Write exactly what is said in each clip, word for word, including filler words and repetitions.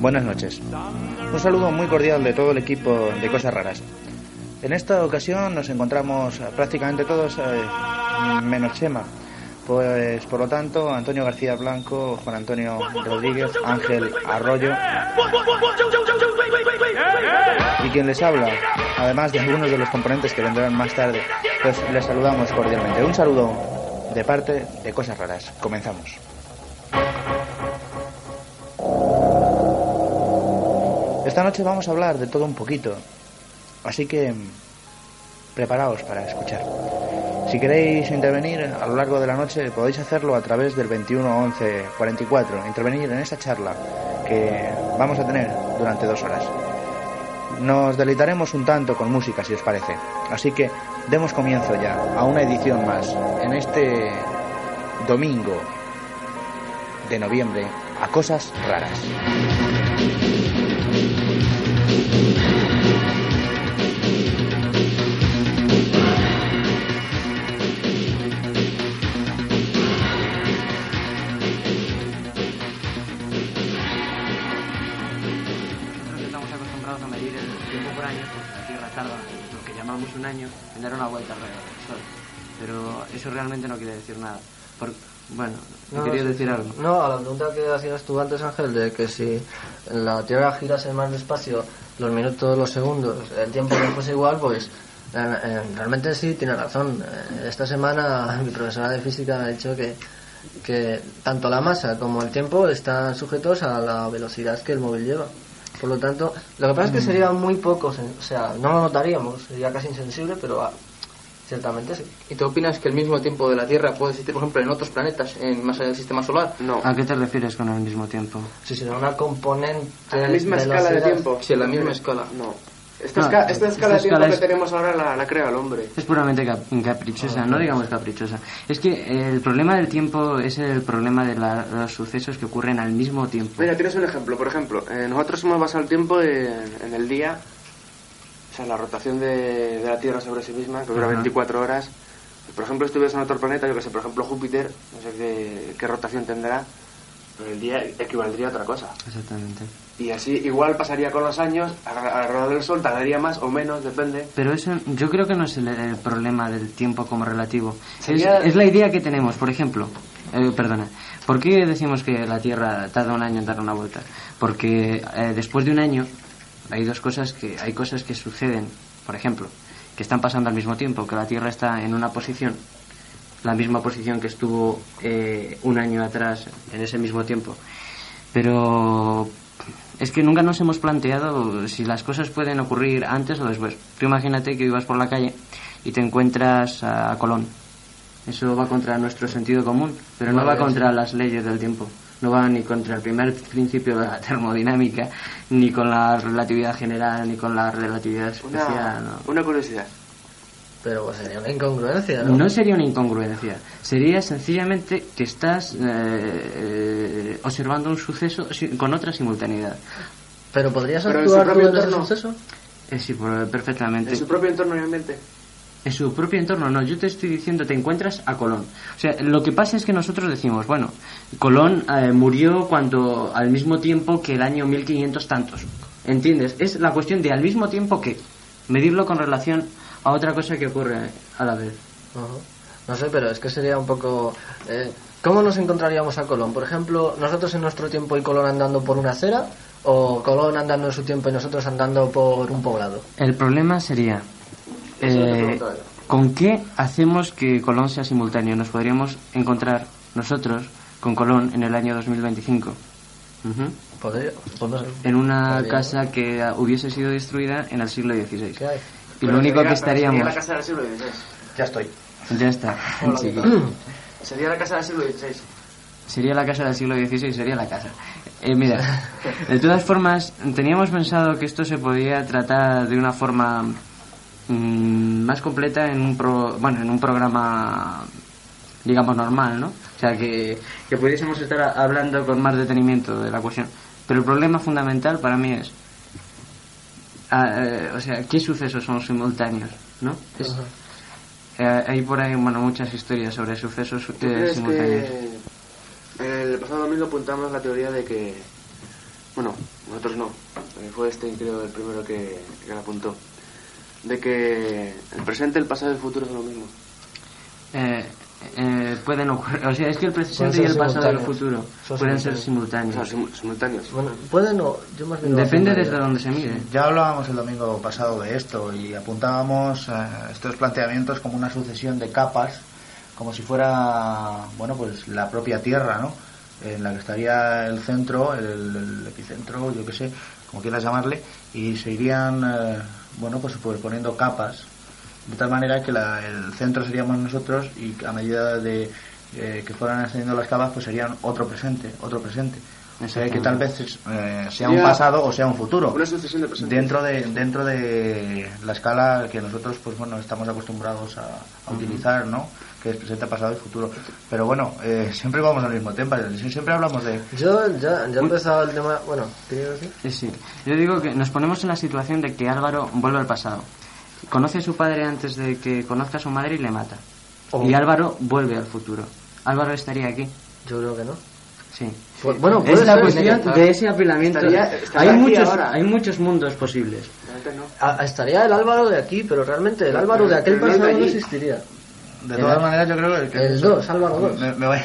Buenas noches. Un saludo muy cordial de todo el equipo de Cosas Raras. En esta ocasión nos encontramos prácticamente todos, eh, menos Chema. Pues por lo tanto, Antonio García Blanco, Juan Antonio Rodríguez, Ángel Arroyo y quien les habla, además de algunos de los componentes que vendrán más tarde, pues les saludamos cordialmente. Un saludo de parte de Cosas Raras. Comenzamos. Esta noche vamos a hablar de todo un poquito, así que preparaos para escuchar. Si queréis intervenir a lo largo de la noche, podéis hacerlo a través del veintiuno once cuarenta y cuatro, intervenir en esta charla que vamos a tener durante dos horas. Nos deleitaremos un tanto con música, si os parece, así que demos comienzo ya a una edición más en este domingo de noviembre a Cosas Raras. Un año en dar una vuelta alrededor del Sol, pero eso realmente no quiere decir nada. Por, bueno, no, quería sí, decir algo. No, a la pregunta que hacías tú antes, Ángel, de que si la Tierra girase más despacio, los minutos, los segundos, el tiempo no fuese igual, pues eh, eh, realmente sí tiene razón. Eh, esta semana mi profesora de física me ha dicho que que tanto la masa como el tiempo están sujetos a la velocidad que el móvil lleva. Por lo tanto, lo que pasa es que sería muy poco, o sea, no lo notaríamos, sería casi insensible, pero ah, ciertamente sí. ¿Y tú opinas que el mismo tiempo de la Tierra puede existir, por ejemplo, en otros planetas, en más allá del sistema solar? No. ¿A qué te refieres con el mismo tiempo? Si será una componente ¿A la misma escala de tiempo? Sí, a la misma escala. No. Esta, no, esca esta escala esta de tiempo escala que es... tenemos ahora la, la crea el hombre. Es puramente cap caprichosa, ah, no digamos caprichosa. Es que el problema del tiempo es el problema de la, los sucesos que ocurren al mismo tiempo. Mira, tienes un ejemplo. Por ejemplo, eh, nosotros hemos basado el tiempo en, en el día, o sea, la rotación de, de la Tierra sobre sí misma, que dura uh-huh. veinticuatro horas. Por ejemplo, si estuvieras en otro planeta, yo que sé, por ejemplo Júpiter, no sé qué, qué rotación tendrá, pero el día equivaldría a otra cosa. Exactamente. Y así igual pasaría con los años, alrededor del Sol tardaría más o menos, depende. Pero eso yo creo que no es el, el problema del tiempo como relativo. Sería... Es, es la idea que tenemos, por ejemplo. Eh, perdona. ¿Por qué decimos que la Tierra tarda un año en dar una vuelta? Porque eh, después de un año hay dos cosas que hay cosas que suceden, por ejemplo, que están pasando al mismo tiempo, que la Tierra está en una posición, la misma posición que estuvo eh, un año atrás en ese mismo tiempo. Pero es que nunca nos hemos planteado si las cosas pueden ocurrir antes o después. Tú imagínate que ibas por la calle y te encuentras a Colón. Eso va contra nuestro sentido común, pero no va contra las leyes del tiempo. No va ni contra el primer principio de la termodinámica, ni con la relatividad general, ni con la relatividad especial. Una, no. una curiosidad. Pero pues sería una incongruencia, ¿no? No sería una incongruencia. Sería sencillamente que estás eh, eh, observando un suceso con otra simultaneidad. ¿Pero podrías actuar durante ese suceso? Eh, sí, perfectamente. ¿En su propio entorno y ambiente? En su propio entorno, no. Yo te estoy diciendo, te encuentras a Colón. O sea, lo que pasa es que nosotros decimos, bueno, Colón eh, murió cuando al mismo tiempo que el año mil quinientos tantos. ¿Entiendes? Es la cuestión de al mismo tiempo que medirlo con relación a otra cosa que ocurre a la vez. Uh-huh. No sé, pero es que sería un poco... Eh, ¿Cómo nos encontraríamos a Colón? Por ejemplo, nosotros en nuestro tiempo y Colón andando por una acera, o Colón andando en su tiempo y nosotros andando por un poblado. El problema sería... Eh, ¿con qué hacemos que Colón sea simultáneo? Nos podríamos encontrar nosotros con Colón en el año dos mil veinticinco. Uh-huh. Podría, pues no sé. En una Podría. casa que hubiese sido destruida en el siglo dieciséis. ¿Qué hay? Y lo único sería, que estaríamos... Sería la casa del siglo dieciséis. Ya estoy. Ya está. Sí. Sería la casa del siglo dieciséis. Sería la casa del siglo dieciséis, sería la casa. Eh, mira, de todas formas, teníamos pensado que esto se podía tratar de una forma mmm, más completa en un pro, bueno, en un programa, digamos, normal, ¿no? O sea, que, que pudiésemos estar hablando con más detenimiento de la cuestión. Pero el problema fundamental para mí es, eh, o sea, ¿qué sucesos son simultáneos, no? Es, uh-huh. eh, hay por ahí, bueno, muchas historias sobre sucesos eh, simultáneos. Que el pasado domingo apuntamos la teoría de que bueno, nosotros no, eh, fue este creo el primero que, que lo apuntó, de que el presente, el pasado y el futuro son lo mismo. Eh, eh, pueden ocurrir, o sea, es que el presente y el pasado y el futuro Son pueden ser simultáneos. O sea, sim- simultáneos. Bueno, pueden o yo más bien lo Depende afirmaría. desde donde se mire. Ya hablábamos el domingo pasado de esto y apuntábamos a estos planteamientos como una sucesión de capas, como si fuera, bueno, pues la propia Tierra, ¿no? En la que estaría el centro, el, el epicentro, yo qué sé, como quieras llamarle, y se irían, eh, bueno, pues superponiendo capas, de tal manera que la, el centro seríamos nosotros y a medida de eh, que fueran ascendiendo las capas, pues serían otro presente, otro presente. O sea, que tal vez eh, sea un pasado o sea un futuro. Una sucesión de presentes. Dentro de dentro de la escala que nosotros, pues bueno, estamos acostumbrados a, a utilizar, ¿no? Que es presente, pasado y futuro. Pero bueno, eh, siempre vamos al mismo tema. Siempre hablamos de... Yo ya, ya he empezado el tema... Bueno, ¿querías decir? Sí, sí. Yo digo que nos ponemos en la situación de que Álvaro vuelve al pasado. Conoce a su padre antes de que conozca a su madre y le mata. Oh. Y Álvaro vuelve al futuro. ¿Álvaro estaría aquí? Yo creo que no. Sí. Pues, bueno, Es puede la ser, cuestión tiene que- de ese apilamiento. Estaría- estaría hay aquí muchos ahora. hay muchos mundos posibles. Realmente no. a- estaría el Álvaro de aquí, pero realmente el Álvaro de aquel Pero no es de pasado no allí. existiría. De todas maneras, yo creo que... El dos, Álvaro dos. Me- me voy-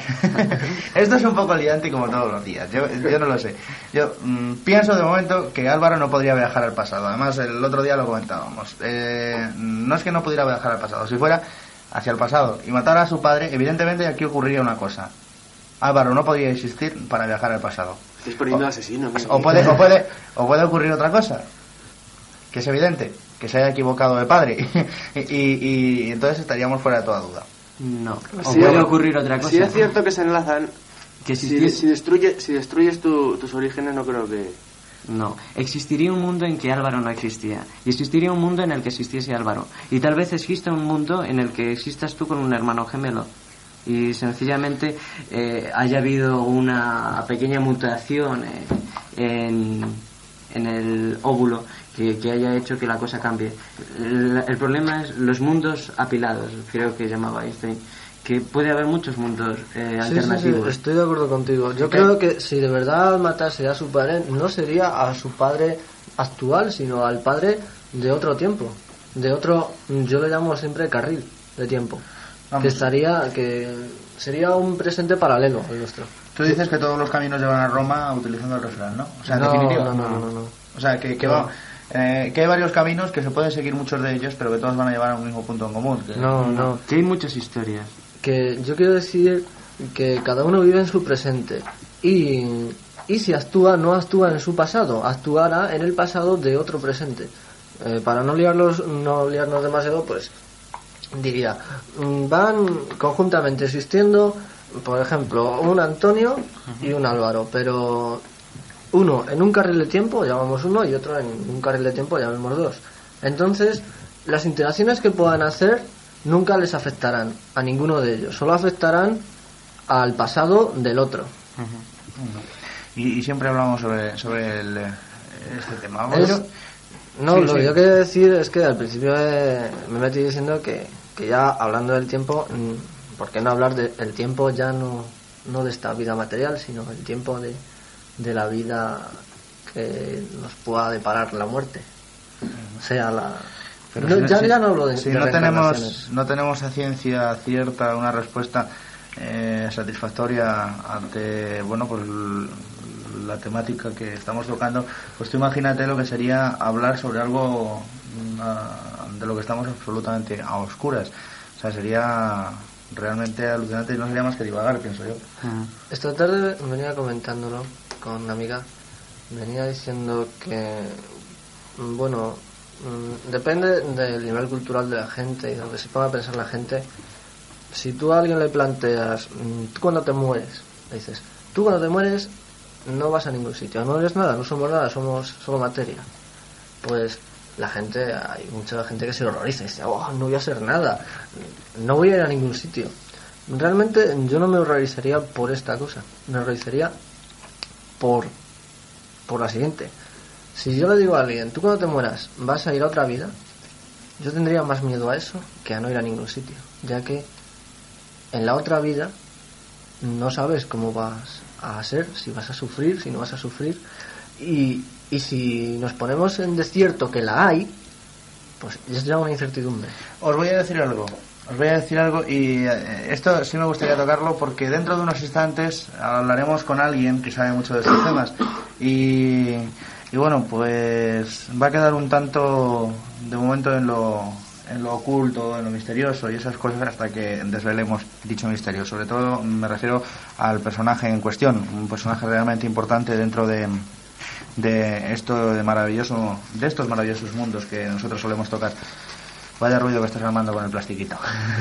Esto es un poco liante como todos los días. Yo, yo no lo sé. Yo mm, pienso de momento que Álvaro no podría viajar al pasado. Además, el otro día lo comentábamos. Eh, no es que no pudiera viajar al pasado. Si fuera hacia el pasado y matara a su padre, evidentemente aquí ocurriría una cosa. Álvaro no podría existir para viajar al pasado. Estáis poniendo O- asesino. mira. O puede, o puede, o puede ocurrir otra cosa, que es evidente, que se haya equivocado de padre. y, y, y entonces estaríamos fuera de toda duda. No. O Sí, puede o- ocurrir otra cosa. Sí es cierto que se enlazan. Que Si, existiese- si, destruye, si destruyes tu- tus orígenes, no creo que... No, existiría un mundo en que Álvaro no existía. Y existiría un mundo en el que existiese Álvaro. Y tal vez exista un mundo en el que existas tú con un hermano gemelo. Y sencillamente eh, haya habido una pequeña mutación eh, en, en el óvulo que, que haya hecho que la cosa cambie. El, el problema es los mundos apilados, creo que llamaba Einstein. Que puede haber muchos mundos eh, Sí, alternativos. sí, sí, estoy de acuerdo contigo. Yo Ok. creo que si de verdad matase a su padre, no sería a su padre actual, sino al padre de otro tiempo. De otro, yo le llamo siempre carril de tiempo. Vamos. Que estaría, que sería un presente paralelo al nuestro. Tú dices que todos los caminos llevan a Roma utilizando el refrán, ¿no? O sea, en no, definitiva. no, no, no, no, no. O sea, que, que, No. va, eh, que hay varios caminos que se pueden seguir muchos de ellos, pero que todos van a llevar a un mismo punto en común. que- No, no. Que hay muchas historias. Que yo quiero decir que cada uno vive en su presente. Y, y si actúa, no actúa en su pasado, actuará en el pasado de otro presente. Eh, para no liarlos, no liarnos demasiado, pues diría, mm, van conjuntamente existiendo, por ejemplo, un Antonio y un Álvaro, pero uno en un carril de tiempo, llamamos uno, y otro en un carril de tiempo, llamamos dos. Entonces, las interacciones que puedan hacer nunca les afectarán a ninguno de ellos, solo afectarán al pasado del otro. Y, y siempre hablamos sobre, sobre el, eh, este tema. Vamos, Es- yo- No, Sí, lo sí. que yo quería decir es que al principio eh, me metí diciendo que, que ya hablando del tiempo, mm, ¿por qué no hablar del tiempo ya no, no de esta vida material, sino el tiempo de, de la vida que nos pueda deparar la muerte? O sea, la... Pero no, si ya, si- ya no hablo de, si de no reencarnaciones. tenemos no tenemos a ciencia cierta una respuesta eh, satisfactoria ante bueno pues l- la temática que estamos tocando, pues tú imagínate lo que sería hablar sobre algo mm, de lo que estamos absolutamente a oscuras. O sea, sería realmente alucinante y no sería más que divagar, pienso yo. Ah. Esta tarde venía comentándolo con una amiga, venía diciendo que, mm, bueno, mm, depende del nivel cultural de la gente y de lo que se ponga a pensar la gente. Si tú a alguien le planteas, mm, tú cuando te mueres, le dices, tú cuando te mueres no vas a ningún sitio, no eres nada, no somos nada, somos solo materia. Pues la gente, hay mucha gente que se horroriza y dice, oh, no voy a hacer nada, no voy a ir a ningún sitio. Realmente yo no me horrorizaría por esta cosa, me horrorizaría por, por la siguiente. Si yo le digo a alguien, tú cuando te mueras vas a ir a otra vida, yo tendría más miedo a eso que a no ir a ningún sitio, ya que en la otra vida no sabes cómo vas a ser, si vas a sufrir, si no vas a sufrir, Y, y si nos ponemos en desierto que la hay, pues es ya una incertidumbre. Os voy a decir algo. Os voy a decir algo y eh, esto sí me gustaría tocarlo porque dentro de unos instantes hablaremos con alguien que sabe mucho de estos temas y, y bueno, pues va a quedar un tanto de momento en lo, en lo oculto, en lo misterioso y esas cosas hasta que desvelemos dicho misterio. Sobre todo me refiero al personaje en cuestión, un personaje realmente importante dentro de, de esto de maravilloso, de estos maravillosos mundos que nosotros solemos tocar. Vaya ruido que estás armando con el plastiquito.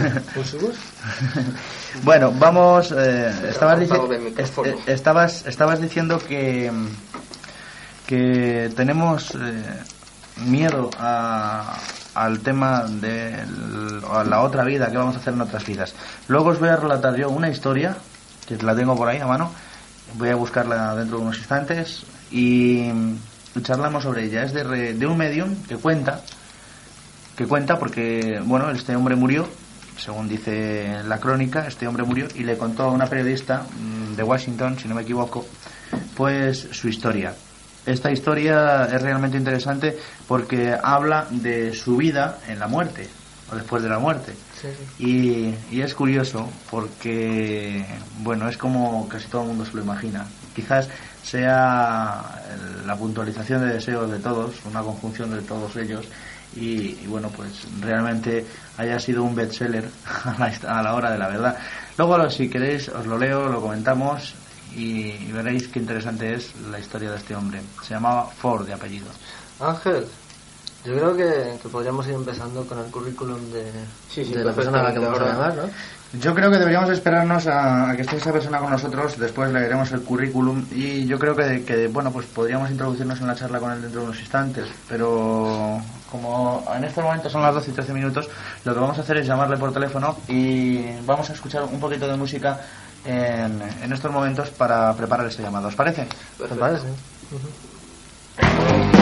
Bueno, vamos. Eh, estabas, dici- est- estabas, estabas diciendo que que tenemos eh, miedo a, al tema de a la otra vida, que vamos a hacer en otras vidas. Luego os voy a relatar yo una historia que la tengo por ahí a mano. Voy a buscarla dentro de unos instantes y charlamos sobre ella. Es de, re, de un medium que cuenta. que cuenta porque, bueno, este hombre murió, según dice la crónica, este hombre murió y le contó a una periodista de Washington, si no me equivoco, pues su historia. Esta historia es realmente interesante porque habla de su vida en la muerte, o después de la muerte. Sí, sí. Y, y es curioso porque, bueno, es como casi todo el mundo se lo imagina. Quizás sea la puntualización de deseos de todos, una conjunción de todos ellos. Y, y bueno, pues realmente haya sido un bestseller a la, a la hora de la verdad. Luego, si queréis, os lo leo, lo comentamos y, y veréis qué interesante es la historia de este hombre. Se llamaba Ford de apellido. Ángel, yo creo que, que podríamos ir empezando con el currículum de, sí, sí, de la persona a la que vamos a llamar, ¿no? Yo creo que deberíamos esperarnos a, a que esté esa persona con nosotros, después leeremos el currículum y yo creo que, que bueno, pues podríamos introducirnos en la charla con él dentro de unos instantes, pero como en este momento son las doce y trece minutos, lo que vamos a hacer es llamarle por teléfono y vamos a escuchar un poquito de música en, en estos momentos para preparar este llamado. ¿Os parece? ¿Te parece? Uh-huh.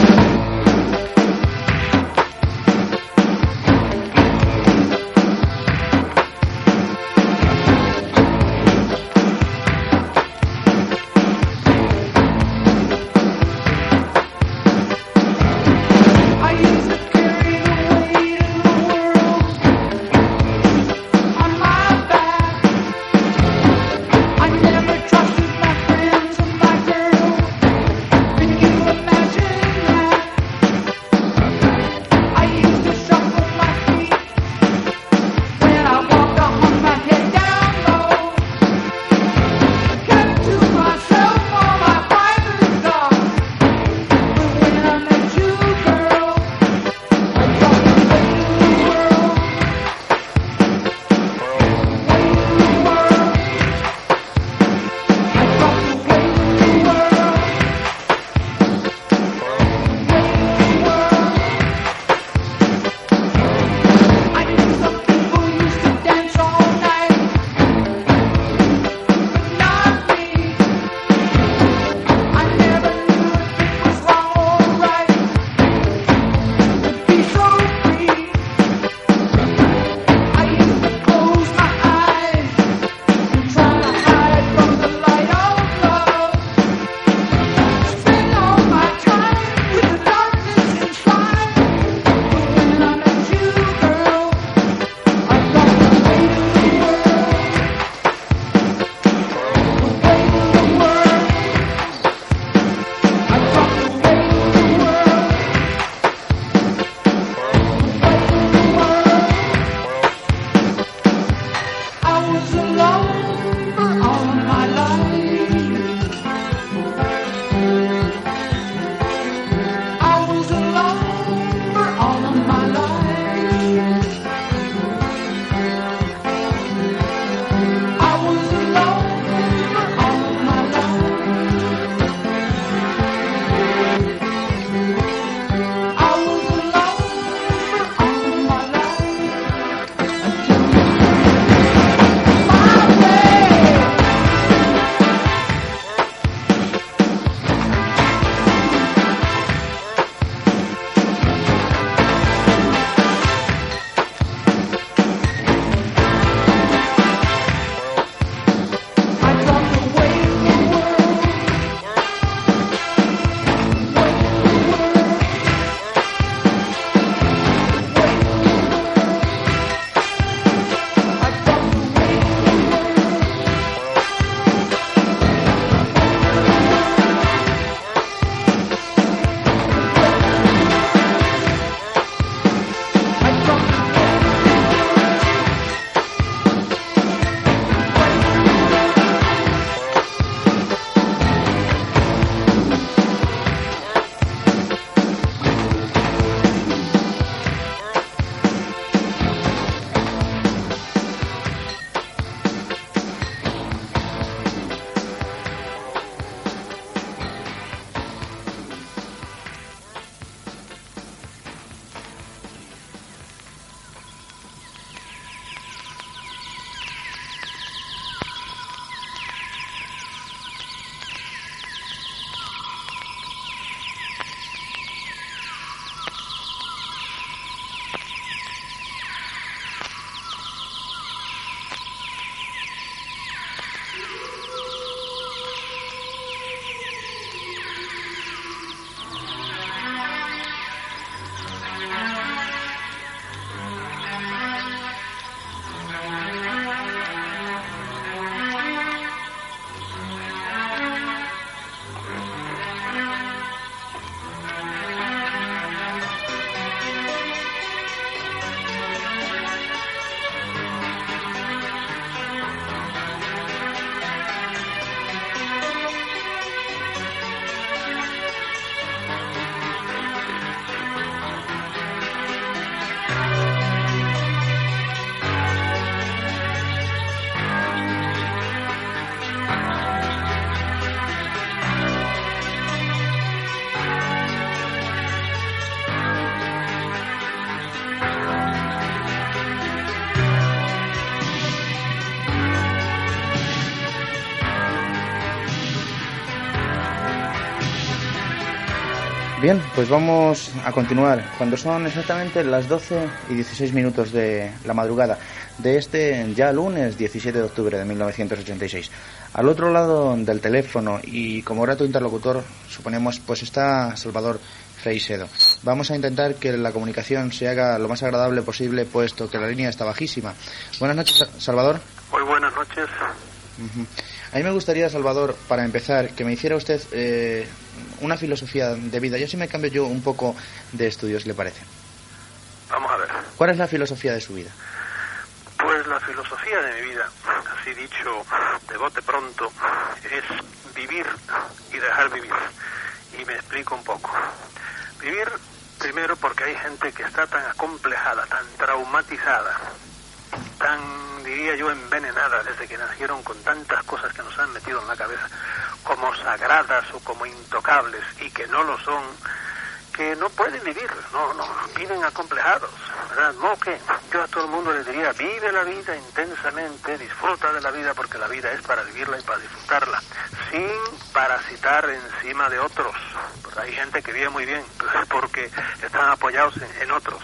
Bien, pues vamos a continuar cuando son exactamente las doce y dieciséis minutos de la madrugada de este ya lunes diecisiete de octubre de mil novecientos ochenta y seis. Al otro lado del teléfono y como grato interlocutor, suponemos, pues está Salvador Freixedo. Vamos a intentar que la comunicación se haga lo más agradable posible, puesto que la línea está bajísima. Buenas noches, Salvador. Muy buenas noches. Uh-huh. A mí me gustaría, Salvador, para empezar, que me hiciera usted eh, una filosofía de vida. Y así me cambio yo un poco de estudios, ¿le parece? Vamos a ver. ¿Cuál es la filosofía de su vida? Pues la filosofía de mi vida, así dicho de bote pronto, es vivir y dejar vivir. Y me explico un poco. Vivir, primero, porque hay gente que está tan acomplejada, tan traumatizada, tan, diría yo, envenenada desde que nacieron con tantas cosas que nos han metido en la cabeza, como sagradas o como intocables, y que no lo son, que no pueden vivir, no, no, viven acomplejados, ¿verdad? No, que yo a todo el mundo le diría, vive la vida intensamente, disfruta de la vida, porque la vida es para vivirla y para disfrutarla, sin parasitar encima de otros. Pues hay gente que vive muy bien, porque están apoyados en, en otros.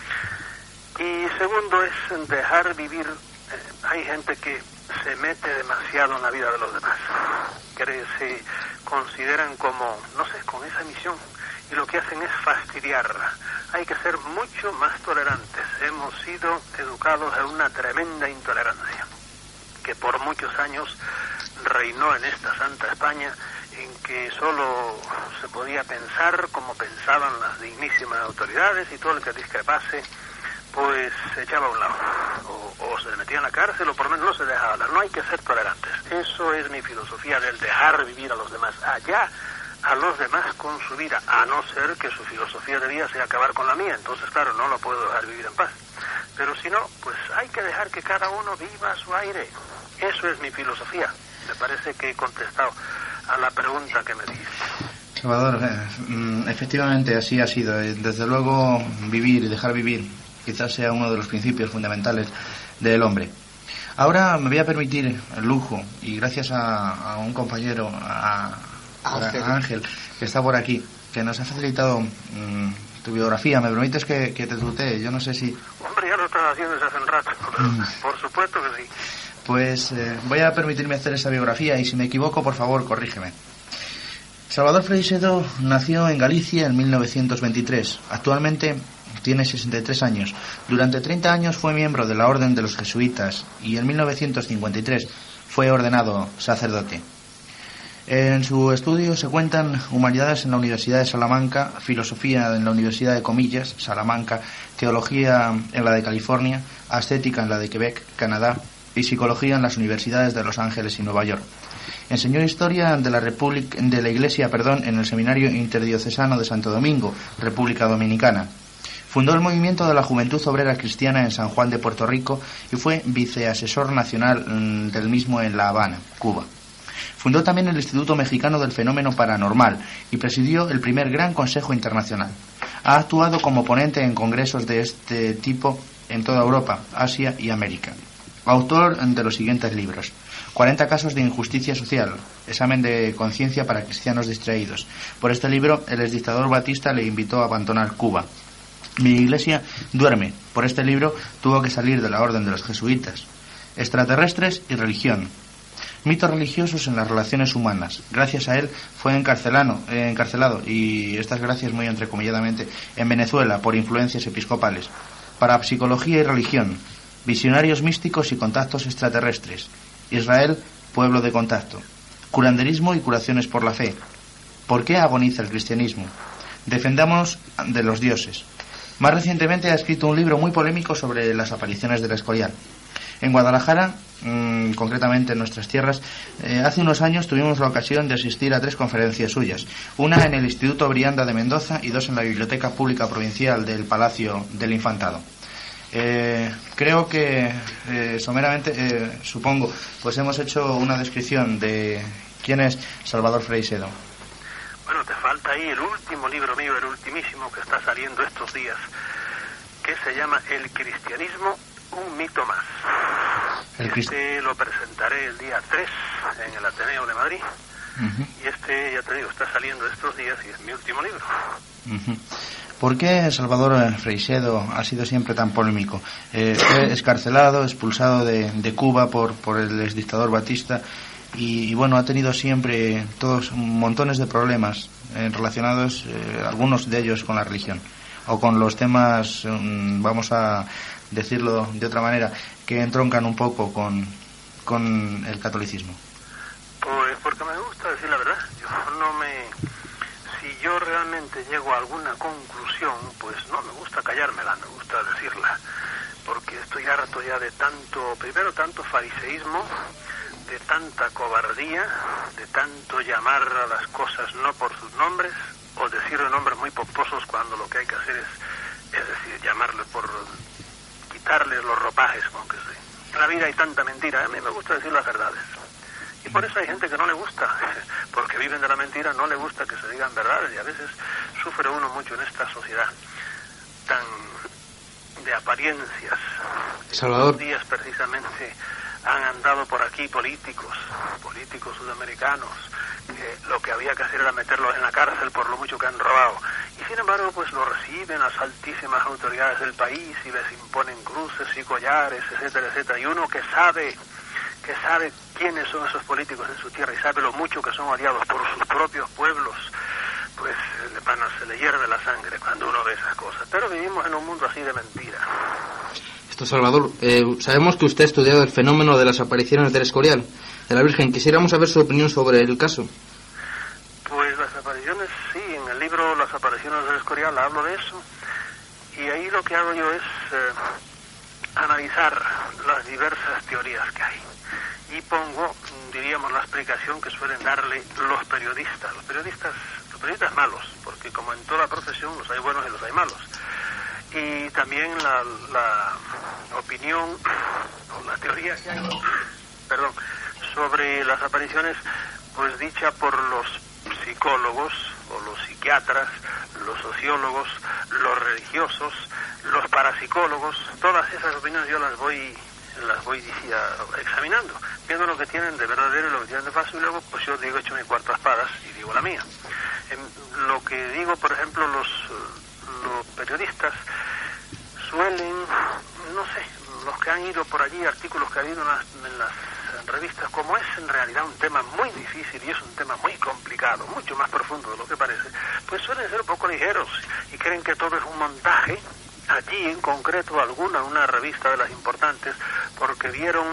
Y segundo es dejar vivir. Eh, hay gente que se mete demasiado en la vida de los demás, que se consideran como, no sé, con esa misión, y lo que hacen es fastidiarla. Hay que ser mucho más tolerantes. Hemos sido educados en una tremenda intolerancia, que por muchos años reinó en esta santa España, en que solo se podía pensar como pensaban las dignísimas autoridades, y todo el que discrepase pues se echaba a un lado, o, o se le metía en la cárcel, o por lo menos no se dejaba hablar. No hay que ser tolerantes. Eso es mi filosofía, del dejar vivir a los demás, allá a los demás con su vida, a no ser que su filosofía de vida sea acabar con la mía. Entonces, claro, no lo puedo dejar vivir en paz. Pero si no, pues hay que dejar que cada uno viva a su aire. Eso es mi filosofía. Me parece que he contestado a la pregunta que me dice. Salvador, eh, efectivamente así ha sido. Desde luego, vivir y dejar vivir quizás sea uno de los principios fundamentales del hombre. Ahora me voy a permitir el lujo, y gracias a, a un compañero, a, Ángel. a Ángel, que está por aquí, que nos ha facilitado mmm, tu biografía. ¿Me permites que, que te tutee? Yo no sé si... Hombre, ya lo estás haciendo desde hace un rato, pero mm. por supuesto que sí. Pues eh, voy a permitirme hacer esa biografía, y si me equivoco, por favor, corrígeme. Salvador Freixedo nació en Galicia en mil novecientos veintitrés. Actualmente tiene sesenta y tres años. Durante treinta años fue miembro de la Orden de los Jesuitas y en mil novecientos cincuenta y tres fue ordenado sacerdote. En su estudio se cuentan humanidades en la Universidad de Salamanca, filosofía en la Universidad de Comillas, Salamanca, teología en la de California, ascética en la de Quebec, Canadá, y psicología en las universidades de Los Ángeles y Nueva York. Enseñó historia de la República, de la Iglesia, perdón, en el Seminario Interdiocesano de Santo Domingo, República Dominicana. Fundó el movimiento de la Juventud Obrera Cristiana en San Juan de Puerto Rico y fue viceasesor nacional del mismo en La Habana, Cuba. Fundó también el Instituto Mexicano del Fenómeno Paranormal y presidió el primer Gran Consejo Internacional. Ha actuado como ponente en congresos de este tipo en toda Europa, Asia y América. Autor de los siguientes libros: cuarenta casos de injusticia social, examen de conciencia para cristianos distraídos. Por este libro, el exdictador Batista le invitó a abandonar Cuba. Mi iglesia duerme. Por este libro tuvo que salir de la orden de los jesuitas. Extraterrestres y religión. Mitos religiosos en las relaciones humanas. Gracias a él fue encarcelado, eh, encarcelado y estas gracias muy entrecomilladamente en Venezuela por influencias episcopales. Parapsicología y religión. Visionarios místicos y contactos extraterrestres. Israel, pueblo de contacto. Curanderismo y curaciones por la fe. ¿Por qué agoniza el cristianismo? Defendamos de los dioses. Más recientemente ha escrito un libro muy polémico sobre las apariciones del Escorial. En Guadalajara, mmm, concretamente en nuestras tierras, eh, hace unos años tuvimos la ocasión de asistir a tres conferencias suyas. Una en el Instituto Brianda de Mendoza y dos en la Biblioteca Pública Provincial del Palacio del Infantado. Eh, creo que, eh, someramente, eh, supongo, pues hemos hecho una descripción de quién es Salvador Freixedo. Bueno, te falta ahí el último libro mío, el ultimísimo que está saliendo estos días, que se llama El cristianismo, un mito más. El Crist... Este lo presentaré el día tres en el Ateneo de Madrid, Uh-huh. Y este, ya te digo, está saliendo estos días y es mi último libro. Uh-huh. ¿Por qué Salvador Freixedo ha sido siempre tan polémico? Eh, fue escarcelado, expulsado de, de Cuba por, por el exdictador Batista y, y bueno, ha tenido siempre todos montones de problemas eh, relacionados, eh, algunos de ellos con la religión o con los temas, um, vamos a decirlo de otra manera, que entroncan un poco con, con el catolicismo. Pues porque me gusta decir la verdad. Yo no me... Si yo realmente llego a alguna conclusión, pues no me gusta callármela, me gusta decirla, porque estoy harto ya de tanto, primero tanto fariseísmo, de tanta cobardía, de tanto llamar a las cosas no por sus nombres, o decirle nombres muy pomposos cuando lo que hay que hacer es, es decir, llamarles por, quitarles los ropajes con que se... En la vida hay tanta mentira, a mí me gusta decir las verdades. Y por eso hay gente que no le gusta, porque viven de la mentira, no le gusta que se digan verdades, y a veces sufre uno mucho en esta sociedad tan de apariencias. Salvador. Estos días precisamente han andado por aquí políticos, políticos sudamericanos, que lo que había que hacer era meterlos en la cárcel por lo mucho que han robado. Y sin embargo, pues lo reciben las altísimas autoridades del país y les imponen cruces y collares, etcétera, etcétera. Y uno que sabe... que sabe quiénes son esos políticos en su tierra y sabe lo mucho que son odiados por sus propios pueblos, pues le, bueno, se le hierve la sangre cuando uno ve esas cosas. Pero vivimos en un mundo así de mentira. Esto, Salvador, eh, sabemos que usted ha estudiado el fenómeno de las apariciones del Escorial, de la Virgen. Quisiéramos saber su opinión sobre el caso. Pues las apariciones, sí, en el libro Las apariciones del Escorial hablo de eso, y ahí lo que hago yo es eh, analizar las diversas teorías que hay. Y pongo, diríamos, la explicación que suelen darle los periodistas, los periodistas, los periodistas malos, porque como en toda profesión los hay buenos y los hay malos. Y también la, la opinión o la teoría que hay, perdón, sobre las apariciones, pues dicha por los psicólogos o los psiquiatras, los sociólogos, los religiosos, los parapsicólogos. Todas esas opiniones yo las voy las voy uh, examinando, viendo lo que tienen de verdadero y lo que tienen de falso, y luego pues yo digo, echo mi cuarto a espadas y digo la mía. En lo que digo, por ejemplo, los, los periodistas suelen, no sé, los que han ido por allí, artículos que ha habido en las, en las revistas, como es en realidad un tema muy difícil y es un tema muy complicado, mucho más profundo de lo que parece, pues suelen ser un poco ligeros y creen que todo es un montaje. Allí en concreto alguna, una revista de las importantes, porque vieron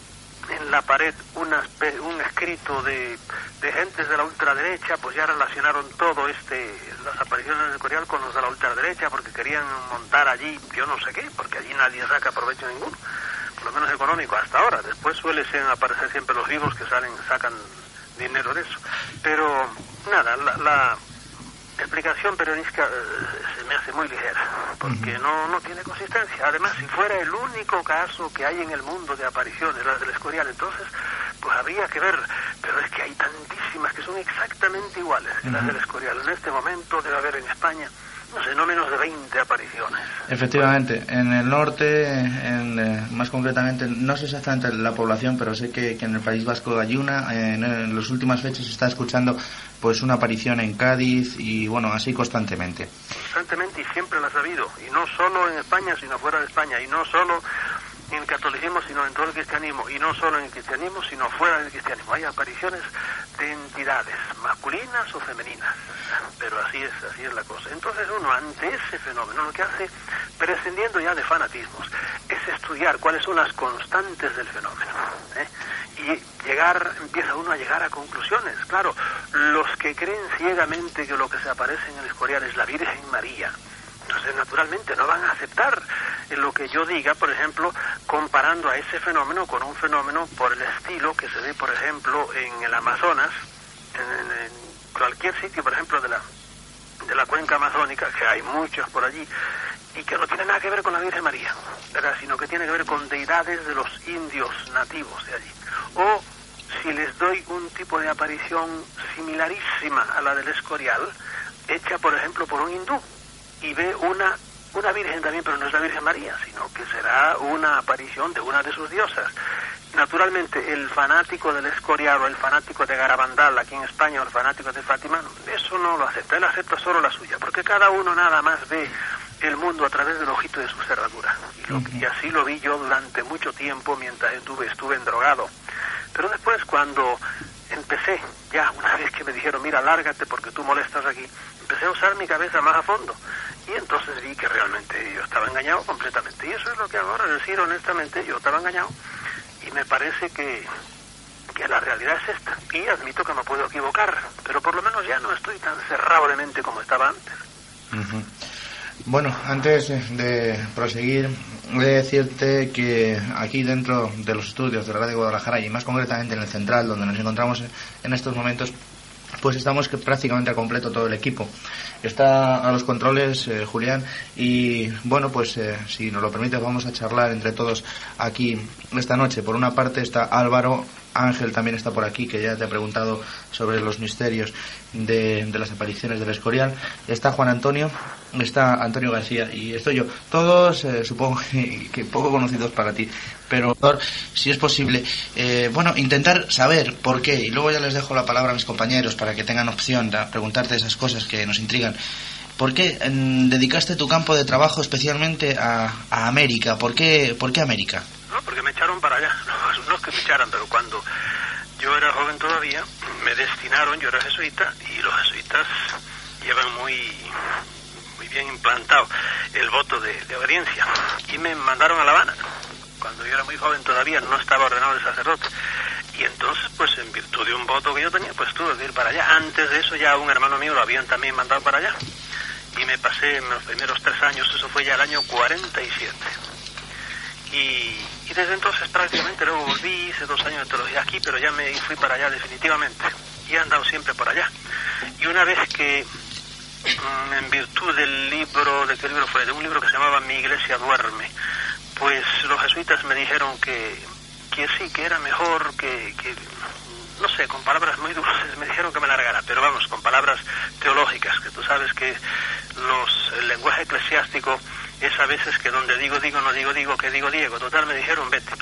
en la pared una, un escrito de, de gentes de la ultraderecha, pues ya relacionaron todo este, las apariciones del Escorial con los de la ultraderecha, porque querían montar allí, yo no sé qué, porque allí nadie saca provecho ninguno, por lo menos económico hasta ahora. Después suelen aparecer siempre los vivos que salen, sacan dinero de eso. Pero nada, la... la explicación periodística eh, se me hace muy ligera, porque no no tiene consistencia. Además, si fuera el único caso que hay en el mundo de apariciones, las del Escorial, entonces pues habría que ver, pero es que hay tantísimas que son exactamente iguales que las del Escorial. En este momento debe haber en España, no sé, no menos de veinte apariciones. Efectivamente, en el norte, en, eh, más concretamente, no sé exactamente la población, pero sé que, que en el País Vasco hay una, en, en las últimas fechas se está escuchando pues una aparición en Cádiz y bueno, así constantemente. Constantemente y siempre las ha habido, y no solo en España, sino fuera de España, y no solo en el catolicismo, sino en todo el cristianismo, y no solo en el cristianismo, sino fuera del cristianismo. Hay apariciones de entidades masculinas o femeninas, pero así es, así es la cosa. Entonces uno, ante ese fenómeno, lo que hace, prescindiendo ya de fanatismos, es estudiar cuáles son las constantes del fenómeno, ¿eh? Y llegar, empieza uno a llegar a conclusiones. Claro, los que creen ciegamente que lo que se aparece en el Escorial es la Virgen María, entonces naturalmente no van a aceptar lo que yo diga, por ejemplo, comparando a ese fenómeno con un fenómeno por el estilo que se ve, por ejemplo, en el Amazonas, en, en cualquier sitio, por ejemplo, de la de la cuenca amazónica, que hay muchos por allí, y que no tiene nada que ver con la Virgen María, ¿verdad?, sino que tiene que ver con deidades de los indios nativos de allí. O si les doy un tipo de aparición similarísima a la del Escorial, hecha, por ejemplo, por un hindú, y ve una una virgen también, pero no es la Virgen María, sino que será una aparición de una de sus diosas. naturalmente, el fanático del Escorial o el fanático de Garabandal aquí en España o el fanático de Fátima, eso no lo acepta, él acepta solo la suya, porque cada uno nada más ve el mundo a través del ojito de su cerradura. Y, lo, y así lo vi yo durante mucho tiempo mientras estuve, estuve endrogado. Pero después, cuando empecé, ya una vez que me dijeron, mira, lárgate porque tú molestas aquí, empecé a usar mi cabeza más a fondo. Y entonces vi que realmente yo estaba engañado completamente. Y eso es lo que ahora decir honestamente, yo estaba engañado. Y me parece que, que la realidad es esta. Y admito que me puedo equivocar, pero por lo menos ya no estoy tan cerrado de mente como estaba antes. Uh-huh. Bueno, antes de proseguir, voy a decirte que aquí dentro de los estudios de la Radio Guadalajara, y más concretamente en el Central, donde nos encontramos en estos momentos, pues estamos que prácticamente a completo todo el equipo. Está a los controles eh, Julián, y bueno, pues eh, si nos lo permites vamos a charlar entre todos aquí esta noche. Por una parte está Álvaro, Ángel también está por aquí, que ya te ha preguntado sobre los misterios de, de las apariciones del Escorial. Está Juan Antonio, está Antonio García y estoy yo. Todos eh, supongo que, que poco conocidos para ti, pero si es posible, eh, bueno, intentar saber por qué, y luego ya les dejo la palabra a mis compañeros para que tengan opción de preguntarte esas cosas que nos intrigan. ¿Por qué eh, dedicaste tu campo de trabajo especialmente a, a América? ¿Por qué, ¿Por qué América? No, porque me echaron para allá. No, no es que me echaran, pero cuando yo era joven todavía, me destinaron, yo era jesuita, y los jesuitas llevan muy, muy bien implantado el voto de, de obediencia. Y me mandaron a La Habana. Cuando yo era muy joven todavía no estaba ordenado de sacerdote. Y entonces, pues en virtud de un voto que yo tenía, pues tuve que ir para allá. Antes de eso ya un hermano mío lo habían también mandado para allá. Y me pasé en los primeros tres años, eso fue ya el año cuarenta y siete. Y, y desde entonces prácticamente luego volví, hice dos años de teología aquí, pero ya me fui para allá definitivamente. Y he andado siempre por allá. Y una vez que, mmm, en virtud del libro, ¿de qué libro fue? De un libro que se llamaba Mi Iglesia Duerme, pues los jesuitas me dijeron que, que sí, que era mejor, que, que, no sé, con palabras muy dulces, me dijeron que me largara, pero vamos, con palabras teológicas, que tú sabes que los, el lenguaje eclesiástico es a veces que donde digo, digo, no digo, digo, que digo, Diego. Total, me dijeron, vete.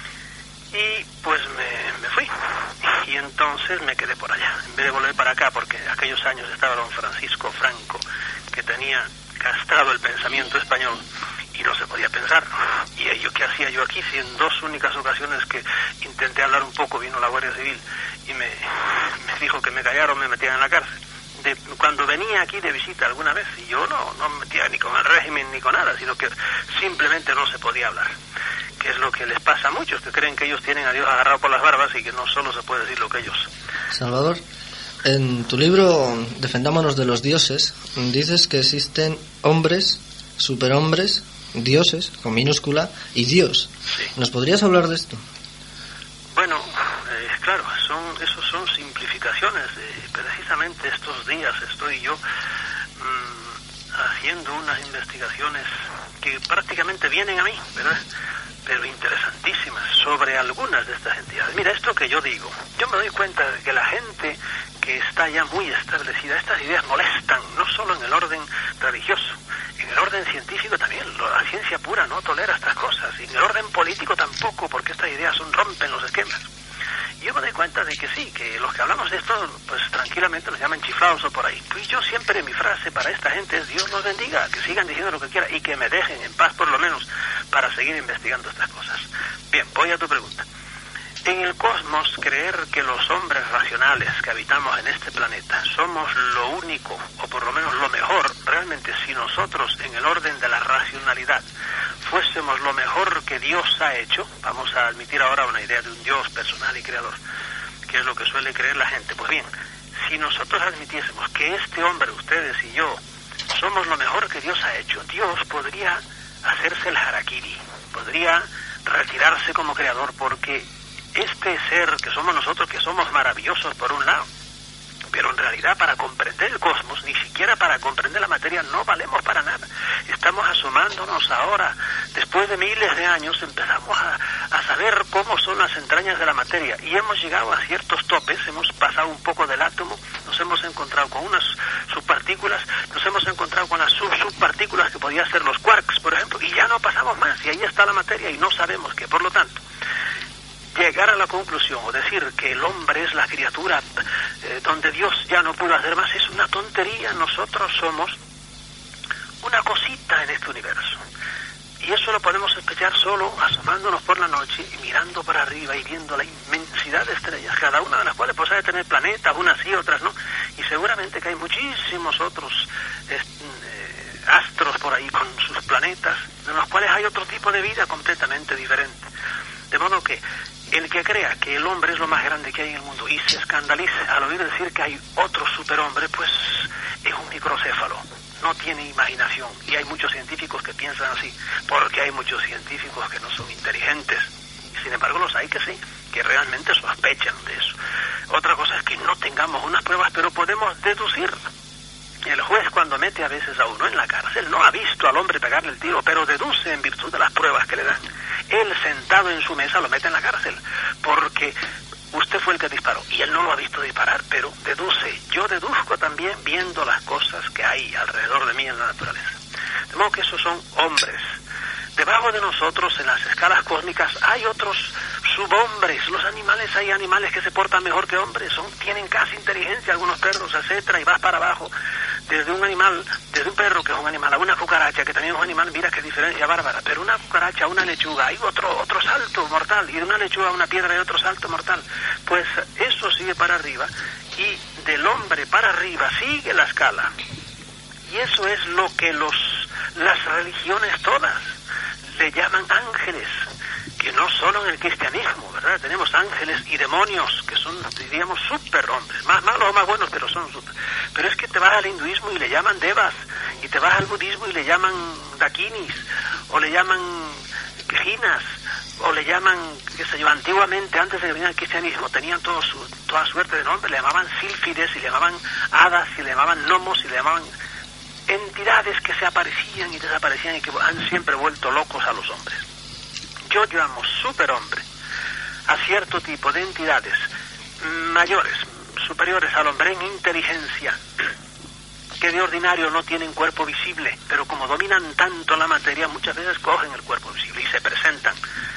Y pues me, me fui. Y entonces me quedé por allá, en vez de volver para acá, porque en aquellos años estaba don Francisco Franco, que tenía castrado el pensamiento español y no se podía pensar. Y ello, ¿qué hacía yo aquí? Si en dos únicas ocasiones que intenté hablar un poco vino la Guardia Civil y me, me dijo que me callaron, me metían en la cárcel. De, cuando venía aquí de visita alguna vez, y yo no, no me metía ni con el régimen ni con nada, sino que simplemente no se podía hablar, que es lo que les pasa a muchos, que creen que ellos tienen a Dios agarrado por las barbas y que no solo se puede decir lo que ellos. Salvador, en tu libro Defendámonos de los dioses, dices que existen hombres, superhombres, dioses, con minúscula, y Dios. Sí. ¿Nos podrías hablar de esto? Bueno, eh, claro, son, esos son simplificaciones. Eh, precisamente estos días estoy yo mmm, haciendo unas investigaciones que prácticamente vienen a mí, ¿verdad? Pero interesantísimas, sobre algunas de estas entidades. Mira, esto que yo digo, yo me doy cuenta de que la gente que está ya muy establecida, estas ideas molestan, no solo en el orden religioso, en el orden científico también. La ciencia pura no tolera estas cosas, y en el orden político tampoco, porque estas ideas son, rompen los esquemas. Y yo me doy cuenta de que sí, que los que hablamos de esto, pues tranquilamente nos llaman chiflados o por ahí. Pues yo siempre, mi frase para esta gente es: Dios los bendiga, que sigan diciendo lo que quieran y que me dejen en paz por lo menos para seguir investigando estas cosas. Bien, voy a tu pregunta. En el cosmos, creer que los hombres racionales que habitamos en este planeta somos lo único, o por lo menos lo mejor, realmente si nosotros en el orden de la racionalidad fuésemos lo mejor que Dios ha hecho, vamos a admitir ahora una idea de un Dios personal y creador, que es lo que suele creer la gente. Pues bien, si nosotros admitiésemos que este hombre, ustedes y yo, somos lo mejor que Dios ha hecho, Dios podría hacerse el harakiri, podría retirarse como creador, porque este ser que somos nosotros, que somos maravillosos por un lado, pero en realidad para comprender el cosmos, ni siquiera para comprender la materia, no valemos para nada. Estamos asomándonos ahora, después de miles de años, empezamos a, a saber cómo son las entrañas de la materia, y hemos llegado a ciertos topes, hemos pasado un poco del átomo, nos hemos encontrado con unas subpartículas, nos hemos encontrado con las sub-subpartículas que podían ser los quarks, por ejemplo, y ya no pasamos más, y ahí está la materia, y no sabemos que, por lo tanto, llegar a la conclusión o decir que el hombre es la criatura eh, donde Dios ya no pudo hacer más es una tontería. Nosotros somos una cosita en este universo. Y eso lo podemos sospechar solo asomándonos por la noche y mirando para arriba y viendo la inmensidad de estrellas, cada una de las cuales posee tener planetas, unas sí, otras no. Y seguramente que hay muchísimos otros eh, astros por ahí con sus planetas, en los cuales hay otro tipo de vida completamente diferente. De modo que el que crea que el hombre es lo más grande que hay en el mundo y se escandalice al oír decir que hay otro superhombre, pues es un microcéfalo, no tiene imaginación. Y hay muchos científicos que piensan así, porque hay muchos científicos que no son inteligentes. Sin embargo, los hay que sí, que realmente sospechan de eso. Otra cosa es que no tengamos unas pruebas, pero podemos deducir. El juez, cuando mete a veces a uno en la cárcel, no ha visto al hombre pegarle el tiro, pero deduce en virtud de las pruebas que le dan. Él, sentado en su mesa, lo mete en la cárcel, porque usted fue el que disparó, y él no lo ha visto disparar, pero deduce. Yo deduzco también viendo las cosas que hay alrededor de mí en la naturaleza. De modo que esos son hombres. Debajo de nosotros, en las escalas cósmicas, hay otros subhombres. Los animales, hay animales que se portan mejor que hombres, son, tienen casi inteligencia, algunos perros, etcétera, y vas para abajo. Desde un animal, desde un perro que es un animal, a una cucaracha que también es un animal, mira qué diferencia bárbara. Pero una cucaracha a una lechuga, hay otro otro salto mortal, y de una lechuga a una piedra hay otro salto mortal. Pues eso sigue para arriba, y del hombre para arriba sigue la escala. Y eso es lo que los las religiones todas le llaman ángeles, que no solo en el cristianismo, ¿verdad? Tenemos ángeles y demonios, que son, diríamos, superhombres, más malos o más buenos, pero son super. Pero es que te vas al hinduismo y le llaman devas, y te vas al budismo y le llaman dakinis, o le llaman jinas, o le llaman, qué sé yo, antiguamente, antes de venir al cristianismo, tenían todo su, toda suerte de nombres, le llamaban sílfides, y le llamaban hadas, y le llamaban gnomos, y le llamaban entidades que se aparecían y desaparecían y que han siempre vuelto locos a los hombres. Yo llamo superhombre a cierto tipo de entidades mayores, superiores al hombre en inteligencia, que de ordinario no tienen cuerpo visible, pero como dominan tanto la materia, muchas veces cogen el cuerpo visible y se presentan.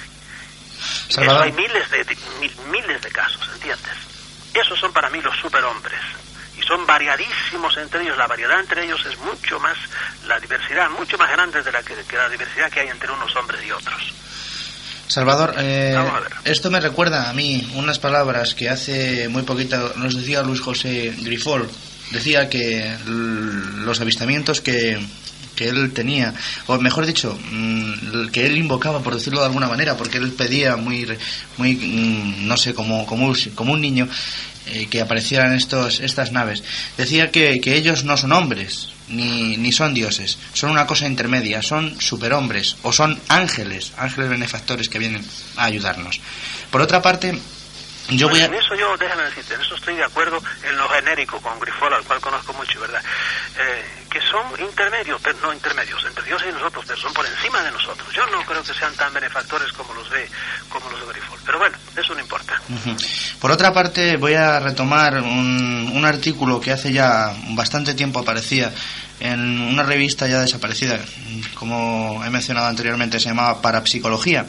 Eso hay miles de, de mil, miles de casos, ¿entiendes? Esos son para mí los superhombres. Y son variadísimos entre ellos. La variedad entre ellos es mucho más, la diversidad mucho más grande de la que, que la diversidad que hay entre unos hombres y otros. Salvador, eh, esto me recuerda a mí unas palabras que hace muy poquito nos decía Luis José Grifol. Decía que l- los avistamientos que, que él tenía, o mejor dicho, mmm, que él invocaba, por decirlo de alguna manera, porque él pedía muy, muy mmm, no sé, como, como, como un niño, eh, que aparecieran estos, estas naves. Decía que, que ellos no son hombres, ni, ni son dioses, son una cosa intermedia, son superhombres, o son ángeles, ángeles benefactores que vienen a ayudarnos. Por otra parte, yo bueno, voy a... en eso yo, déjame decirte, en eso estoy de acuerdo en lo genérico con Grifol, al cual conozco mucho, ¿verdad? Eh, que son intermedios, pero no intermedios, entre Dios y nosotros, pero son por encima de nosotros. Yo no creo que sean tan benefactores como los de, como los de Grifol, pero bueno, eso no importa. Uh-huh. Por otra parte, voy a retomar un, un artículo que hace ya bastante tiempo aparecía en una revista ya desaparecida, como he mencionado anteriormente, se llamaba Parapsicología.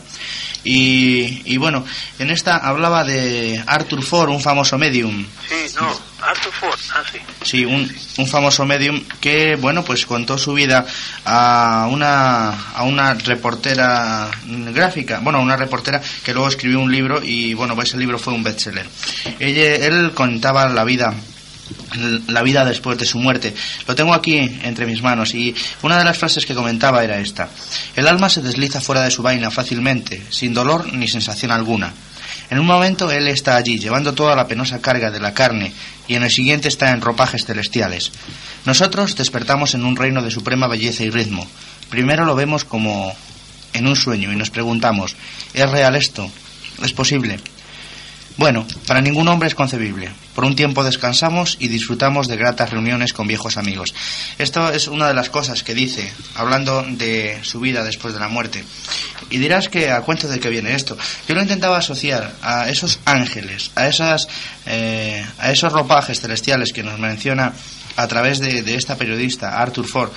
Y, y bueno, en esta hablaba de Arthur Ford, un famoso medium. Sí, no, Arthur Ford, ah, sí. Sí, un, un famoso medium que, bueno, pues contó su vida a una, a una reportera gráfica, bueno, una reportera que luego escribió un libro y, bueno, pues ese libro fue un bestseller. Ella, él contaba la vida la vida después de su muerte. Lo tengo aquí entre mis manos y una de las frases que comentaba era esta: el alma se desliza fuera de su vaina fácilmente, sin dolor ni sensación alguna. En un momento él está allí, llevando toda la penosa carga de la carne, y en el siguiente está en ropajes celestiales. Nosotros despertamos en un reino de suprema belleza y ritmo. Primero lo vemos como en un sueño y nos preguntamos: ¿es real esto? ¿Es posible? Bueno, para ningún hombre es concebible. Por un tiempo descansamos y disfrutamos de gratas reuniones con viejos amigos. Esto es una de las cosas que dice, hablando de su vida después de la muerte. Y dirás que a cuento de qué viene esto. Yo lo intentaba asociar a esos ángeles, a esas, eh, a esos ropajes celestiales que nos menciona a través de, de esta periodista, Arthur Ford,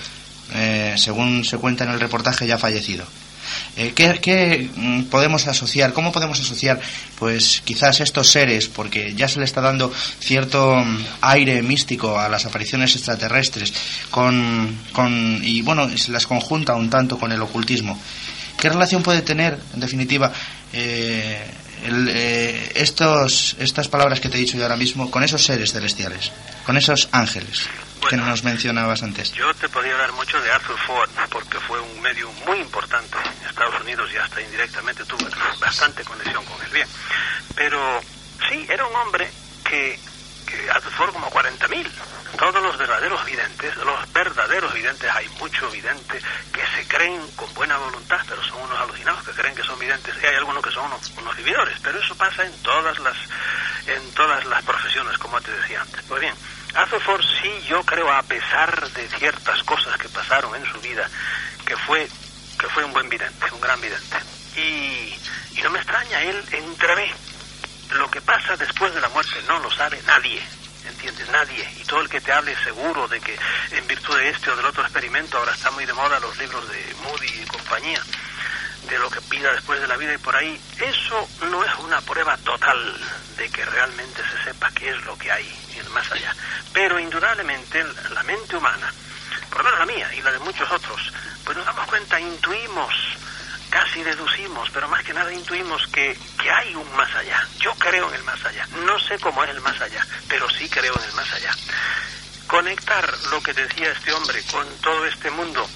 eh, según se cuenta en el reportaje, ya fallecido. Eh, ¿qué, qué podemos asociar? ¿Cómo podemos asociar, pues, quizás estos seres, porque ya se le está dando cierto aire místico a las apariciones extraterrestres, con, con y bueno, se las conjunta un tanto con el ocultismo? ¿Qué relación puede tener, en definitiva, eh, el, eh, estos, estas palabras que te he dicho yo ahora mismo, con esos seres celestiales, con esos ángeles? Bueno, que nos mencionabas antes. Yo te podría hablar mucho de Arthur Ford, porque fue un medio muy importante en Estados Unidos y hasta indirectamente tuve bastante conexión con él. Bien, pero sí, era un hombre que, que Arthur Ford como cuarenta mil. Todos los verdaderos videntes, los verdaderos videntes, hay muchos videntes que se creen con buena voluntad, pero son unos alucinados que creen que son videntes, y hay algunos que son unos, unos vividores, pero eso pasa en todas las en todas las profesiones, como te decía antes. Pues bien, Arthur Ford sí, yo creo, a pesar de ciertas cosas que pasaron en su vida, que fue que fue un buen vidente, un gran vidente. Y, y no me extraña, él entrevé lo que pasa después de la muerte, no lo sabe nadie, ¿entiendes? Nadie. Y todo el que te hable seguro de que en virtud de este o del otro experimento, ahora está muy de moda los libros de Moody y compañía, de lo que pida después de la vida y por ahí, eso no es una prueba total de que realmente se sepa qué es lo que hay en el más allá. Pero indudablemente la mente humana, por lo menos la mía y la de muchos otros, pues nos damos cuenta, intuimos, casi deducimos, pero más que nada intuimos que, que hay un más allá. Yo creo en el más allá. No sé cómo es el más allá, pero sí creo en el más allá. Conectar lo que decía este hombre con todo este mundo,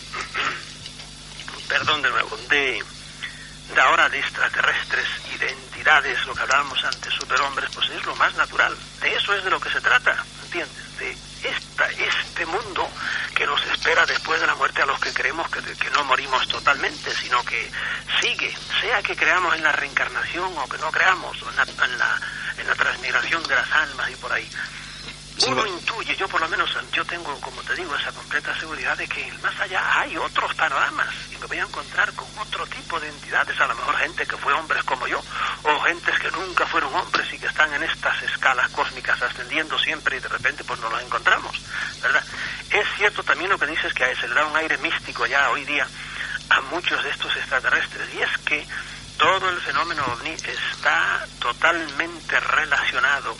perdón de nuevo, de... de ahora de extraterrestres y de entidades, lo que hablábamos antes, superhombres, pues es lo más natural. De eso es de lo que se trata, ¿entiendes? De esta, este mundo que nos espera después de la muerte a los que creemos que, que no morimos totalmente, sino que sigue, sea que creamos en la reencarnación o que no creamos, o en la, en la, en la transmigración de las almas y por ahí. Uno intuye, yo por lo menos, yo tengo, como te digo, esa completa seguridad de que más allá hay otros panoramas y me voy a encontrar con otro tipo de entidades, a lo mejor gente que fue hombres como yo, o gentes que nunca fueron hombres y que están en estas escalas cósmicas ascendiendo siempre y de repente pues nos los encontramos, ¿verdad? Es cierto también lo que dices, que se le da un aire místico ya hoy día a muchos de estos extraterrestres, y es que todo el fenómeno ovni está totalmente relacionado.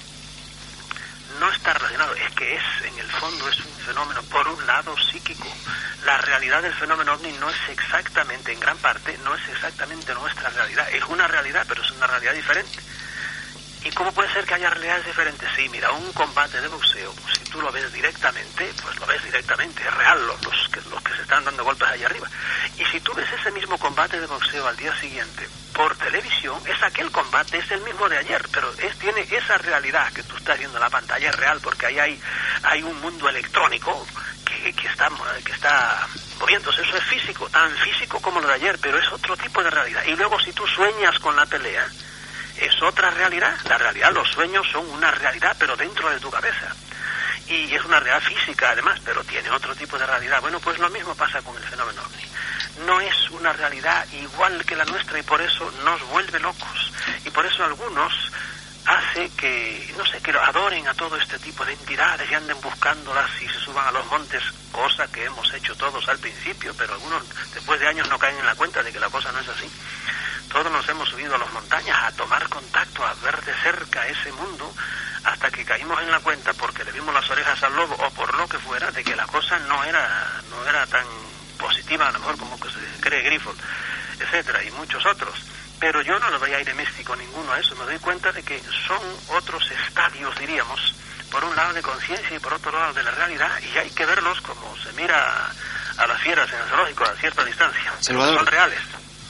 No está relacionado, es que es, en el fondo es un fenómeno, por un lado, psíquico. La realidad del fenómeno ovni no es exactamente, en gran parte, no es exactamente nuestra realidad. Es una realidad, pero es una realidad diferente. ¿Y cómo puede ser que haya realidades diferentes? Sí, mira, un combate de boxeo, si tú lo ves directamente, pues lo ves directamente, es real, los, los, que, los que se están dando golpes allá arriba. Y si tú ves ese mismo combate de boxeo al día siguiente por televisión, es aquel combate, es el mismo de ayer, pero es, tiene esa realidad que tú estás viendo en la pantalla, es real, porque ahí hay, hay un mundo electrónico que, que, está, que está moviéndose. Eso es físico, tan físico como lo de ayer, pero es otro tipo de realidad. Y luego si tú sueñas con la pelea, es otra realidad. La realidad, los sueños son una realidad, pero dentro de tu cabeza. Y es una realidad física, además, pero tiene otro tipo de realidad. Bueno, pues lo mismo pasa con el fenómeno ovni. No es una realidad igual que la nuestra y por eso nos vuelve locos. Y por eso algunos hace que, no sé, que adoren a todo este tipo de entidades y anden buscándolas y se suban a los montes, cosa que hemos hecho todos al principio, pero algunos después de años no caen en la cuenta de que la cosa no es así. Todos nos hemos subido a las montañas a tomar contacto, a ver de cerca ese mundo, hasta que caímos en la cuenta, porque le vimos las orejas al lobo o por lo que fuera, de que la cosa no era no era tan positiva, a lo mejor como que se cree Griffith, etcétera, y muchos otros. Pero yo no le doy aire místico ninguno a eso, me doy cuenta de que son otros estadios, diríamos, por un lado de conciencia y por otro lado de la realidad, y hay que verlos como se mira a las fieras en el zoológico a cierta distancia. Salvador, son reales.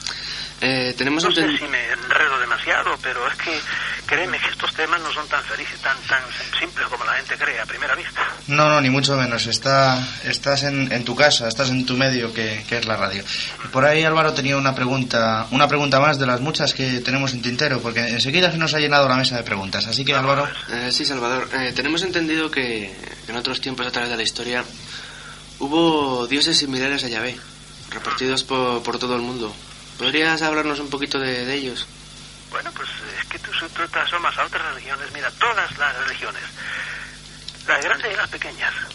Eh, tenemos no enten... sé si me enredo demasiado, pero es que créeme que estos temas no son tan felices, tan tan simples como la gente cree a primera vista. No, no, ni mucho menos. Está, estás en, en tu casa, estás en tu medio, que, que es la radio. Y por ahí Álvaro tenía una pregunta, una pregunta más de las muchas que tenemos en tintero, porque enseguida se nos ha llenado la mesa de preguntas. Así que, Álvaro... Eh, sí, Salvador. Eh, tenemos entendido que en otros tiempos a través de la historia hubo dioses similares a Yahvé, repartidos por, por todo el mundo. ¿Podrías hablarnos un poquito de, de ellos? Bueno, pues es que tú, tú te asomas a otras religiones. Mira, todas las religiones, las grandes y las pequeñas, todas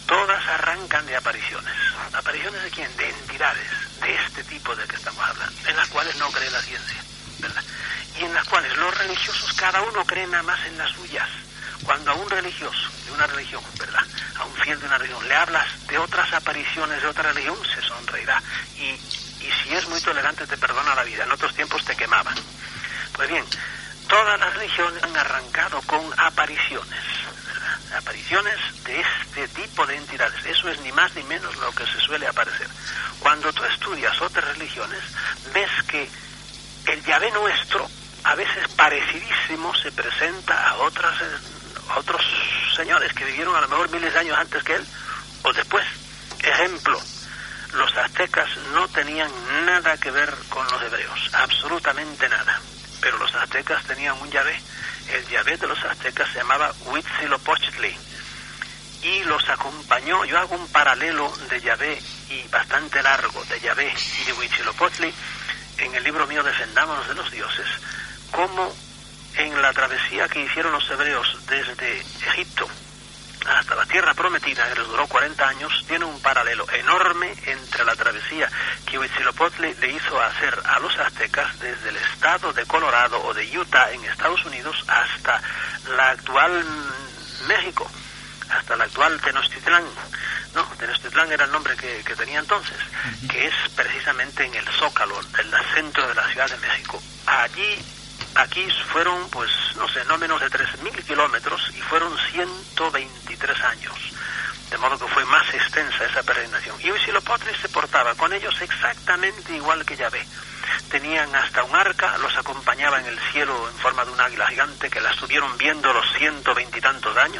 arrancan de apariciones. ¿Apariciones de quién? De entidades, de este tipo de que estamos hablando, en las cuales no cree la ciencia, ¿verdad? Y en las cuales los religiosos, cada uno cree nada más en las suyas. Cuando a un religioso de una religión, ¿verdad?, a un fiel de una religión, le hablas de otras apariciones de otra religión, se sonreirá. Y, y si es muy tolerante, te perdona la vida. En otros tiempos te quemaban. Pues bien, todas las religiones han arrancado con apariciones, ¿verdad? Apariciones de este tipo de entidades. Eso es ni más ni menos lo que se suele aparecer. Cuando tú estudias otras religiones, ves que el Yahvé nuestro, a veces parecidísimo, se presenta a otras, a otros señores que vivieron a lo mejor miles de años antes que él, o después. Ejemplo, los aztecas no tenían nada que ver con los hebreos, absolutamente nada. Pero los aztecas tenían un Yahvé. El Yahvé de los aztecas se llamaba Huitzilopochtli. Y los acompañó. Yo hago un paralelo de Yahvé, y bastante largo, de Yahvé y de Huitzilopochtli, en el libro mío Defendámonos de los Dioses, como en la travesía que hicieron los hebreos desde Egipto hasta la tierra prometida, que les duró cuarenta años, tiene un paralelo enorme entre la travesía que Huitzilopochtli le hizo hacer a los aztecas desde el estado de Colorado o de Utah en Estados Unidos hasta la actual México, hasta la actual Tenochtitlán. No, Tenochtitlán era el nombre que, que tenía entonces, uh-huh. que es precisamente en el Zócalo, en el centro de la Ciudad de México. Allí, aquí fueron, pues, no sé, no menos de tres mil kilómetros y fueron ciento veintitrés años. De modo que fue más extensa esa peregrinación. Y Huitzilopochtli se portaba con ellos exactamente igual que Yahvé. Tenían hasta un arca, los acompañaba en el cielo en forma de un águila gigante que la estuvieron viendo los ciento veintitantos años.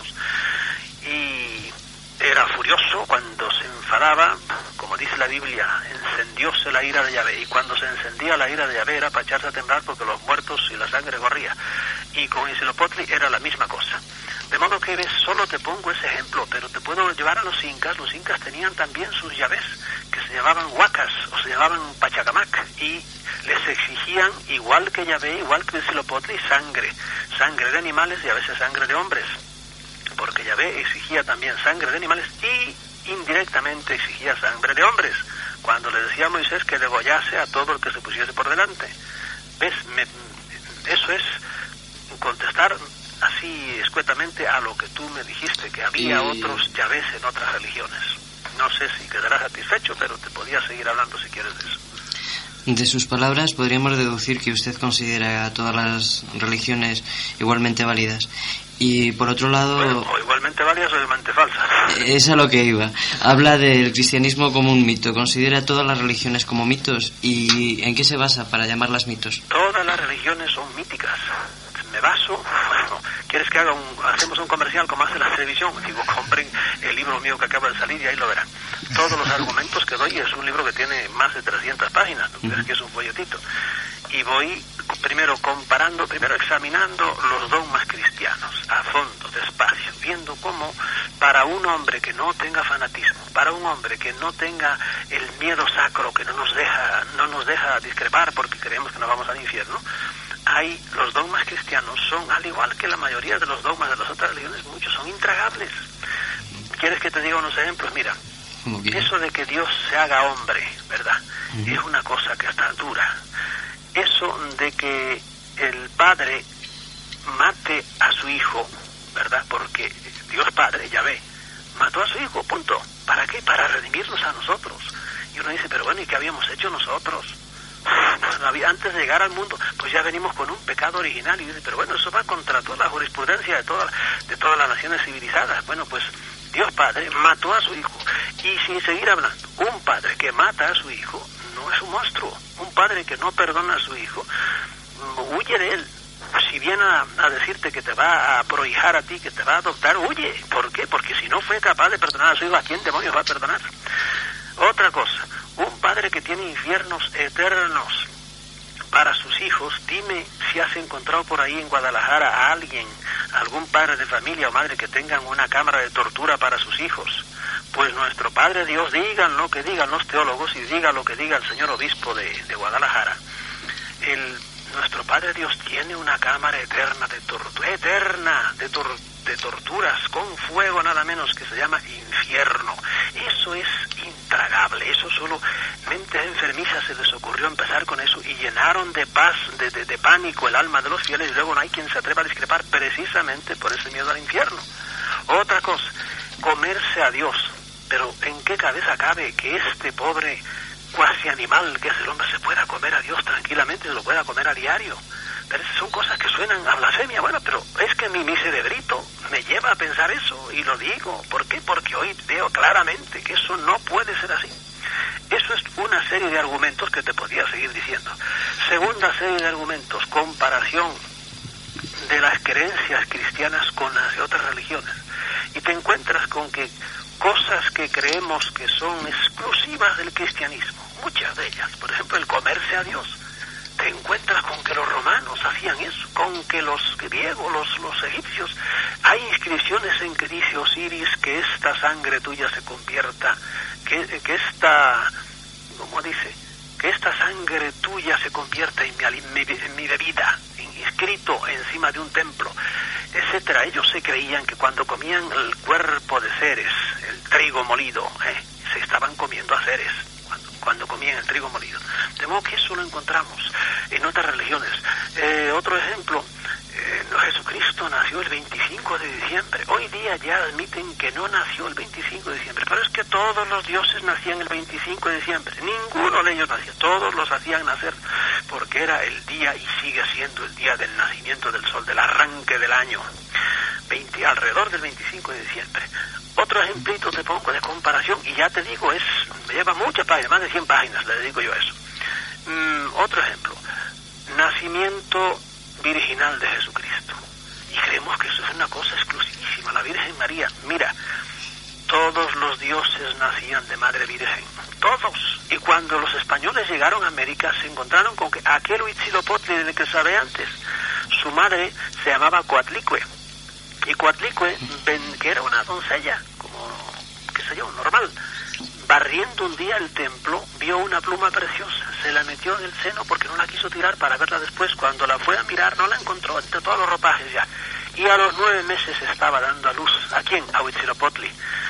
Y era furioso cuando se enfadaba, como dice la Biblia, encendióse la ira de Yahvé, y cuando se encendía la ira de Yahvé era para echarse a temblar porque los muertos y la sangre corría, y con Huitzilopochtli era la misma cosa. De modo que ves, solo te pongo ese ejemplo, pero te puedo llevar a los incas. Los incas tenían también sus Yahvés, que se llamaban huacas, o se llamaban pachacamac, y les exigían, igual que Yahvé, igual que Huitzilopochtli, sangre, sangre de animales y a veces sangre de hombres, porque Yahvé exigía también sangre de animales y indirectamente exigía sangre de hombres, cuando le decía a Moisés que degollase a todo el que se pusiese por delante. ¿Ves? Me, eso es contestar así escuetamente a lo que tú me dijiste, que había y... otros Yahvés en otras religiones. No sé si quedarás satisfecho, pero te podía seguir hablando si quieres de eso. De sus palabras podríamos deducir que usted considera a todas las religiones igualmente válidas. Y por otro lado... Bueno, o igualmente válidas o igualmente falsas. Es a lo que iba. Habla del cristianismo como un mito. ¿Considera todas las religiones como mitos? ¿Y en qué se basa para llamarlas mitos? Todas las religiones son míticas. Me baso... Bueno, ¿quieres que haga un... hacemos un comercial como hace la televisión? Digo, compren el libro mío que acaba de salir y ahí lo verán. Todos los argumentos que doy, es un libro que tiene más de trescientas páginas. ¿No crees que es un folletito? Y voy primero comparando, primero examinando los dogmas cristianos a fondo, despacio, viendo cómo para un hombre que no tenga fanatismo, para un hombre que no tenga el miedo sacro que no nos deja, no nos deja discrepar porque creemos que nos vamos al infierno, hay los dogmas cristianos son, al igual que la mayoría de los dogmas de las otras religiones, muchos son intragables. ¿Quieres que te diga unos ejemplos? Mira, eso de que Dios se haga hombre, ¿verdad? Uh-huh. Es una cosa que está dura. Eso de que el padre mate a su hijo, ¿verdad? Porque Dios Padre, Yahvé, mató a su hijo, punto. ¿Para qué? Para redimirnos a nosotros. Y uno dice, pero bueno, ¿y qué habíamos hecho nosotros? Pues no había, antes de llegar al mundo, pues ya venimos con un pecado original. Y dice, pero bueno, eso va contra toda la jurisprudencia de, toda, de todas las naciones civilizadas. Bueno, pues Dios Padre mató a su hijo. Y sin seguir hablando, un padre que mata a su hijo no es un monstruo. Un padre que no perdona a su hijo, huye de él. Si viene a, a decirte que te va a prohijar a ti, que te va a adoptar, huye. ¿Por qué? Porque si no fue capaz de perdonar a su hijo, ¿a quién demonios va a perdonar? Otra cosa, un padre que tiene infiernos eternos para sus hijos, dime si has encontrado por ahí en Guadalajara a alguien, algún padre de familia o madre que tengan una cámara de tortura para sus hijos. Pues nuestro Padre Dios, digan lo que digan los teólogos y diga lo que diga el señor obispo de, de Guadalajara, el, nuestro Padre Dios tiene una cámara eterna de tortura, eterna de tortura, de torturas con fuego, nada menos, que se llama infierno. Eso es intragable, eso solo mentes enfermizas se les ocurrió empezar con eso y llenaron de paz, de, de, de pánico el alma de los fieles, y luego no hay quien se atreva a discrepar precisamente por ese miedo al infierno. Otra cosa, comerse a Dios. Pero ¿en qué cabeza cabe que este pobre cuasi animal que es el hombre se pueda comer a Dios tranquilamente, se lo pueda comer a diario? Pero son cosas que suenan a blasfemia. Bueno, pero es que mi, mi cerebrito me lleva a pensar eso, y lo digo. ¿Por qué? Porque hoy veo claramente que eso no puede ser así. Eso es una serie de argumentos que te podía seguir diciendo. Segunda serie de argumentos, comparación de las creencias cristianas con las de otras religiones. Y te encuentras con que cosas que creemos que son exclusivas del cristianismo, muchas de ellas, por ejemplo, el comerse a Dios, te encuentras con que los romanos hacían eso, con que los griegos, los, los egipcios, hay inscripciones en que dice Osiris que esta sangre tuya se convierta, que, que esta, ¿cómo dice? Que esta sangre tuya se convierta en mi, en mi, en mi bebida, inscrito encima de un templo, etcétera. Ellos se creían que cuando comían el cuerpo de Ceres, el trigo molido, ¿eh? se estaban comiendo a Ceres cuando, cuando comían el trigo molido. De modo que eso lo encontramos en otras religiones. Eh, otro ejemplo, eh, Jesucristo nació el veinticinco de diciembre. Hoy día ya admiten que no nació el veinticinco de diciembre, pero es que todos los dioses nacían el veinticinco de diciembre. Ninguno de ellos nacía, todos los hacían nacer, porque era el día, y sigue siendo el día del nacimiento del sol, del arranque del año, veinte, alrededor del veinticinco de diciembre. Otro ejemplito te pongo de comparación, y ya te digo, es me lleva muchas páginas, más de cien páginas le dedico yo a eso. Mm, otro ejemplo, nacimiento virginal de Jesucristo. Y creemos que eso es una cosa exclusivísima, la Virgen María. Mira, todos los dioses nacían de Madre Virgen, todos. Y cuando los españoles llegaron a América se encontraron con que aquel Huitzilopochtli del que se sabe antes, su madre se llamaba Coatlicue. Y Coatlicue, que era una doncella, como, qué sé yo, normal, barriendo un día el templo, vio una pluma preciosa, se la metió en el seno porque no la quiso tirar para verla después. Cuando la fue a mirar no la encontró entre todos los ropajes ya. Y a los nueve meses estaba dando a luz. ¿A quién? A Huitzilopochtli.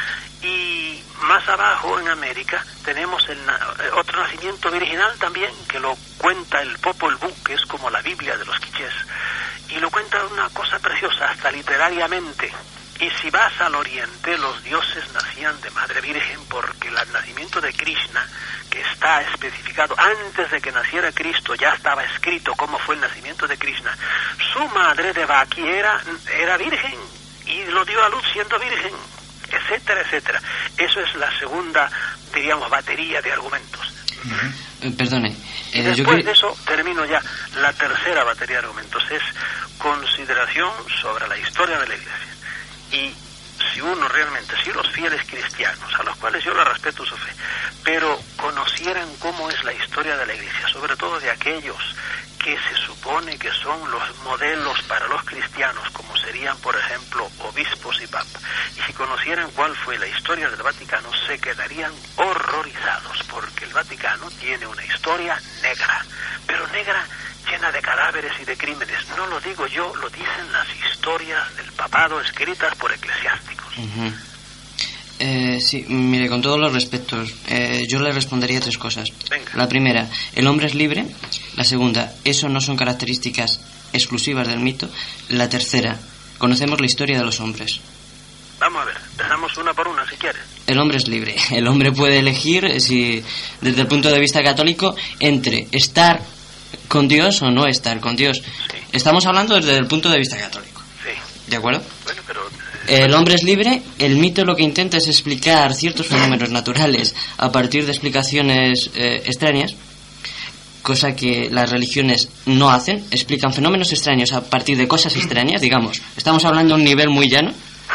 Y más abajo en América tenemos el na- otro nacimiento virginal también, que lo cuenta el Popol Vuh, que es como la Biblia de los quichés. Y lo cuenta una cosa preciosa, hasta literariamente. Y si vas al oriente, los dioses nacían de Madre Virgen, porque el nacimiento de Krishna, que está especificado antes de que naciera Cristo, ya estaba escrito cómo fue el nacimiento de Krishna. Su madre Devaki era, era virgen, y lo dio a luz siendo virgen, etcétera, etcétera. Eso es la segunda, diríamos, batería de argumentos. Uh-huh. Eh, perdone. Eh, Después yo que... de eso, termino ya. La tercera batería de argumentos es consideración sobre la historia de la Iglesia. Y si uno realmente, si los fieles cristianos, a los cuales yo les respeto su fe, pero conocieran cómo es la historia de la Iglesia, sobre todo de aquellos que se supone que son los modelos para los cristianos, como serían, por ejemplo, obispos y papas, y si conocieran cuál fue la historia del Vaticano, se quedarían horrorizados, porque el Vaticano tiene una historia negra, pero negra llena de cadáveres y de crímenes. No lo digo yo, lo dicen las historias del papado escritas por eclesiásticos. Uh-huh. Eh, sí, mire, con todos los respetos, eh, yo le respondería tres cosas. Venga. La primera, el hombre es libre. La segunda, eso no son características exclusivas del mito. La tercera, conocemos la historia de los hombres. Vamos a ver, empezamos una por una si quieres. El hombre es libre. El hombre puede elegir, si desde el punto de vista católico, entre estar con Dios o no estar con Dios. Sí. Estamos hablando desde el punto de vista católico. Sí. ¿De acuerdo? Bueno, pero... El hombre es libre. El mito lo que intenta es explicar ciertos fenómenos naturales a partir de explicaciones eh, extrañas, cosa que las religiones no hacen. Explican fenómenos extraños a partir de cosas extrañas, digamos. Estamos hablando a un nivel muy llano.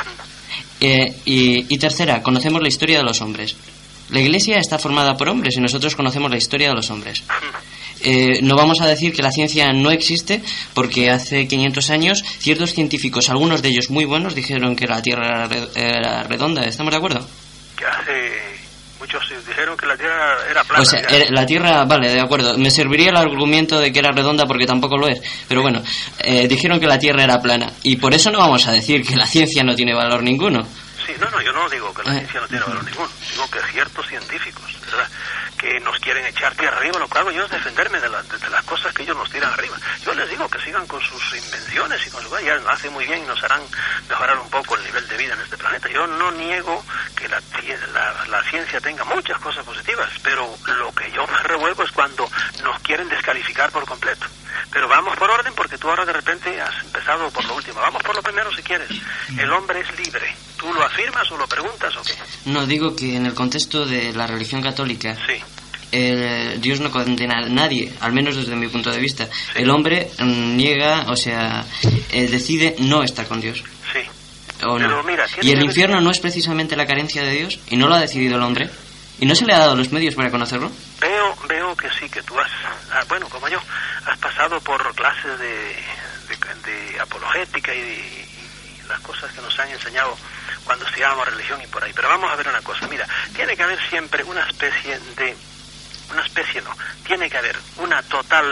Eh, y, y tercera, conocemos la historia de los hombres. La Iglesia está formada por hombres y nosotros conocemos la historia de los hombres. Eh, no vamos a decir que la ciencia no existe, porque hace quinientos años ciertos científicos, algunos de ellos muy buenos, dijeron que la Tierra era redonda. ¿Estamos de acuerdo? Que hace Muchos dijeron que la Tierra era plana. O sea, la Tierra, vale, de acuerdo. Me serviría el argumento de que era redonda porque tampoco lo es. Pero bueno, eh, dijeron que la Tierra era plana. Y por eso no vamos a decir que la ciencia no tiene valor ninguno. Sí, no, no, yo no digo que la eh. ciencia no tiene valor ninguno. Digo que ciertos científicos, ¿verdad?, que nos quieren echar tierra arriba, lo que hago yo es defenderme de, la, de, de las cosas que ellos nos tiran arriba. Yo les digo que sigan con sus invenciones y con su... Ya hace muy bien y nos harán mejorar un poco el nivel de vida en este planeta. Yo no niego que la, la, la ciencia tenga muchas cosas positivas, pero lo que yo me revuelvo es cuando nos quieren descalificar por completo. Pero vamos por orden, porque tú ahora de repente has empezado por lo último. Vamos por lo primero si quieres. El hombre es libre. ¿Tú lo afirmas o lo preguntas o qué? No, digo que en el contexto de la religión católica... Sí. El, Dios no condena a nadie, al menos desde mi punto de vista. Sí. El hombre mm, niega, o sea, eh, decide no estar con Dios. Sí. ¿O no? Pero mira, y el infierno no es precisamente la carencia de Dios, y no lo ha decidido el hombre, y no se le ha dado los medios para conocerlo. Veo, veo que sí, que tú has, ah, bueno, como yo, has pasado por clases de, de, de apologética y, de, y las cosas que nos han enseñado cuando estudiábamos religión y por ahí. Pero vamos a ver una cosa, mira, tiene que haber siempre una especie de... Una especie no, tiene que haber una total,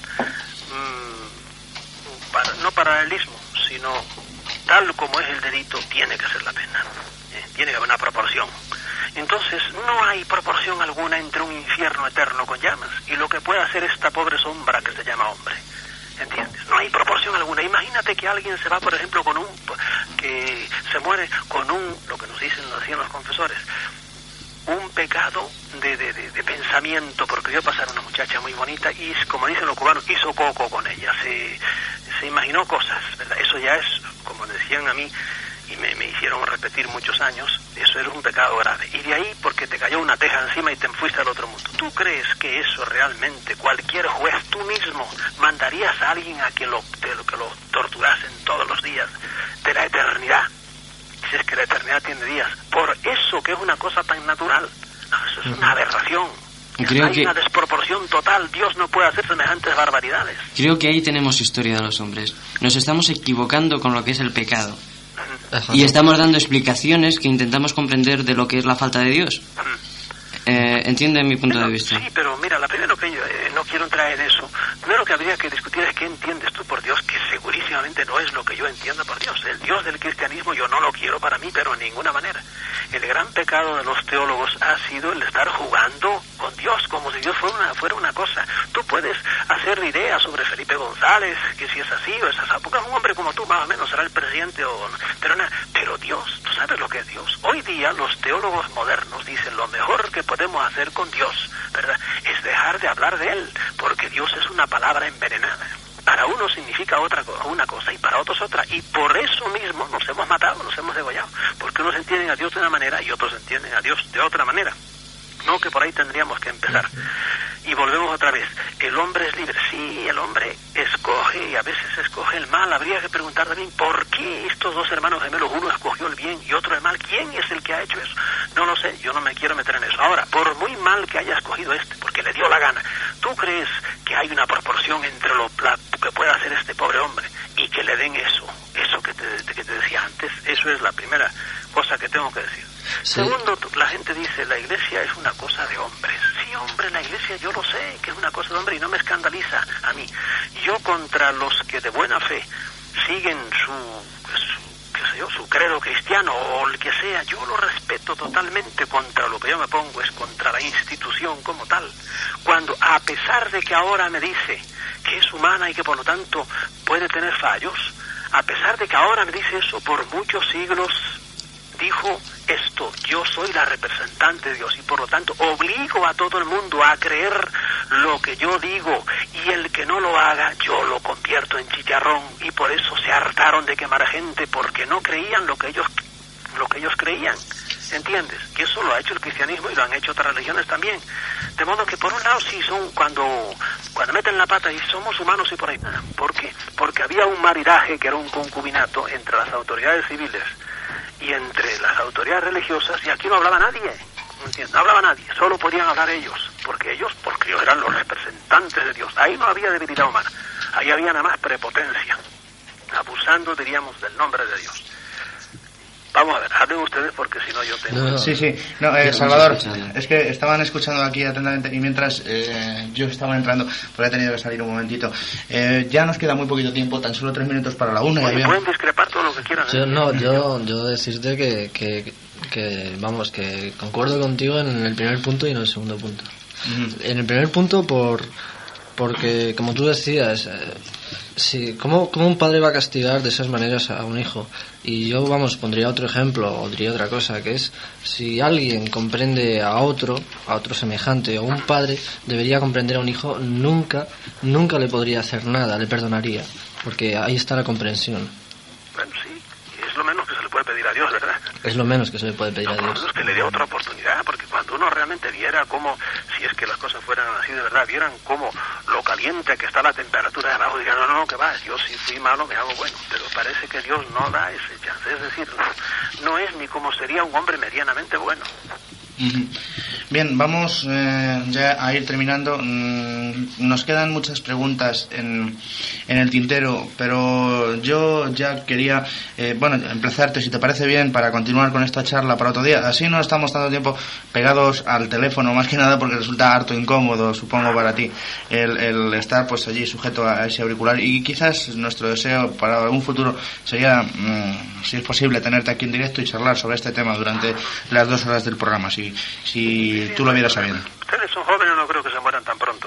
mmm, para, no paralelismo, sino tal como es el delito, tiene que ser la pena, ¿eh? Tiene que haber una proporción. Entonces no hay proporción alguna entre un infierno eterno con llamas y lo que puede hacer esta pobre sombra que se llama hombre, ¿entiendes? No hay proporción alguna. Imagínate que alguien se va, por ejemplo, con un, que se muere con un, lo que nos dicen, nos decían los confesores, un pecado de, de, de, de pensamiento, porque vio pasar una muchacha muy bonita y, como dicen los cubanos, hizo coco con ella, se, se imaginó cosas, ¿verdad? Eso ya es, como decían a mí, y me, me hicieron repetir muchos años, eso era un pecado grave. Y de ahí, porque te cayó una teja encima y te fuiste al otro mundo. ¿Tú crees que eso realmente, cualquier juez, tú mismo, mandarías a alguien a que lo, de lo, que lo torturasen todos los días de la eternidad? Si es que la eternidad tiene días, por eso que es una cosa tan natural. No, eso es una aberración. Creo Hay que... una desproporción total. Dios no puede hacer semejantes barbaridades. Creo que ahí tenemos historia de los hombres. Nos estamos equivocando con lo que es el pecado. Uh-huh. Y estamos dando explicaciones que intentamos comprender de lo que es la falta de Dios. Uh-huh. Eh, entiende mi punto pero, de vista. Sí, pero mira, la primero que yo eh, no quiero entrar en eso. Primero que habría que discutir es qué entiendes tú por Dios, que segurísimamente no es lo que yo entiendo por Dios. El Dios del cristianismo yo no lo quiero para mí, pero en ninguna manera. El gran pecado de los teólogos ha sido el estar jugando con Dios, como si Dios fuera una, fuera una cosa. Tú puedes hacer ideas sobre Felipe González, que si es así o es así, porque es un hombre como tú, más o menos, será el presidente o no. Pero, na, pero Dios, tú sabes lo que es Dios. Hoy día los teólogos modernos dicen lo mejor que podemos hacer con Dios, ¿verdad?, es dejar de hablar de Él, porque Dios es una palabra envenenada. Para uno significa otra una cosa y para otros otra, y por eso mismo nos hemos matado, nos hemos degollado, porque unos entienden a Dios de una manera y otros entienden a Dios de otra manera. No, que por ahí tendríamos que empezar. Y volvemos otra vez. El hombre es libre. Sí, el hombre escoge y a veces escoge el mal. Habría que preguntar también por qué estos dos hermanos gemelos, uno escogió el bien y otro el mal. ¿Quién es el que ha hecho eso? No lo sé, yo no me quiero meter en eso. Ahora, por muy mal que haya escogido este, porque le dio la gana, ¿tú crees que hay una proporción entre lo la, que puede hacer este pobre hombre y que le den eso? Eso que te, que te decía antes, eso es la primera cosa que tengo que decir. Sí. Segundo, la gente dice, la iglesia es una cosa de hombres. Sí, hombre, la iglesia yo lo sé, que es una cosa de hombres y no me escandaliza a mí. Yo contra los que de buena fe siguen su, su qué sé yo, su credo cristiano o el que sea, yo lo respeto totalmente. Contra lo que yo me pongo es contra la institución como tal. Cuando, a pesar de que ahora me dice que es humana y que por lo tanto puede tener fallos, a pesar de que ahora me dice eso, por muchos siglos dijo esto: yo soy la representante de Dios y por lo tanto obligo a todo el mundo a creer lo que yo digo, y el que no lo haga yo lo convierto en chicharrón. Y por eso se hartaron de quemar gente, porque no creían lo que ellos lo que ellos creían. ¿Entiendes? Que eso lo ha hecho el cristianismo y lo han hecho otras religiones también. De modo que por un lado sí son cuando cuando meten la pata y somos humanos y por ahí. ¿Por qué? Porque había un maridaje que era un concubinato entre las autoridades civiles y entre las autoridades religiosas, y aquí no hablaba nadie, ¿entiendes? No hablaba nadie, solo podían hablar ellos, porque ellos, porque ellos eran los representantes de Dios. Ahí no había debilidad humana, ahí había nada más prepotencia, abusando, diríamos, del nombre de Dios. Vamos a ver, hablen ustedes porque si no yo tengo... No, no. Sí, sí. No, eh, Salvador, es que estaban escuchando aquí atentamente y mientras eh, yo estaba entrando, pues he tenido que salir un momentito. Eh, ya nos queda muy poquito tiempo, tan solo tres minutos para la una. Oye, había... pueden discrepar todo lo que quieran. ¿eh? Yo, no, yo, yo decirte que, que, que, vamos, que concuerdo contigo en el primer punto y en el segundo punto. Uh-huh. En el primer punto por... Porque, como tú decías, eh, si, ¿cómo, ¿cómo un padre va a castigar de esas maneras a un hijo? Y yo, vamos, pondría otro ejemplo, o diría otra cosa, que es, si alguien comprende a otro, a otro semejante, o un padre debería comprender a un hijo, nunca, nunca le podría hacer nada, le perdonaría, porque ahí está la comprensión. Bueno, sí, es lo menos que se le puede pedir a Dios, ¿verdad? Es lo menos que se le puede pedir no, a Dios. Por lo menos que le dé otra oportunidad, porque cuando uno realmente viera cómo, si es que las cosas fueran así de verdad, vieran cómo lo caliente que está la temperatura de abajo, digan, no, no, que va, yo si fui malo me hago bueno, pero parece que Dios no da ese chance, es decir, no, no es ni como sería un hombre medianamente bueno. Bien, vamos eh, ya a ir terminando. Nos quedan muchas preguntas en, en el tintero, pero yo ya quería, eh, bueno, emplazarte, si te parece bien, para continuar con esta charla para otro día. Así no estamos tanto tiempo pegados al teléfono, más que nada porque resulta harto incómodo, supongo, para ti, el, el estar pues allí sujeto a ese auricular. Y quizás nuestro deseo para un futuro sería, mmm, si es posible, tenerte aquí en directo y charlar sobre este tema durante las dos horas del programa, si si sí, tú lo vieras sabiendo. Ustedes son jóvenes, no creo que se mueran tan pronto.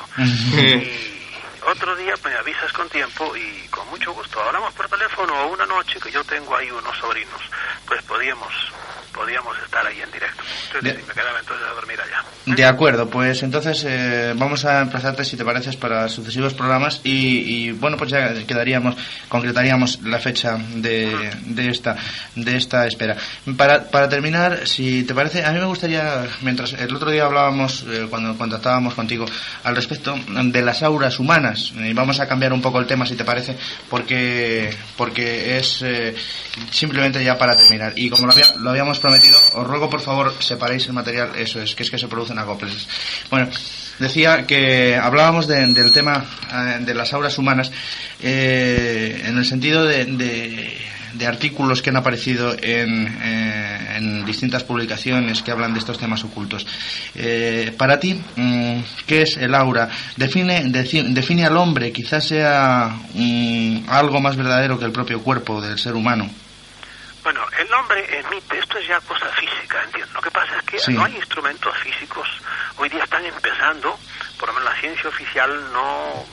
Y otro día me avisas con tiempo y con mucho gusto hablamos por teléfono, o una noche que yo tengo ahí unos sobrinos, pues podíamos podíamos estar ahí en directo. Entonces, de, me quedaba entonces a dormir allá. De acuerdo, pues entonces eh, vamos a emplazarte, si te pareces, para sucesivos programas y, y bueno, pues ya quedaríamos, concretaríamos la fecha de, de esta de esta espera. Para, para terminar, si te parece, a mí me gustaría, mientras el otro día hablábamos, eh, cuando contactábamos contigo, al respecto de las auras humanas, y vamos a cambiar un poco el tema, si te parece, porque porque es eh, simplemente ya para terminar. Y como lo, había, lo habíamos prometido, os ruego por favor separéis el material, eso es, que es que se producen acoples. Bueno, decía que hablábamos de, del tema eh, de las auras humanas eh, en el sentido de, de, de artículos que han aparecido en, eh, en distintas publicaciones que hablan de estos temas ocultos. Eh, para ti, ¿qué es el aura? Define, de, define al hombre, quizás sea um, algo más verdadero que el propio cuerpo del ser humano. Bueno, el hombre emite, esto es ya cosa física, entiendo. Lo que pasa es que sí. No hay instrumentos físicos, hoy día están empezando, por lo menos la ciencia oficial no,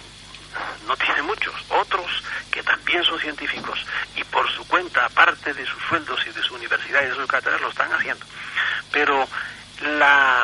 no tiene muchos, otros que también son científicos y por su cuenta, aparte de sus sueldos y de su universidad y de sus cátedras, lo están haciendo. Pero la,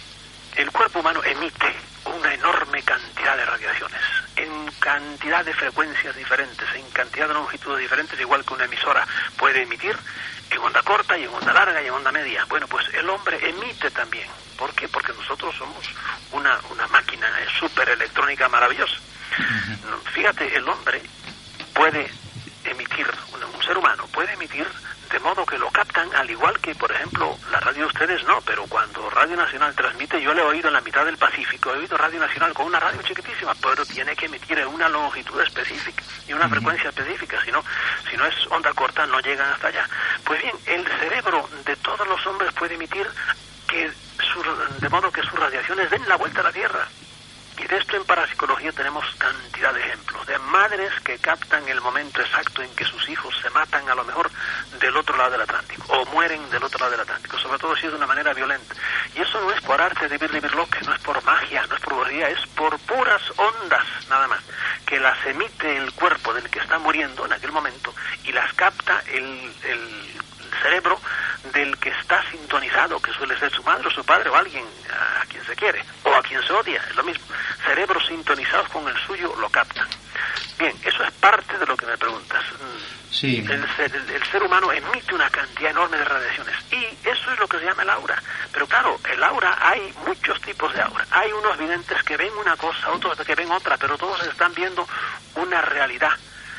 el cuerpo humano emite una enorme cantidad de radiaciones, en cantidad de frecuencias diferentes, en cantidad de longitudes diferentes, igual que una emisora puede emitir en onda corta y en onda larga y en onda media. Bueno, pues el hombre emite también. ¿Por qué? Porque nosotros somos una, una máquina súper electrónica maravillosa. Uh-huh. Fíjate, el hombre puede emitir, un, un ser humano puede emitir de modo que lo captan, al igual que, por ejemplo, la radio de ustedes no, pero cuando Radio Nacional transmite, yo le he oído en la mitad del Pacífico, he oído Radio Nacional con una radio chiquitísima, pero tiene que emitir en una longitud específica y una uh-huh. frecuencia específica, si no, si no es onda corta no llegan hasta allá. Pues bien, el cerebro de todos los hombres puede emitir que su, de modo que sus radiaciones den la vuelta a la Tierra. Y de esto en parapsicología tenemos cantidad de ejemplos, de madres que captan el momento exacto en que sus hijos se matan a lo mejor del otro lado del Atlántico, o mueren del otro lado del Atlántico, sobre todo si es de una manera violenta. Y eso no es por arte de Birli-Birloque, no es por magia, no es por brujería, es por puras ondas, nada más, que las emite el cuerpo del que está muriendo en aquel momento, y las capta el, el cerebro del que está sintonizado, que suele ser su madre o su padre o alguien a quien se quiere o a quien se odia, es lo mismo. Cerebros sintonizados con el suyo lo captan. Bien, eso es parte de lo que me preguntas. Sí. El ser, el, el ser humano emite una cantidad enorme de radiaciones y eso es lo que se llama el aura. Pero claro, el aura, hay muchos tipos de aura. Hay unos videntes que ven una cosa, otros que ven otra, pero todos están viendo una realidad.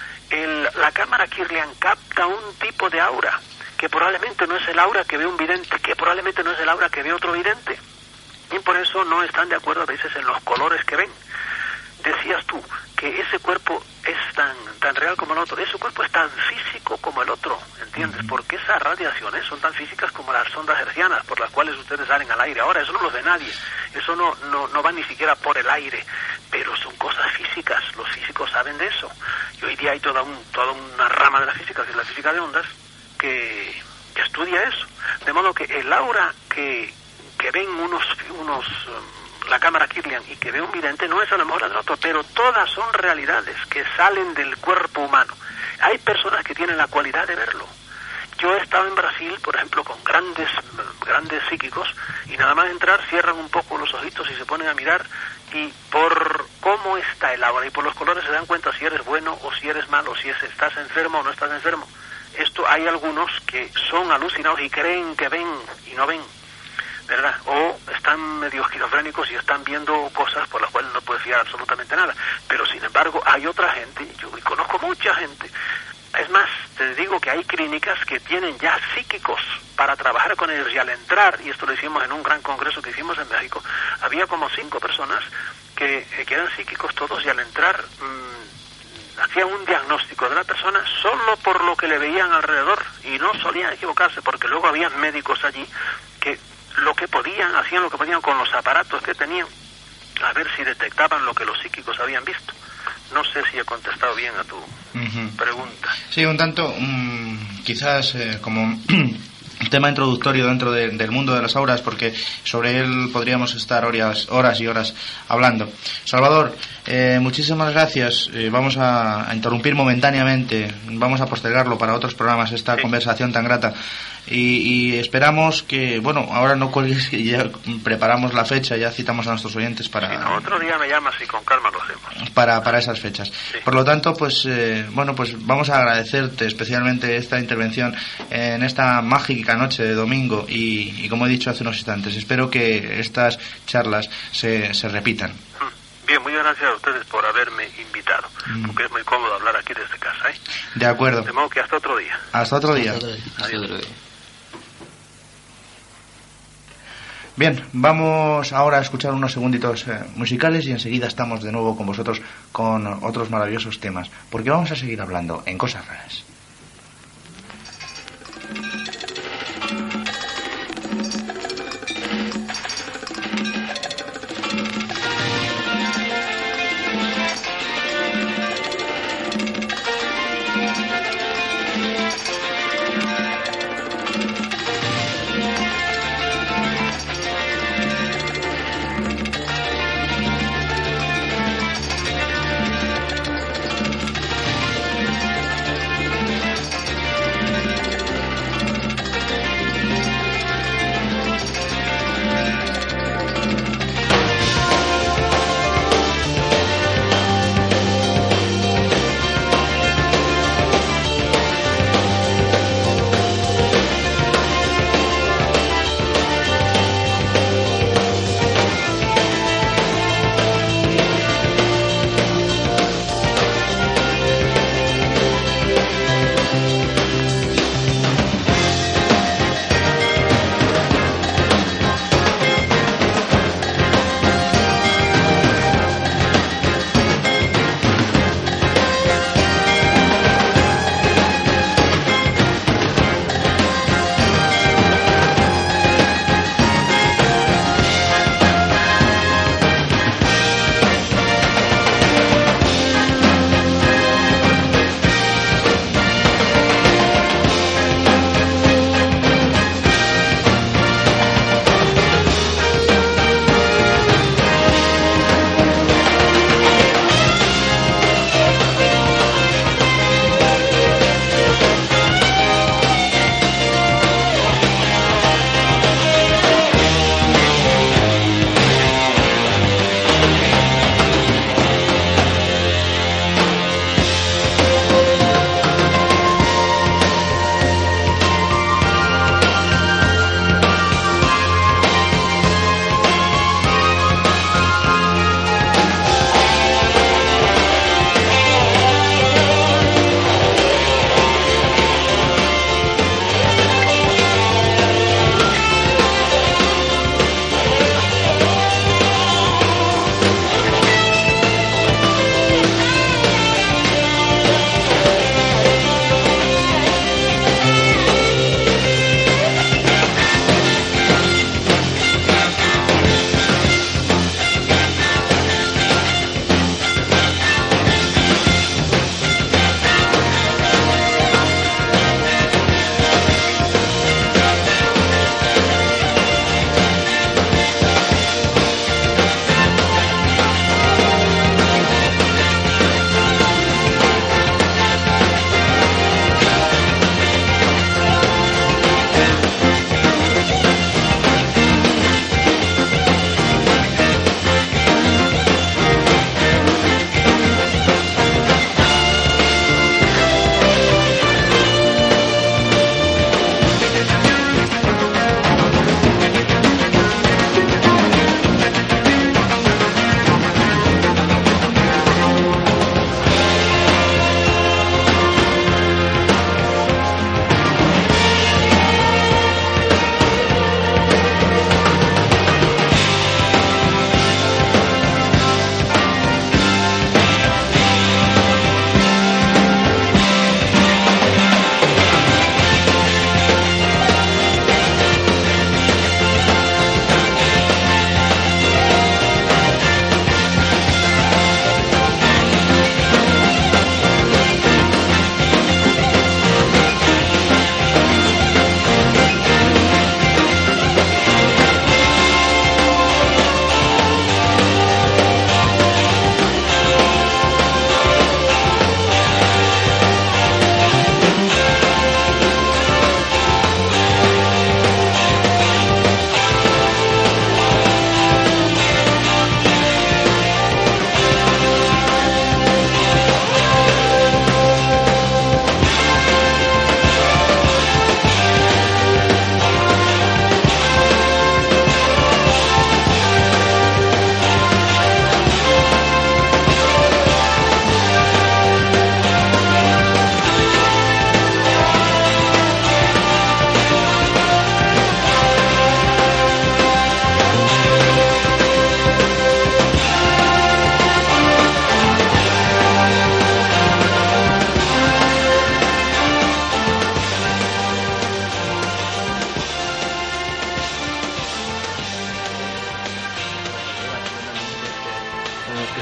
El, la cámara Kirlian capta un tipo de aura que probablemente no es el aura que ve un vidente, que probablemente no es el aura que ve otro vidente. Y por eso no están de acuerdo a veces en los colores que ven. Decías tú que ese cuerpo es tan tan real como el otro, ese cuerpo es tan físico como el otro, ¿entiendes? Porque esas radiaciones son tan físicas como las ondas hercianas por las cuales ustedes salen al aire. Ahora, eso no lo ve nadie, eso no, no, no va ni siquiera por el aire, pero son cosas físicas, los físicos saben de eso. Y hoy día hay toda, un, toda una rama de la física, que es la física de ondas, que, que estudia eso. De modo que el aura que, que ven unos... unos la cámara Kirlian y que ve un vidente no es a lo mejor la del otro, pero todas son realidades que salen del cuerpo humano. Hay personas que tienen la cualidad de verlo. Yo he estado en Brasil, por ejemplo, con grandes grandes psíquicos, y nada más entrar cierran un poco los ojitos y se ponen a mirar, y por cómo está el aura y por los colores se dan cuenta si eres bueno o si eres malo, si es, estás enfermo o no estás enfermo. Esto hay algunos que son alucinados y creen que ven y no ven, ¿verdad? O están medio esquizofrénicos y están viendo cosas por las cuales no puede fiar absolutamente nada. Pero sin embargo hay otra gente, yo conozco mucha gente, es más, te digo que hay clínicas que tienen ya psíquicos para trabajar con ellos, y al entrar, y esto lo hicimos en un gran congreso que hicimos en México, había como cinco personas que, que eran psíquicos todos, y al entrar mmm, hacían un diagnóstico de la persona solo por lo que le veían alrededor, y no solían equivocarse, porque luego había médicos allí que lo que podían, hacían lo que podían con los aparatos que tenían, a ver si detectaban lo que los psíquicos habían visto. No sé si he contestado bien a tu uh-huh. pregunta. Sí, un tanto, um, quizás eh, como tema introductorio dentro de, del mundo de las auras, porque sobre él podríamos estar horas, horas y horas hablando. Salvador, eh, muchísimas gracias. Eh, vamos a, a interrumpir momentáneamente, vamos a postergarlo para otros programas esta sí. conversación tan grata. Y, y esperamos que, bueno, ahora no cuelgues, que ya preparamos la fecha, ya citamos a nuestros oyentes para... Sí, no, otro día me llamas y con calma lo hacemos. Para, para esas fechas. Sí. Por lo tanto, pues, eh, bueno, pues vamos a agradecerte especialmente esta intervención en esta mágica noche de domingo y, y como he dicho hace unos instantes, espero que estas charlas se, se repitan. Bien, muy gracias a ustedes por haberme invitado, mm. porque es muy cómodo hablar aquí desde casa, ¿eh? De acuerdo. De modo que hasta otro día. Hasta otro día. Hasta otro día. Hasta otro día. Bien, vamos ahora a escuchar unos segunditos eh, musicales y enseguida estamos de nuevo con vosotros con otros maravillosos temas, porque vamos a seguir hablando en cosas raras.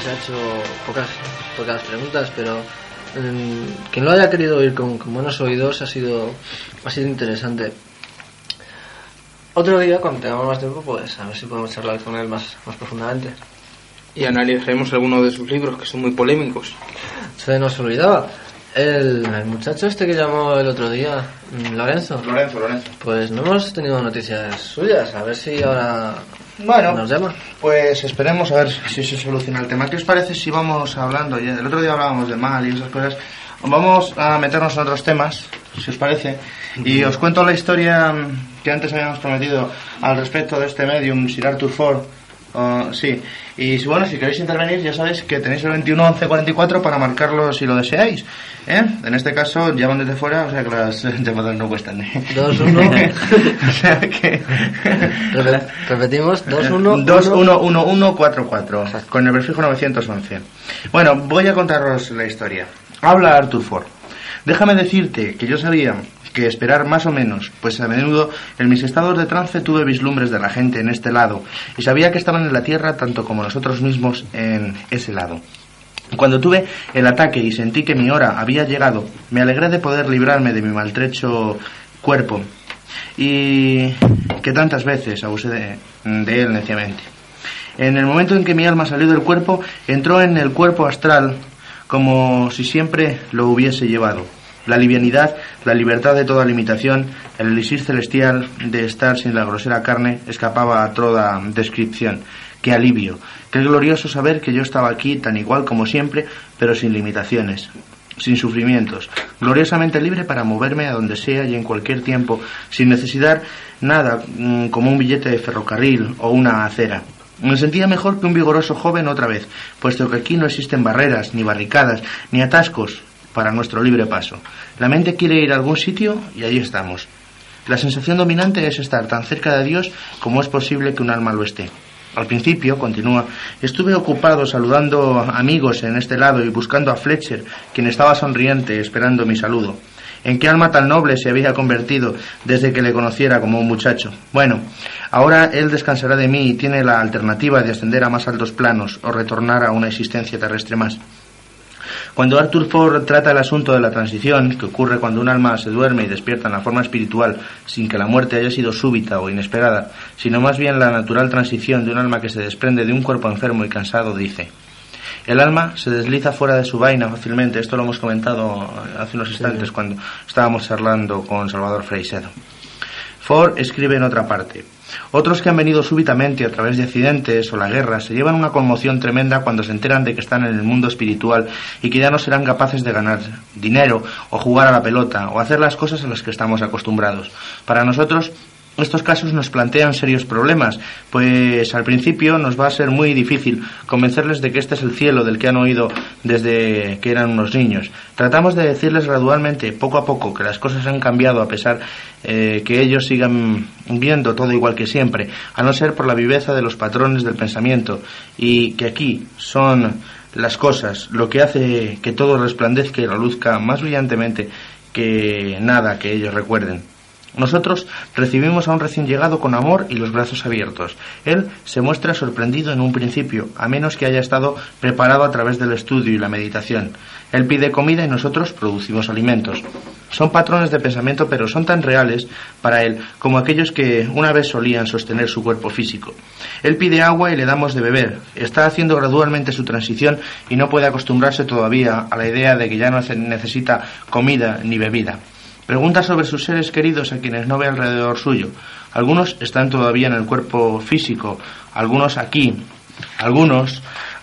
se ha hecho pocas, pocas preguntas, pero eh, quien lo haya querido oír con, con buenos oídos ha sido, ha sido interesante. Otro día, cuando tengamos más tiempo, pues a ver si podemos charlar con él más, más profundamente. Y analizaremos algunos de sus libros, que son muy polémicos. Se nos olvidaba. El, el muchacho este que llamó el otro día, Lorenzo. Lorenzo, Lorenzo. Pues no hemos tenido noticias suyas. A ver si ahora bueno, nos llama. Pues esperemos a ver si se soluciona el tema. ¿Qué os parece si vamos hablando? Ya, el otro día hablábamos de mal y esas cosas. Vamos a meternos en otros temas, si os parece. Y os cuento la historia que antes habíamos prometido al respecto de este medium, Sir Arthur Ford. Uh, sí, y bueno, si queréis intervenir ya sabéis que tenéis el veintiuno once cuarenta y cuatro para marcarlo si lo deseáis, ¿eh? En este caso llaman desde fuera, o sea que las llamadas no cuestan, ¿eh? dos uno o sea que repetimos dos uno dos uno uno uno cuatro cuatro con el prefijo novecientos once. Bueno, voy a contaros la historia. Habla Arthur Ford. Déjame decirte que yo sabía que esperar más o menos, pues a menudo en mis estados de trance tuve vislumbres de la gente en este lado y sabía que estaban en la tierra tanto como nosotros mismos en ese lado. Cuando tuve el ataque y sentí que mi hora había llegado, me alegré de poder librarme de mi maltrecho cuerpo y que tantas veces abusé de, de él neciamente. En el momento en que mi alma salió del cuerpo, entró en el cuerpo astral como si siempre lo hubiese llevado. La livianidad, la libertad de toda limitación, el elixir celestial de estar sin la grosera carne escapaba a toda descripción. ¡Qué alivio! ¡Qué glorioso saber que yo estaba aquí tan igual como siempre, pero sin limitaciones, sin sufrimientos, gloriosamente libre para moverme a donde sea y en cualquier tiempo, sin necesitar nada mmm, como un billete de ferrocarril o una acera! Me sentía mejor que un vigoroso joven otra vez, puesto que aquí no existen barreras, ni barricadas, ni atascos para nuestro libre paso. La mente quiere ir a algún sitio y allí estamos. La sensación dominante es estar tan cerca de Dios como es posible que un alma lo esté. Al principio, continúa, estuve ocupado saludando amigos en este lado y buscando a Fletcher, quien estaba sonriente esperando mi saludo. ¿En qué alma tan noble se había convertido desde que le conociera como un muchacho? Bueno, ahora él descansará de mí y tiene la alternativa de ascender a más altos planos o retornar a una existencia terrestre más. Cuando Arthur Ford trata el asunto de la transición, que ocurre cuando un alma se duerme y despierta en la forma espiritual sin que la muerte haya sido súbita o inesperada, sino más bien la natural transición de un alma que se desprende de un cuerpo enfermo y cansado, dice: el alma se desliza fuera de su vaina fácilmente. Esto lo hemos comentado hace unos instantes, sí, cuando estábamos charlando con Salvador Freixedo. Ford escribe en otra parte: otros que han venido súbitamente a través de accidentes o la guerra se llevan una conmoción tremenda cuando se enteran de que están en el mundo espiritual y que ya no serán capaces de ganar dinero o jugar a la pelota o hacer las cosas a las que estamos acostumbrados. Para nosotros estos casos nos plantean serios problemas, pues al principio nos va a ser muy difícil convencerles de que este es el cielo del que han oído desde que eran unos niños. Tratamos de decirles gradualmente, poco a poco, que las cosas han cambiado a pesar eh, que ellos sigan viendo todo igual que siempre, a no ser por la viveza de los patrones del pensamiento, y que aquí son las cosas lo que hace que todo resplandezca y reluzca más brillantemente que nada que ellos recuerden. Nosotros recibimos a un recién llegado con amor y los brazos abiertos. Él se muestra sorprendido en un principio, a menos que haya estado preparado a través del estudio y la meditación. Él pide comida y nosotros producimos alimentos. Son patrones de pensamiento, pero son tan reales para él como aquellos que una vez solían sostener su cuerpo físico. Él pide agua y le damos de beber. Está haciendo gradualmente su transición y no puede acostumbrarse todavía a la idea de que ya no necesita comida ni bebida. Pregunta sobre sus seres queridos a quienes no ve alrededor suyo. Algunos están todavía en el cuerpo físico, algunos aquí, algunos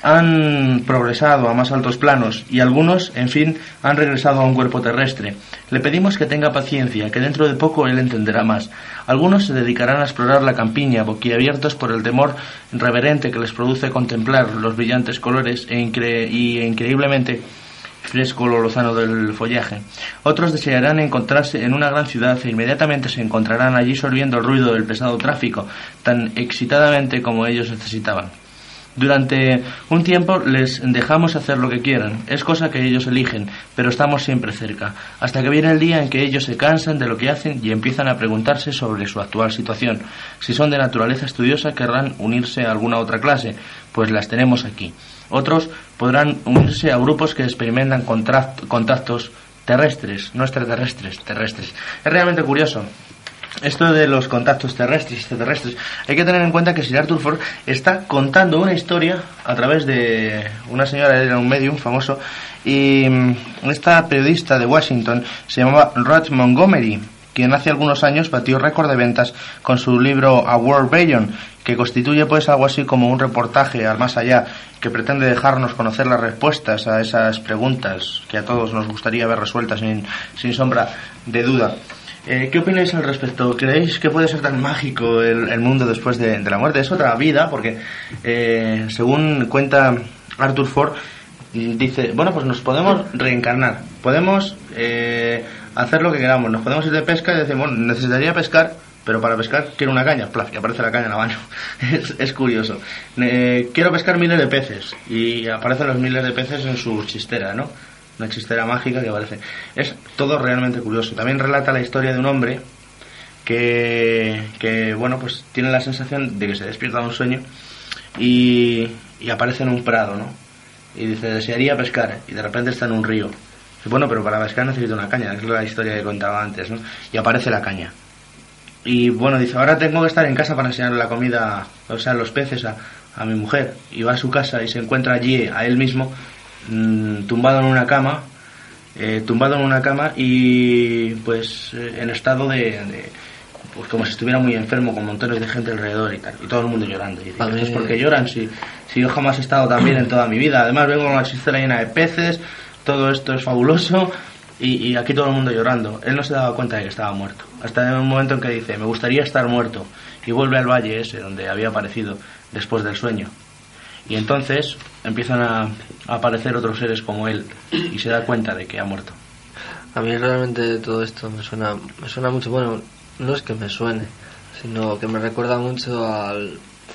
han progresado a más altos planos y algunos, en fin, han regresado a un cuerpo terrestre. Le pedimos que tenga paciencia, que dentro de poco él entenderá más. Algunos se dedicarán a explorar la campiña, boquiabiertos por el temor reverente que les produce contemplar los brillantes colores e incre- y e increíblemente fresco lo lozano del follaje. Otros desearán encontrarse en una gran ciudad e inmediatamente se encontrarán allí sorbiendo el ruido del pesado tráfico, tan excitadamente como ellos necesitaban. Durante un tiempo les dejamos hacer lo que quieran, es cosa que ellos eligen, pero estamos siempre cerca, hasta que viene el día en que ellos se cansan de lo que hacen y empiezan a preguntarse sobre su actual situación. Si son de naturaleza estudiosa, querrán unirse a alguna otra clase, pues las tenemos aquí. Otros podrán unirse a grupos que experimentan contact- contactos terrestres, no extraterrestres, terrestres. Es realmente curioso esto de los contactos terrestres y extraterrestres. Hay que tener en cuenta que Sir Arthur Ford está contando una historia a través de una señora, era un medium famoso, y esta periodista de Washington se llamaba Ruth Montgomery, quien hace algunos años batió récord de ventas con su libro A World Beyond, que constituye pues algo así como un reportaje al más allá, que pretende dejarnos conocer las respuestas a esas preguntas que a todos nos gustaría ver resueltas sin, sin sombra de duda. Eh, ¿Qué opináis al respecto? ¿Creéis que puede ser tan mágico el, el mundo después de, de la muerte? Es otra vida, porque eh, según cuenta Arthur Ford, dice, bueno, pues nos podemos reencarnar, podemos eh, hacer lo que queramos, nos podemos ir de pesca y decir, bueno, necesitaría pescar, pero para pescar quiero una caña, plaf, y aparece la caña en la mano. es, es curioso. Eh, quiero pescar miles de peces, y aparecen los miles de peces en su chistera, ¿no? Una chistera mágica que aparece. Es todo realmente curioso. También relata la historia de un hombre que, que bueno, pues tiene la sensación de que se despierta de un sueño y, y aparece en un prado, ¿no? Y dice, desearía pescar, y de repente está en un río. Dice, bueno, pero para pescar necesito una caña, es la historia que contaba antes, ¿no? Y aparece la caña. Y bueno, dice, ahora tengo que estar en casa para enseñarle la comida, o sea, los peces a, a mi mujer. Y va a su casa y se encuentra allí a él mismo, mmm, tumbado en una cama, eh, tumbado en una cama y pues eh, en estado de, de, pues como si estuviera muy enfermo, con montones de gente alrededor y tal, y todo el mundo llorando. Y dice, ¿esto es porque lloran? Si, si yo jamás he estado tan bien en toda mi vida, además vengo con una chistera llena de peces, todo esto es fabuloso. Y, y aquí todo el mundo llorando. Él no se daba cuenta de que estaba muerto. Hasta en un momento en que dice, me gustaría estar muerto. Y vuelve al valle ese donde había aparecido después del sueño. Y entonces empiezan a, a aparecer otros seres como él. Y se da cuenta de que ha muerto. A mí realmente todo esto me suena, me suena mucho. Bueno, no es que me suene, sino que me recuerda mucho al,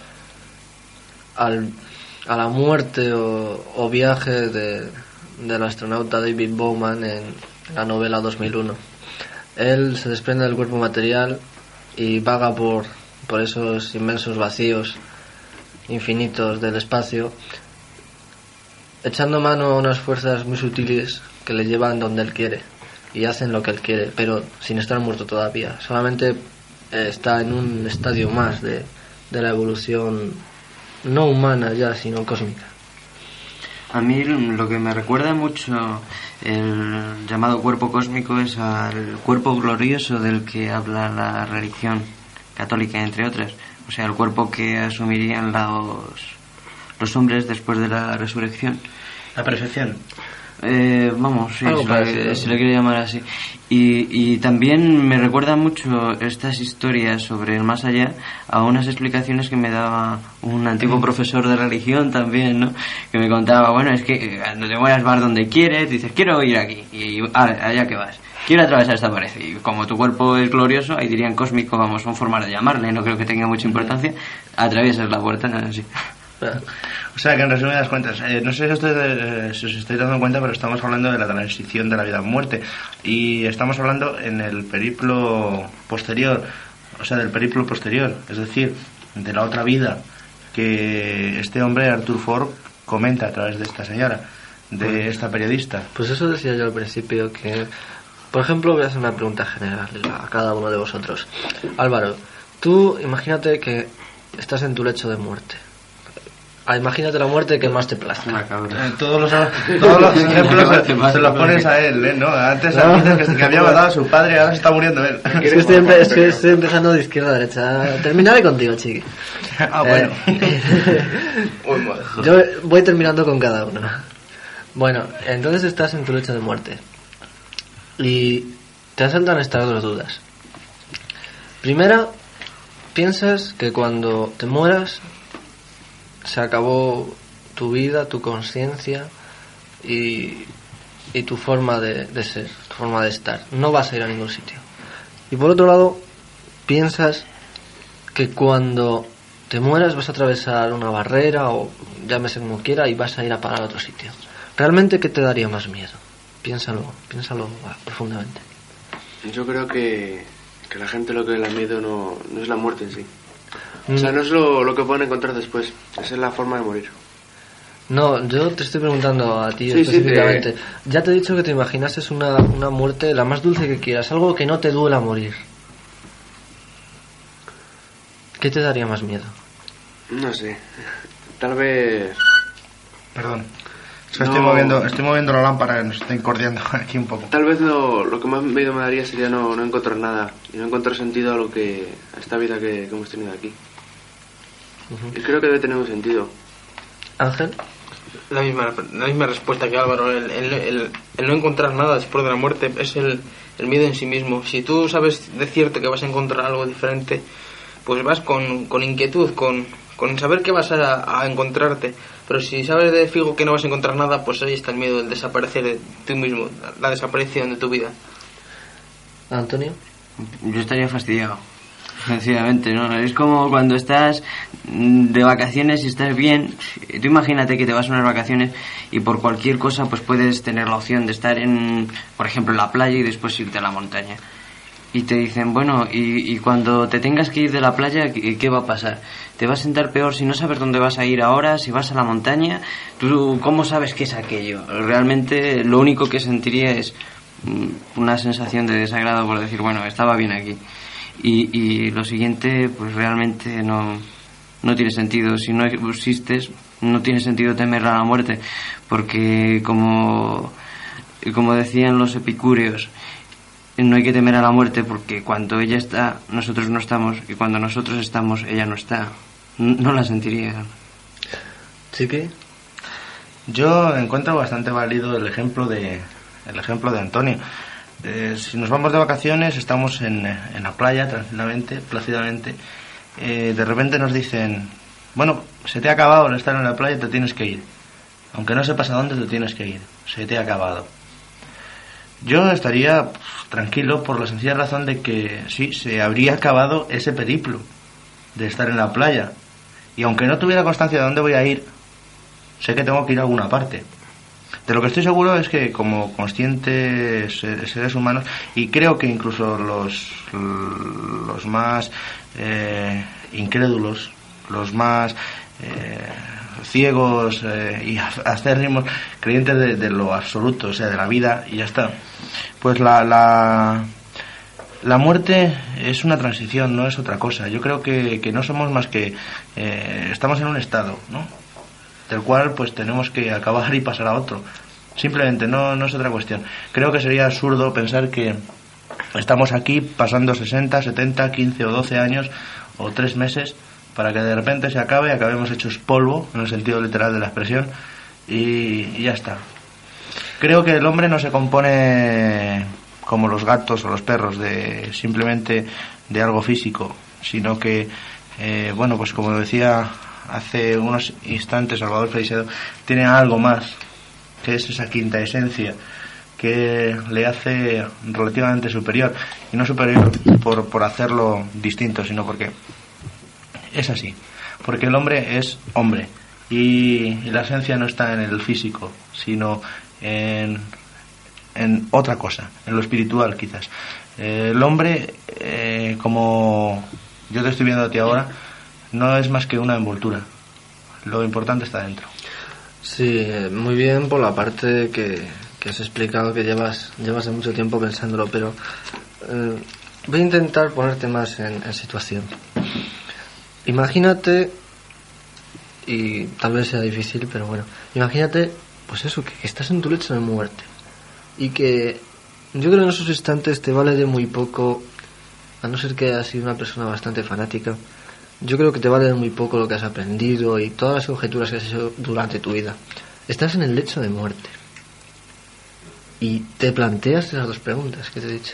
al a la muerte o, o viaje de, del astronauta David Bowman en la novela dos mil uno. Él se desprende del cuerpo material y vaga por, por esos inmensos vacíos infinitos del espacio, echando mano a unas fuerzas muy sutiles que le llevan donde él quiere y hacen lo que él quiere, pero sin estar muerto todavía. Solamente eh, está en un estadio más de, de la evolución no humana ya, sino cósmica. A mí lo que me recuerda mucho el llamado cuerpo cósmico es al cuerpo glorioso del que habla la religión católica, entre otras. O sea, el cuerpo que asumirían los, los hombres después de la resurrección. La perfección. Eh, vamos, sí, si le, si le quiero llamar así. Y, y también me recuerda mucho estas historias sobre el más allá a unas explicaciones que me daba un antiguo profesor de religión también, ¿no? Que me contaba, bueno, es que cuando te mueras vas donde quieres, dices, quiero ir aquí, y allá que vas. Quiero atravesar esta pared, y como tu cuerpo es glorioso, ahí dirían cósmico, vamos, son formas de llamarle, no creo que tenga mucha importancia, atraviesas la puerta, ¿no? Así. O sea que en resumidas cuentas, eh, no sé si, usted, eh, si os estáis dando cuenta, pero estamos hablando de la transición de la vida a muerte y estamos hablando en el periplo posterior, o sea, del periplo posterior, es decir, de la otra vida que este hombre, Arthur Ford, comenta a través de esta señora, de esta periodista. Pues eso decía yo al principio, que, por ejemplo, voy a hacer una pregunta general a cada uno de vosotros. Álvaro, tú imagínate que estás en tu lecho de muerte. Ah, imagínate la muerte que más te plazca. Eh, todos los, todos los ejemplos se, se los pones a él, ¿eh? ¿No? Antes no. que, que había matado a su padre, ahora se está muriendo él. Es que estoy, empe- es que estoy empezando de izquierda a derecha. Terminaré contigo, chiqui. Ah, bueno. Eh, yo voy terminando con cada uno. Bueno, entonces estás en tu lecho de muerte y te asaltan estas dos dudas. Primera, piensas que cuando te mueras se acabó tu vida, tu conciencia y, y tu forma de, de ser, tu forma de estar. No vas a ir a ningún sitio. Y por otro lado, piensas que cuando te mueras vas a atravesar una barrera o llámese como quiera y vas a ir a parar a otro sitio. ¿Realmente qué te daría más miedo? Piénsalo, piénsalo profundamente. Yo creo que, que la gente lo que le da miedo no, no es la muerte en sí. O sea, no es lo, lo que pueden encontrar después, es la forma de morir. No, yo te estoy preguntando a ti sí, específicamente. Sí, te... Ya te he dicho que te imaginases una, una muerte la más dulce que quieras, algo que no te duela morir. ¿Qué te daría más miedo? No sé, tal vez... Perdón. Es que no... estoy, moviendo, estoy moviendo la lámpara, nos estoy incordiando aquí un poco. Tal vez lo, lo que más miedo me daría sería no, no encontrar nada y no encontrar sentido a lo que a esta vida que, que hemos tenido aquí. Uh-huh. Y creo que debe tener un sentido. Ángel. La misma, la misma respuesta que Álvaro. El, el, el, el no encontrar nada después de la muerte es el, el miedo en sí mismo. Si tú sabes de cierto que vas a encontrar algo diferente, pues vas con, con inquietud, con, con saber que vas a, a encontrarte. Pero si sabes de fijo que no vas a encontrar nada, pues ahí está el miedo, el desaparecer de tú mismo, la desaparición de tu vida. Antonio. Yo estaría fastidiado, sencillamente, ¿no? Es como cuando estás de vacaciones y estás bien. Tú imagínate que te vas a unas vacaciones y por cualquier cosa pues puedes tener la opción de estar en, por ejemplo, en la playa y después irte a la montaña. Y te dicen, bueno, y, y cuando te tengas que ir de la playa, ¿qué, ¿qué va a pasar? Te vas a sentar peor si no sabes dónde vas a ir ahora, si vas a la montaña. ¿Tú cómo sabes qué es aquello? Realmente lo único que sentiría es una sensación de desagrado por decir, bueno, estaba bien aquí. Y, y lo siguiente, pues realmente no, no tiene sentido. Si no existes, no tiene sentido temer a la muerte. Porque como, como decían los epicúreos, no hay que temer a la muerte porque cuando ella está, nosotros no estamos, y cuando nosotros estamos, ella no está. No la sentiría. ¿Sí que? Yo encuentro bastante válido el ejemplo de el ejemplo de Antonio. Eh, si nos vamos de vacaciones, estamos en, en la playa tranquilamente, plácidamente, eh, de repente nos dicen, bueno, se te ha acabado el estar en la playa, te tienes que ir. Aunque no sepas a dónde, te tienes que ir. Se te ha acabado. Yo estaría pues, tranquilo por la sencilla razón de que sí, se habría acabado ese periplo de estar en la playa. Y aunque no tuviera constancia de dónde voy a ir, sé que tengo que ir a alguna parte. De lo que estoy seguro es que como conscientes seres humanos, y creo que incluso los, los más eh, incrédulos, los más eh, ciegos eh, y acérrimos creyentes de, de lo absoluto, o sea, de la vida y ya está, pues la, la la muerte es una transición, no es otra cosa. Yo creo que, que no somos más que eh, estamos en un estado, ¿no?, del cual pues tenemos que acabar y pasar a otro. Simplemente, no, no es otra cuestión. Creo que sería absurdo pensar que estamos aquí pasando sesenta, setenta, quince o doce años o tres meses para que de repente se acabe, acabemos hechos polvo, en el sentido literal de la expresión, y, y ya está. Creo que el hombre no se compone como los gatos o los perros de simplemente de algo físico, sino que, eh, bueno, pues como decía hace unos instantes Salvador Freixedo, tiene algo más, que es esa quinta esencia que le hace relativamente superior, y no superior por, por hacerlo distinto, sino porque es así, porque el hombre es hombre y, y la esencia no está en el físico, sino en, en otra cosa, en lo espiritual quizás. Eh, el hombre, eh, como yo te estoy viendo a ti ahora, no es más que una envoltura. Lo importante está dentro. Sí, muy bien por la parte que, que has explicado, que llevas llevas de mucho tiempo pensándolo, pero eh, voy a intentar ponerte más en, en situación. Imagínate, y tal vez sea difícil, pero bueno, imagínate, pues eso, que, que estás en tu lecho de muerte y que yo creo que en esos instantes te vale de muy poco, a no ser que hayas sido una persona bastante fanática. Yo creo que te vale muy poco lo que has aprendido y todas las conjeturas que has hecho durante tu vida. Estás en el lecho de muerte y te planteas esas dos preguntas que te he dicho.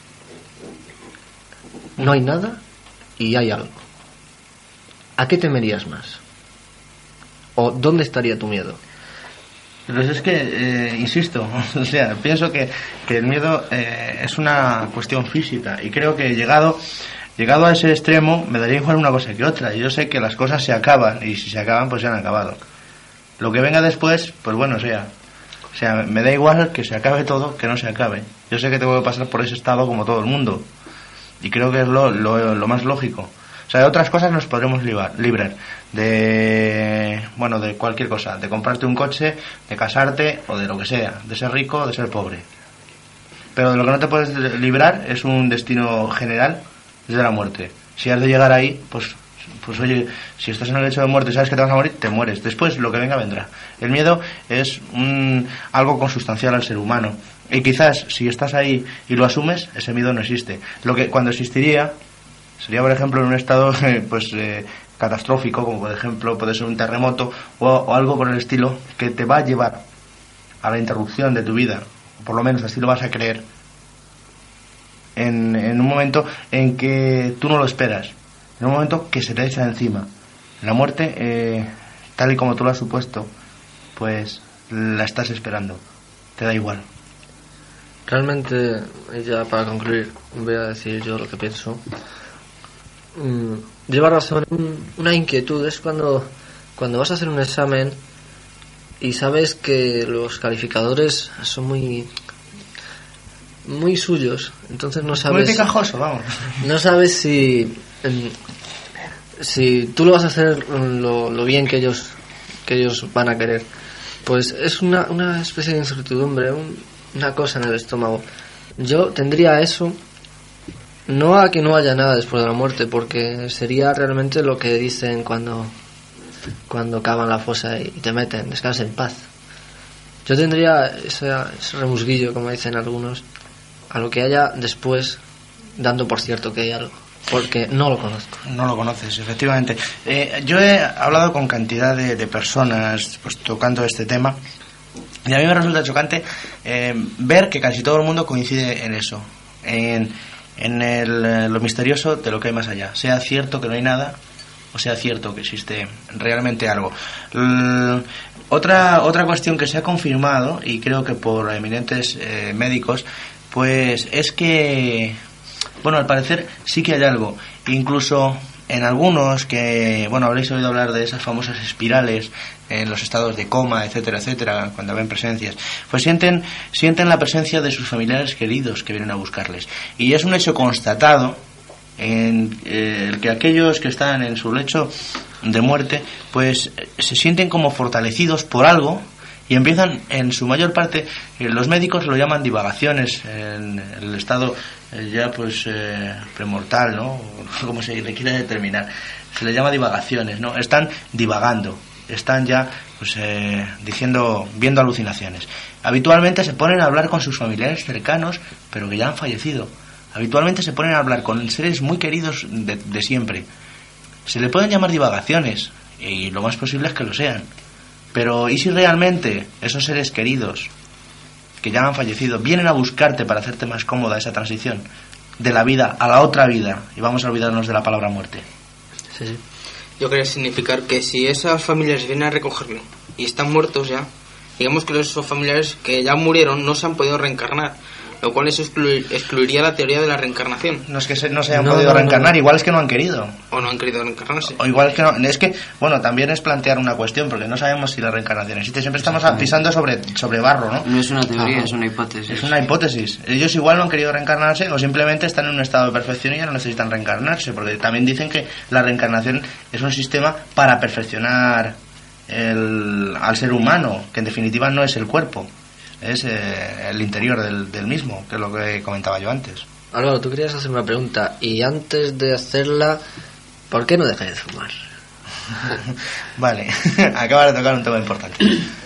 No hay nada y hay algo. ¿A qué temerías más? ¿O dónde estaría tu miedo? Pues es que, eh, insisto, o sea, pienso que, que el miedo eh, es una cuestión física, y creo que llegado... Llegado a ese extremo, me daría igual una cosa que otra. Yo sé que las cosas se acaban, y si se acaban, pues se han acabado. Lo que venga después, pues bueno, sea. O sea, me da igual que se acabe todo, que no se acabe. Yo sé que tengo que pasar por ese estado como todo el mundo. Y creo que es lo, lo, lo más lógico. O sea, de otras cosas nos podremos librar, librar de, bueno, de cualquier cosa, de comprarte un coche, de casarte o de lo que sea, de ser rico o de ser pobre. Pero de lo que no te puedes librar es un destino general, es de la muerte. Si has de llegar ahí, pues, pues oye, si estás en el lecho de muerte y sabes que te vas a morir, te mueres. Después lo que venga vendrá. El miedo es un, algo consustancial al ser humano. Y quizás si estás ahí y lo asumes, ese miedo no existe. Lo que cuando existiría sería, por ejemplo, en un estado eh, pues eh, catastrófico, como por ejemplo puede ser un terremoto o, o algo por el estilo, que te va a llevar a la interrupción de tu vida, o por lo menos así lo vas a creer, en, en un momento en que tú no lo esperas, en un momento que se te echa encima. La muerte, eh, tal y como tú lo has supuesto, pues la estás esperando, te da igual. Realmente, y ya para concluir, voy a decir yo lo que pienso. Mm, lleva razón. Un, una inquietud es cuando, cuando vas a hacer un examen y sabes que los calificadores son muy muy suyos, entonces no sabes. Muy picajoso, vamos. No sabes si si tú lo vas a hacer lo, lo bien que ellos que ellos van a querer. Pues es una, una especie de incertidumbre, un, una cosa en el estómago. Yo tendría eso. No a que no haya nada después de la muerte, porque sería realmente lo que dicen cuando cuando cavan la fosa y te meten, descansa en paz. Yo tendría ese, ese remusguillo, como dicen algunos, a lo que haya después, dando por cierto que hay algo, porque no lo conozco. No lo conoces, efectivamente. Eh, yo he hablado con cantidad de, de personas pues tocando este tema, y a mí me resulta chocante eh, ver que casi todo el mundo coincide en eso, en en el, lo misterioso de lo que hay más allá, sea cierto que no hay nada o sea cierto que existe realmente algo. L- otra otra cuestión que se ha confirmado, y creo que por eminentes eh, médicos, pues es que, bueno, al parecer sí que hay algo, incluso en algunos que, bueno, habréis oído hablar de esas famosas espirales en los estados de coma, etcétera, etcétera, cuando ven presencias, pues sienten sienten la presencia de sus familiares queridos que vienen a buscarles. Y es un hecho constatado en eh, el que aquellos que están en su lecho de muerte, pues se sienten como fortalecidos por algo y empiezan, en su mayor parte, eh, los médicos lo llaman divagaciones, en el estado eh, ya pues eh, premortal, ¿no? Como se le quiere determinar, se le llama divagaciones, ¿no? Están divagando, están ya pues eh, diciendo, viendo alucinaciones. Habitualmente se ponen a hablar con sus familiares cercanos, pero que ya han fallecido. Habitualmente se ponen a hablar con seres muy queridos de, de siempre. Se le pueden llamar divagaciones, y lo más posible es que lo sean. Pero ¿y si realmente esos seres queridos que ya han fallecido vienen a buscarte para hacerte más cómoda esa transición de la vida a la otra vida? Y vamos a olvidarnos de la palabra muerte. Sí, sí. Yo quería significar que si esas familias vienen a recogerme y están muertos ya, digamos que esos familiares que ya murieron no se han podido reencarnar, lo cual eso excluir, excluiría la teoría de la reencarnación. No es que se, no se hayan no, podido no, reencarnar, no. igual es que no han querido. O no han querido reencarnarse. O igual es que no. Es que, bueno, también es plantear una cuestión, porque no sabemos si la reencarnación existe. Siempre estamos pisando sobre, sobre barro, ¿no? No es una teoría, Ajá. es una hipótesis. Es una hipótesis. Ellos igual no han querido reencarnarse o simplemente están en un estado de perfección y ya no necesitan reencarnarse, porque también dicen que la reencarnación es un sistema para perfeccionar el, al ser humano, que en definitiva no es el cuerpo, es eh, el interior del, del mismo, que es lo que comentaba yo antes. Álvaro, tú querías hacer una pregunta, y antes de hacerla, ¿por qué no dejas de fumar? Vale, acaba de tocar un tema importante.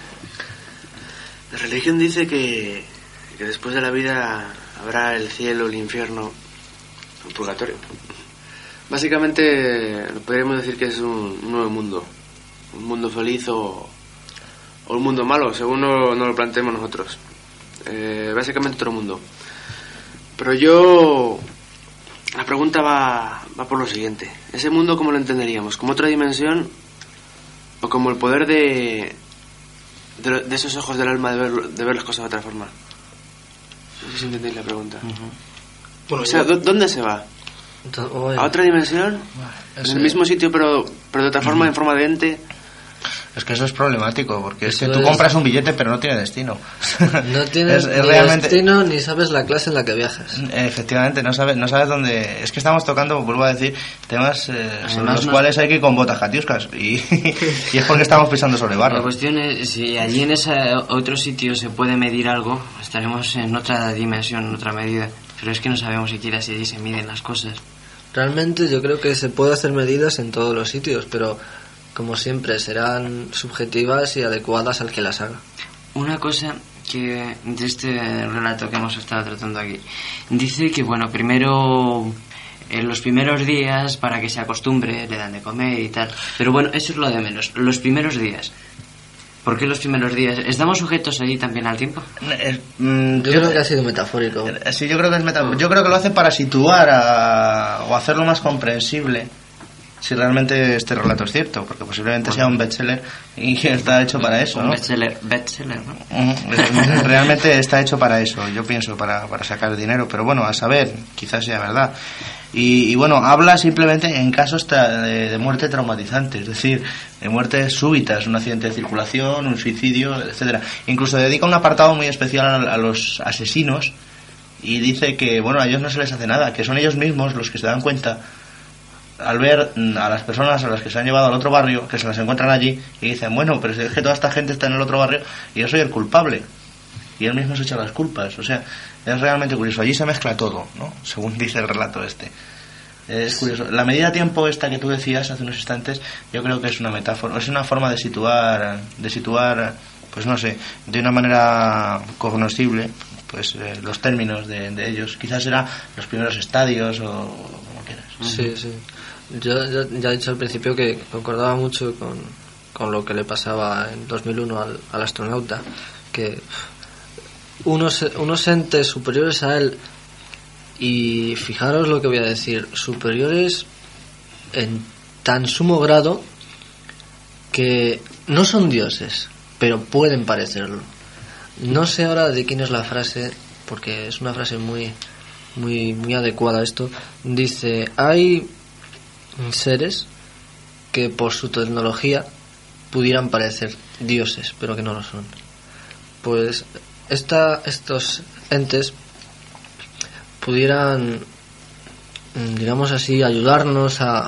La religión dice que, que después de la vida habrá el cielo, el infierno, el purgatorio. Básicamente podríamos decir que es un, un nuevo mundo, un mundo feliz o, o un mundo malo, según nos no lo planteemos nosotros. Eh, básicamente otro mundo. Pero yo, la pregunta va, va por lo siguiente: ¿ese mundo cómo lo entenderíamos? ¿Como otra dimensión o como el poder de de, de esos ojos del alma de ver, de ver las cosas de otra forma? No sé si entendéis la pregunta. Uh-huh. Bueno, o sea, yo... ¿dónde se va? Entonces, oh, ¿A otra dimensión? ¿En el mismo sitio pero, pero de otra forma, uh-huh. en forma de ente? Es que eso es problemático, porque es Eso que tú es- compras un billete pero no tiene destino. No tienes Es- es ni realmente- destino ni sabes la clase en la que viajas. Efectivamente, no sabes, no sabes dónde... Es que estamos tocando, vuelvo a decir, temas eh, sobre Además, los no- cuales hay que ir con botas catiuscas. Y, y es porque estamos pisando sobre La barro. cuestión es, si allí en ese otro sitio se puede medir algo, estaremos en otra dimensión, en otra medida. Pero es que no sabemos siquiera si allí se miden las cosas. Realmente yo creo que se puede hacer medidas en todos los sitios, pero como siempre serán subjetivas y adecuadas al que las haga. Una cosa que de este relato que hemos estado tratando aquí, dice que, bueno, primero, en los primeros días, para que se acostumbre, le dan de comer y tal. Pero bueno, eso es lo de menos, los primeros días. ¿Por qué los primeros días? ¿Estamos sujetos allí también al tiempo? Eh, mm, Yo creo que ha sido metafórico. Eh, Sí, yo creo que es meta... Yo creo que lo hace para situar a... o hacerlo más comprensible. Si realmente este relato es cierto, porque posiblemente sea un bestseller y está hecho para eso, Un ¿no? bestseller, bestseller, ¿no? Ujú. Realmente está hecho para eso, yo pienso, para, para sacar dinero, pero bueno, a saber, quizás sea verdad. Y, y bueno, habla simplemente en casos tra- de, de muerte traumatizante, es decir, de muertes súbitas, un accidente de circulación, un suicidio, etcétera. Incluso dedica un apartado muy especial a, a los asesinos y dice que, bueno, a ellos no se les hace nada, que son ellos mismos los que se dan cuenta al ver mm, a las personas a las que se han llevado al otro barrio, que se las encuentran allí y dicen, bueno, pero es que toda esta gente está en el otro barrio y yo soy el culpable. Y él mismo se echa las culpas. O sea, es realmente curioso. Allí se mezcla todo, ¿no? Según dice el relato este. Es curioso. La medida de tiempo esta que tú decías hace unos instantes, yo creo que es una metáfora, es una forma de situar, de situar, pues no sé, de una manera cognoscible, pues eh, los términos de, de ellos. Quizás será los primeros estadios o como quieras. Sí, sí. Yo, yo ya he dicho al principio que concordaba mucho con, con lo que le pasaba en dos mil uno al, al astronauta, que unos, unos entes superiores a él, y fijaros lo que voy a decir, superiores en tan sumo grado que no son dioses, pero pueden parecerlo. No sé ahora de quién es la frase, porque es una frase muy muy muy adecuada a esto. Dice, hay seres que por su tecnología pudieran parecer dioses, pero que no lo son. Pues esta, estos entes pudieran, digamos así, ayudarnos a,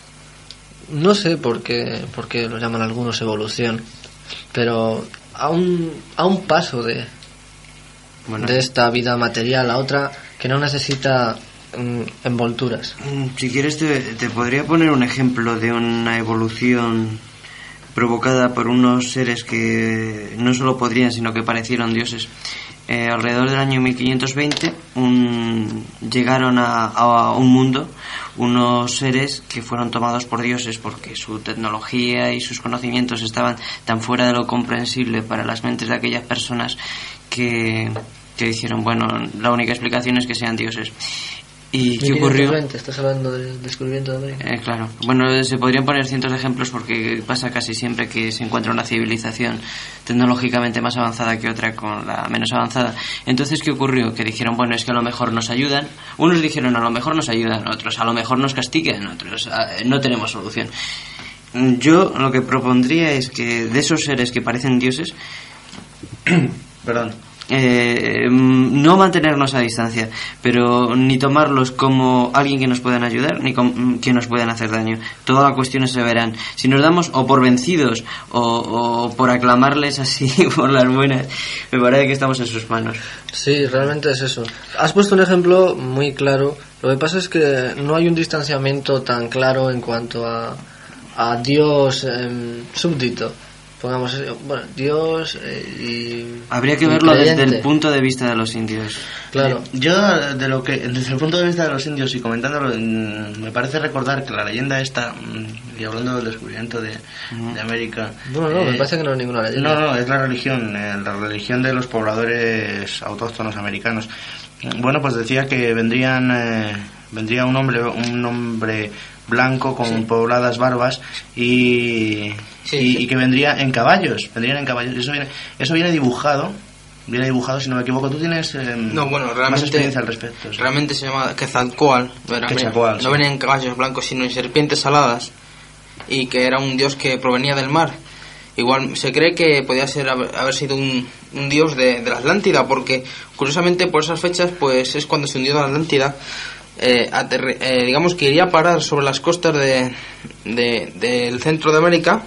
no sé por qué, por qué lo llaman algunos evolución, pero a un, a un paso de, Bueno. de esta vida material a otra que no necesita mm, envolturas. Si quieres te, te podría poner un ejemplo de una evolución provocada por unos seres que no solo podrían, sino que parecieron dioses. Eh, alrededor del año mil quinientos veinte un, llegaron a, a un mundo unos seres que fueron tomados por dioses porque su tecnología y sus conocimientos estaban tan fuera de lo comprensible para las mentes de aquellas personas que, que dijeron, bueno, la única explicación es que sean dioses. ¿Y qué ocurrió? ¿Estás hablando del descubrimiento de América? Eh, claro. Bueno, se podrían poner cientos de ejemplos porque pasa casi siempre que se encuentra una civilización tecnológicamente más avanzada que otra con la menos avanzada. Entonces, ¿qué ocurrió? Que dijeron, bueno, es que a lo mejor nos ayudan. Unos dijeron, a lo mejor nos ayudan, otros, a lo mejor nos castigan, otros, a- no tenemos solución. Yo lo que propondría es que de esos seres que parecen dioses, Perdón. eh, no mantenernos a distancia, pero ni tomarlos como alguien que nos puedan ayudar ni com- que nos puedan hacer daño. Todas las cuestiones se verán. Si nos damos o por vencidos o, o por aclamarles así por las buenas, me parece que estamos en sus manos. Sí, realmente es eso. Has puesto un ejemplo muy claro. Lo que pasa es que no hay un distanciamiento tan claro en cuanto a, a Dios em, súbdito. Pongamos, eh, bueno, Dios eh, y... Habría que y verlo desde creyente. el punto de vista de los indios. Claro. Eh, Yo, de lo que, desde el punto de vista de los indios y comentándolo, mm, me parece recordar que la leyenda esta, mm, y hablando del descubrimiento de, de América. No, no, eh, me parece que no es ninguna leyenda. No, no, es la religión, eh, la religión de los pobladores autóctonos americanos. Bueno, pues decía que vendrían, eh, vendría un hombre, un hombre blanco con Sí. pobladas barbas y, Sí, y, sí. y que vendría en caballos, vendrían en caballos. Eso viene, eso viene dibujado, viene dibujado, si no me equivoco. Tú tienes eh, No, bueno, más realmente, experiencia al respecto. ¿sí? realmente se llama Quetzalcóatl. No era- Quetzalcóatl, no sí. venía en caballos blancos, sino en serpientes aladas. Y que era un dios que provenía del mar. igual se cree que podía ser haber, haber sido un, un dios de, de la Atlántida, porque curiosamente por esas fechas pues es cuando se hundió la Atlántida. Eh, aterri- eh, digamos que iría a parar sobre las costas de, de, del centro de América.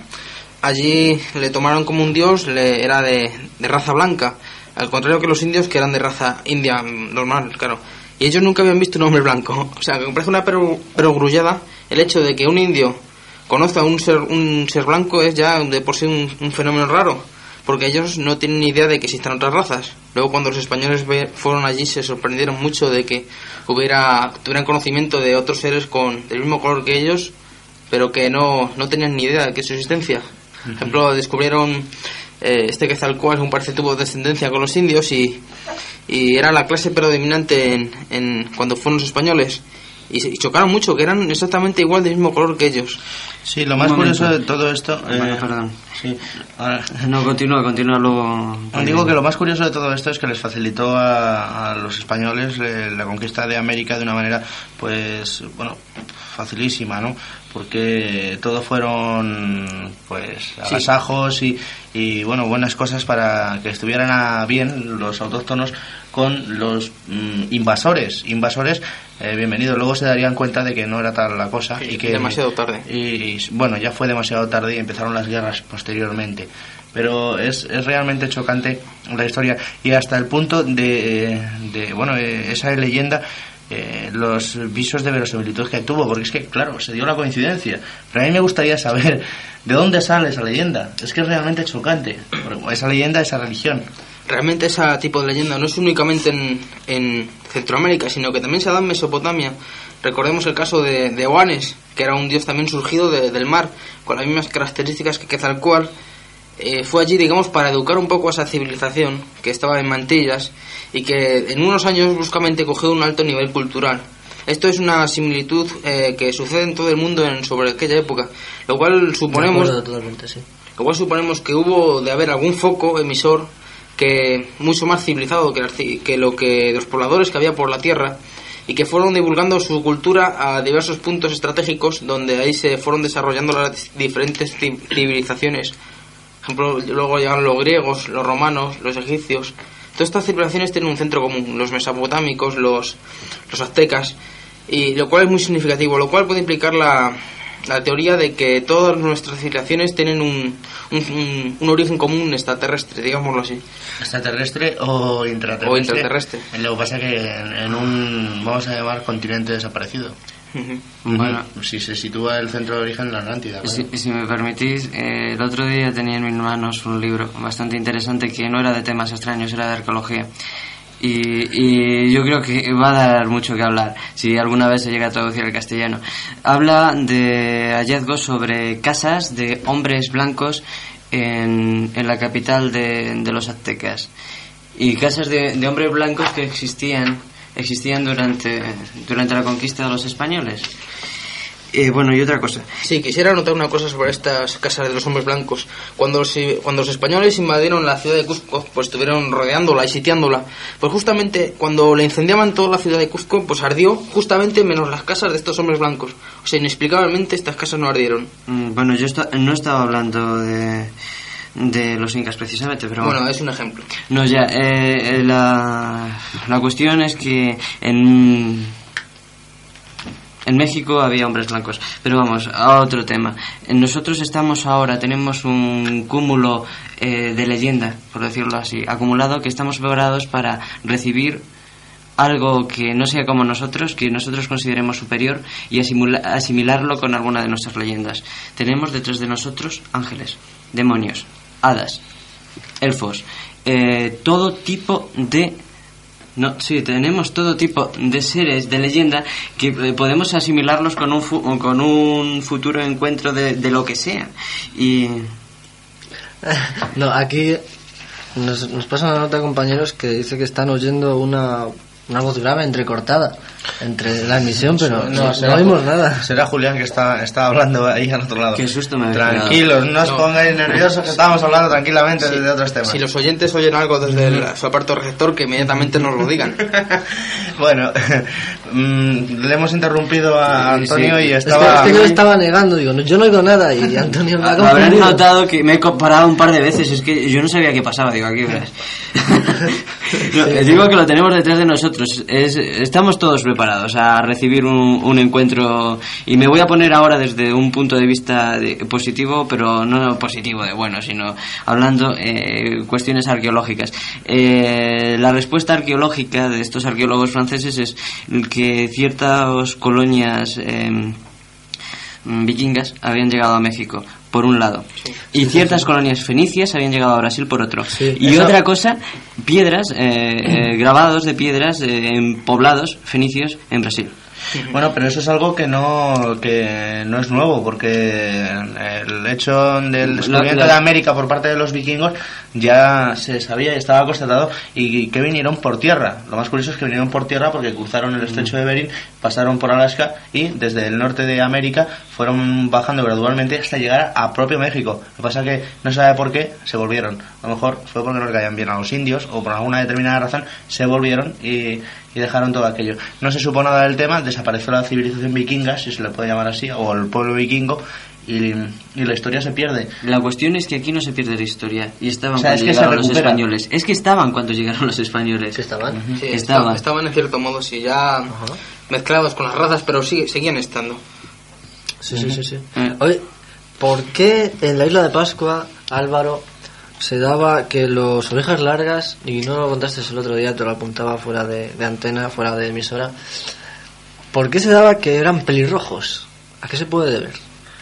Allí le tomaron como un dios, le, era de, de raza blanca, al contrario que los indios, que eran de raza india normal, claro. Y ellos nunca habían visto un hombre blanco. O sea, que me parece una perogrullada el hecho de que un indio conozca a un ser, un ser blanco es ya de por sí un, un fenómeno raro, porque ellos no tienen ni idea de que existan otras razas. Luego cuando los españoles fueron allí se sorprendieron mucho de que hubiera tuvieran conocimiento de otros seres con del mismo color que ellos, pero que no, no tenían ni idea de que su existencia. Por ejemplo, descubrieron eh, este Quetzalcóatl, un parece tuvo descendencia con los indios y, y era la clase predominante en, en cuando fueron los españoles. Y, y chocaron mucho, que eran exactamente igual del mismo color que ellos. Sí, lo más curioso de todo esto... Bueno, eh, perdón. Sí, ahora... No, continúa, continúa luego... Digo que lo más curioso de todo esto es que les facilitó a, a los españoles eh, la conquista de América de una manera, pues, bueno, facilísima, ¿no? Porque todo fueron, pues, agasajos y, y, bueno, buenas cosas para que estuvieran a bien los autóctonos con los mm, invasores. Invasores, eh, bienvenidos. Luego se darían cuenta de que no era tal la cosa. Sí, y que demasiado tarde. Y, y, bueno, ya fue demasiado tarde y empezaron las guerras posteriormente. Pero es, es realmente chocante la historia. Y hasta el punto de, de bueno, esa leyenda... Eh, los visos de verosimilitud que tuvo, porque es que, claro, se dio la coincidencia, pero a mí me gustaría saber de dónde sale esa leyenda. Es que es realmente chocante, esa leyenda, esa religión. Realmente ese tipo de leyenda no es únicamente en, en Centroamérica, sino que también se da en Mesopotamia. Recordemos el caso de, de Oanes, que era un dios también surgido de, del mar, con las mismas características que Quetzalcóatl. Eh, fue allí, digamos, para educar un poco a esa civilización que estaba en mantillas y que en unos años bruscamente cogió un alto nivel cultural. Esto es una similitud eh, que sucede en todo el mundo en, sobre aquella época, lo cual suponemos, totalmente, sí. lo cual suponemos que hubo de haber algún foco emisor que mucho más civilizado que, que lo que los pobladores que había por la tierra, y que fueron divulgando su cultura a diversos puntos estratégicos donde ahí se fueron desarrollando las diferentes civilizaciones. Por ejemplo, luego llegaron los griegos, los romanos, los egipcios. Todas estas civilizaciones tienen un centro común, los mesopotámicos, los, los aztecas, y lo cual es muy significativo, lo cual puede implicar la, la teoría de que todas nuestras civilizaciones tienen un, un, un, un origen común extraterrestre, digámoslo así. ¿Extraterrestre o intraterrestre? O intraterrestre. Lo que pasa es que en, en un, vamos a llamar, continente desaparecido. Uh-huh. Bueno, si se sitúa el centro de origen en la Atlántida. Si, si me permitís, eh, el otro día tenía en mis manos un libro bastante interesante que no era de temas extraños, era de arqueología. Y, y yo creo que va a dar mucho que hablar si alguna vez se llega a traducir al castellano. Habla de hallazgos sobre casas de hombres blancos en, en la capital de, de los aztecas, y casas de, de hombres blancos que existían existían durante durante la conquista de los españoles. Eh, bueno, y otra cosa. Sí, quisiera anotar una cosa sobre estas casas de los hombres blancos. Cuando los, cuando los españoles invadieron la ciudad de Cuzco, pues estuvieron rodeándola y sitiándola. Pues justamente cuando le incendiaban toda la ciudad de Cuzco, pues ardió justamente menos las casas de estos hombres blancos. O sea, inexplicablemente estas casas no ardieron. Mm, bueno, yo esta, no estaba hablando de... de los incas precisamente, pero bueno, es un ejemplo. No, ya, eh, la, la cuestión es que en en México había hombres blancos, pero vamos a otro tema. Nosotros estamos ahora, tenemos un cúmulo eh, de leyenda, por decirlo así, acumulado, que estamos preparados para recibir algo que no sea como nosotros, que nosotros consideremos superior, y asimula, asimilarlo con alguna de nuestras leyendas. Tenemos detrás de nosotros ángeles, demonios, hadas, elfos, eh, todo tipo de... No, sí, tenemos todo tipo de seres de leyenda que eh, podemos asimilarlos con un, fu- con un futuro encuentro de, de lo que sea. Y... No, aquí nos, nos pasa una nota, compañeros, que dice que están oyendo una una voz grave entrecortada entre la emisión, pero no, no, será, no oímos nada. Será Julián que está, está hablando ahí al otro lado. Qué susto me ha Tranquilos, no os no. pongáis nerviosos, que estábamos hablando tranquilamente sí, de otros temas. Si los oyentes oyen algo desde el, su aparato receptor, que inmediatamente nos lo digan. Bueno, le hemos interrumpido a Antonio sí, sí. y estaba... Es que, es que yo estaba negando, digo, yo no oigo nada y Antonio me ha confundido. Habrán notado que me he comparado un par de veces, es que yo no sabía qué pasaba, digo, aquí verás. No, sí, digo que lo tenemos detrás de nosotros. Es, estamos todos preparados a recibir un, un encuentro, y me voy a poner ahora desde un punto de vista de, positivo, pero no positivo de bueno, sino hablando eh, cuestiones arqueológicas. Eh, la respuesta arqueológica de estos arqueólogos franceses es que ciertas colonias eh, vikingas habían llegado a México por un lado, sí, y sí, ciertas sí, sí. colonias fenicias habían llegado a Brasil por otro, sí, y eso... otra cosa, piedras, eh, eh, grabados de piedras eh, en poblados fenicios en Brasil. Bueno, pero eso es algo que no que no es nuevo, porque el hecho del descubrimiento de América por parte de los vikingos ya se sabía y estaba constatado, y que vinieron por tierra. Lo más curioso es que vinieron por tierra porque cruzaron el estrecho de Bering, pasaron por Alaska y desde el norte de América fueron bajando gradualmente hasta llegar a propio México. Lo que pasa es que no se sabe por qué se volvieron. A lo mejor fue porque no le caían bien a los indios, o por alguna determinada razón se volvieron y y dejaron todo aquello. No se supo nada del tema, desapareció la civilización vikinga, si se le puede llamar así, o el pueblo vikingo, y, y la historia se pierde. La cuestión es que aquí no se pierde la historia, y estaban o sea, cuando es que llegaron los españoles. Es que estaban cuando llegaron los españoles. ¿Sí estaban? Uh-huh. Sí, estaban. Estaban en cierto modo, sí, ya uh-huh. mezclados con las razas, pero sí, seguían estando. Sí, sí, sí, sí. Uh-huh. Oye, ¿por qué en la isla de Pascua, Álvaro, se daba que los orejas largas, y no lo contaste el otro día, te lo apuntaba fuera de, de antena, fuera de emisora, ¿por qué se daba que eran pelirrojos? ¿A qué se puede deber?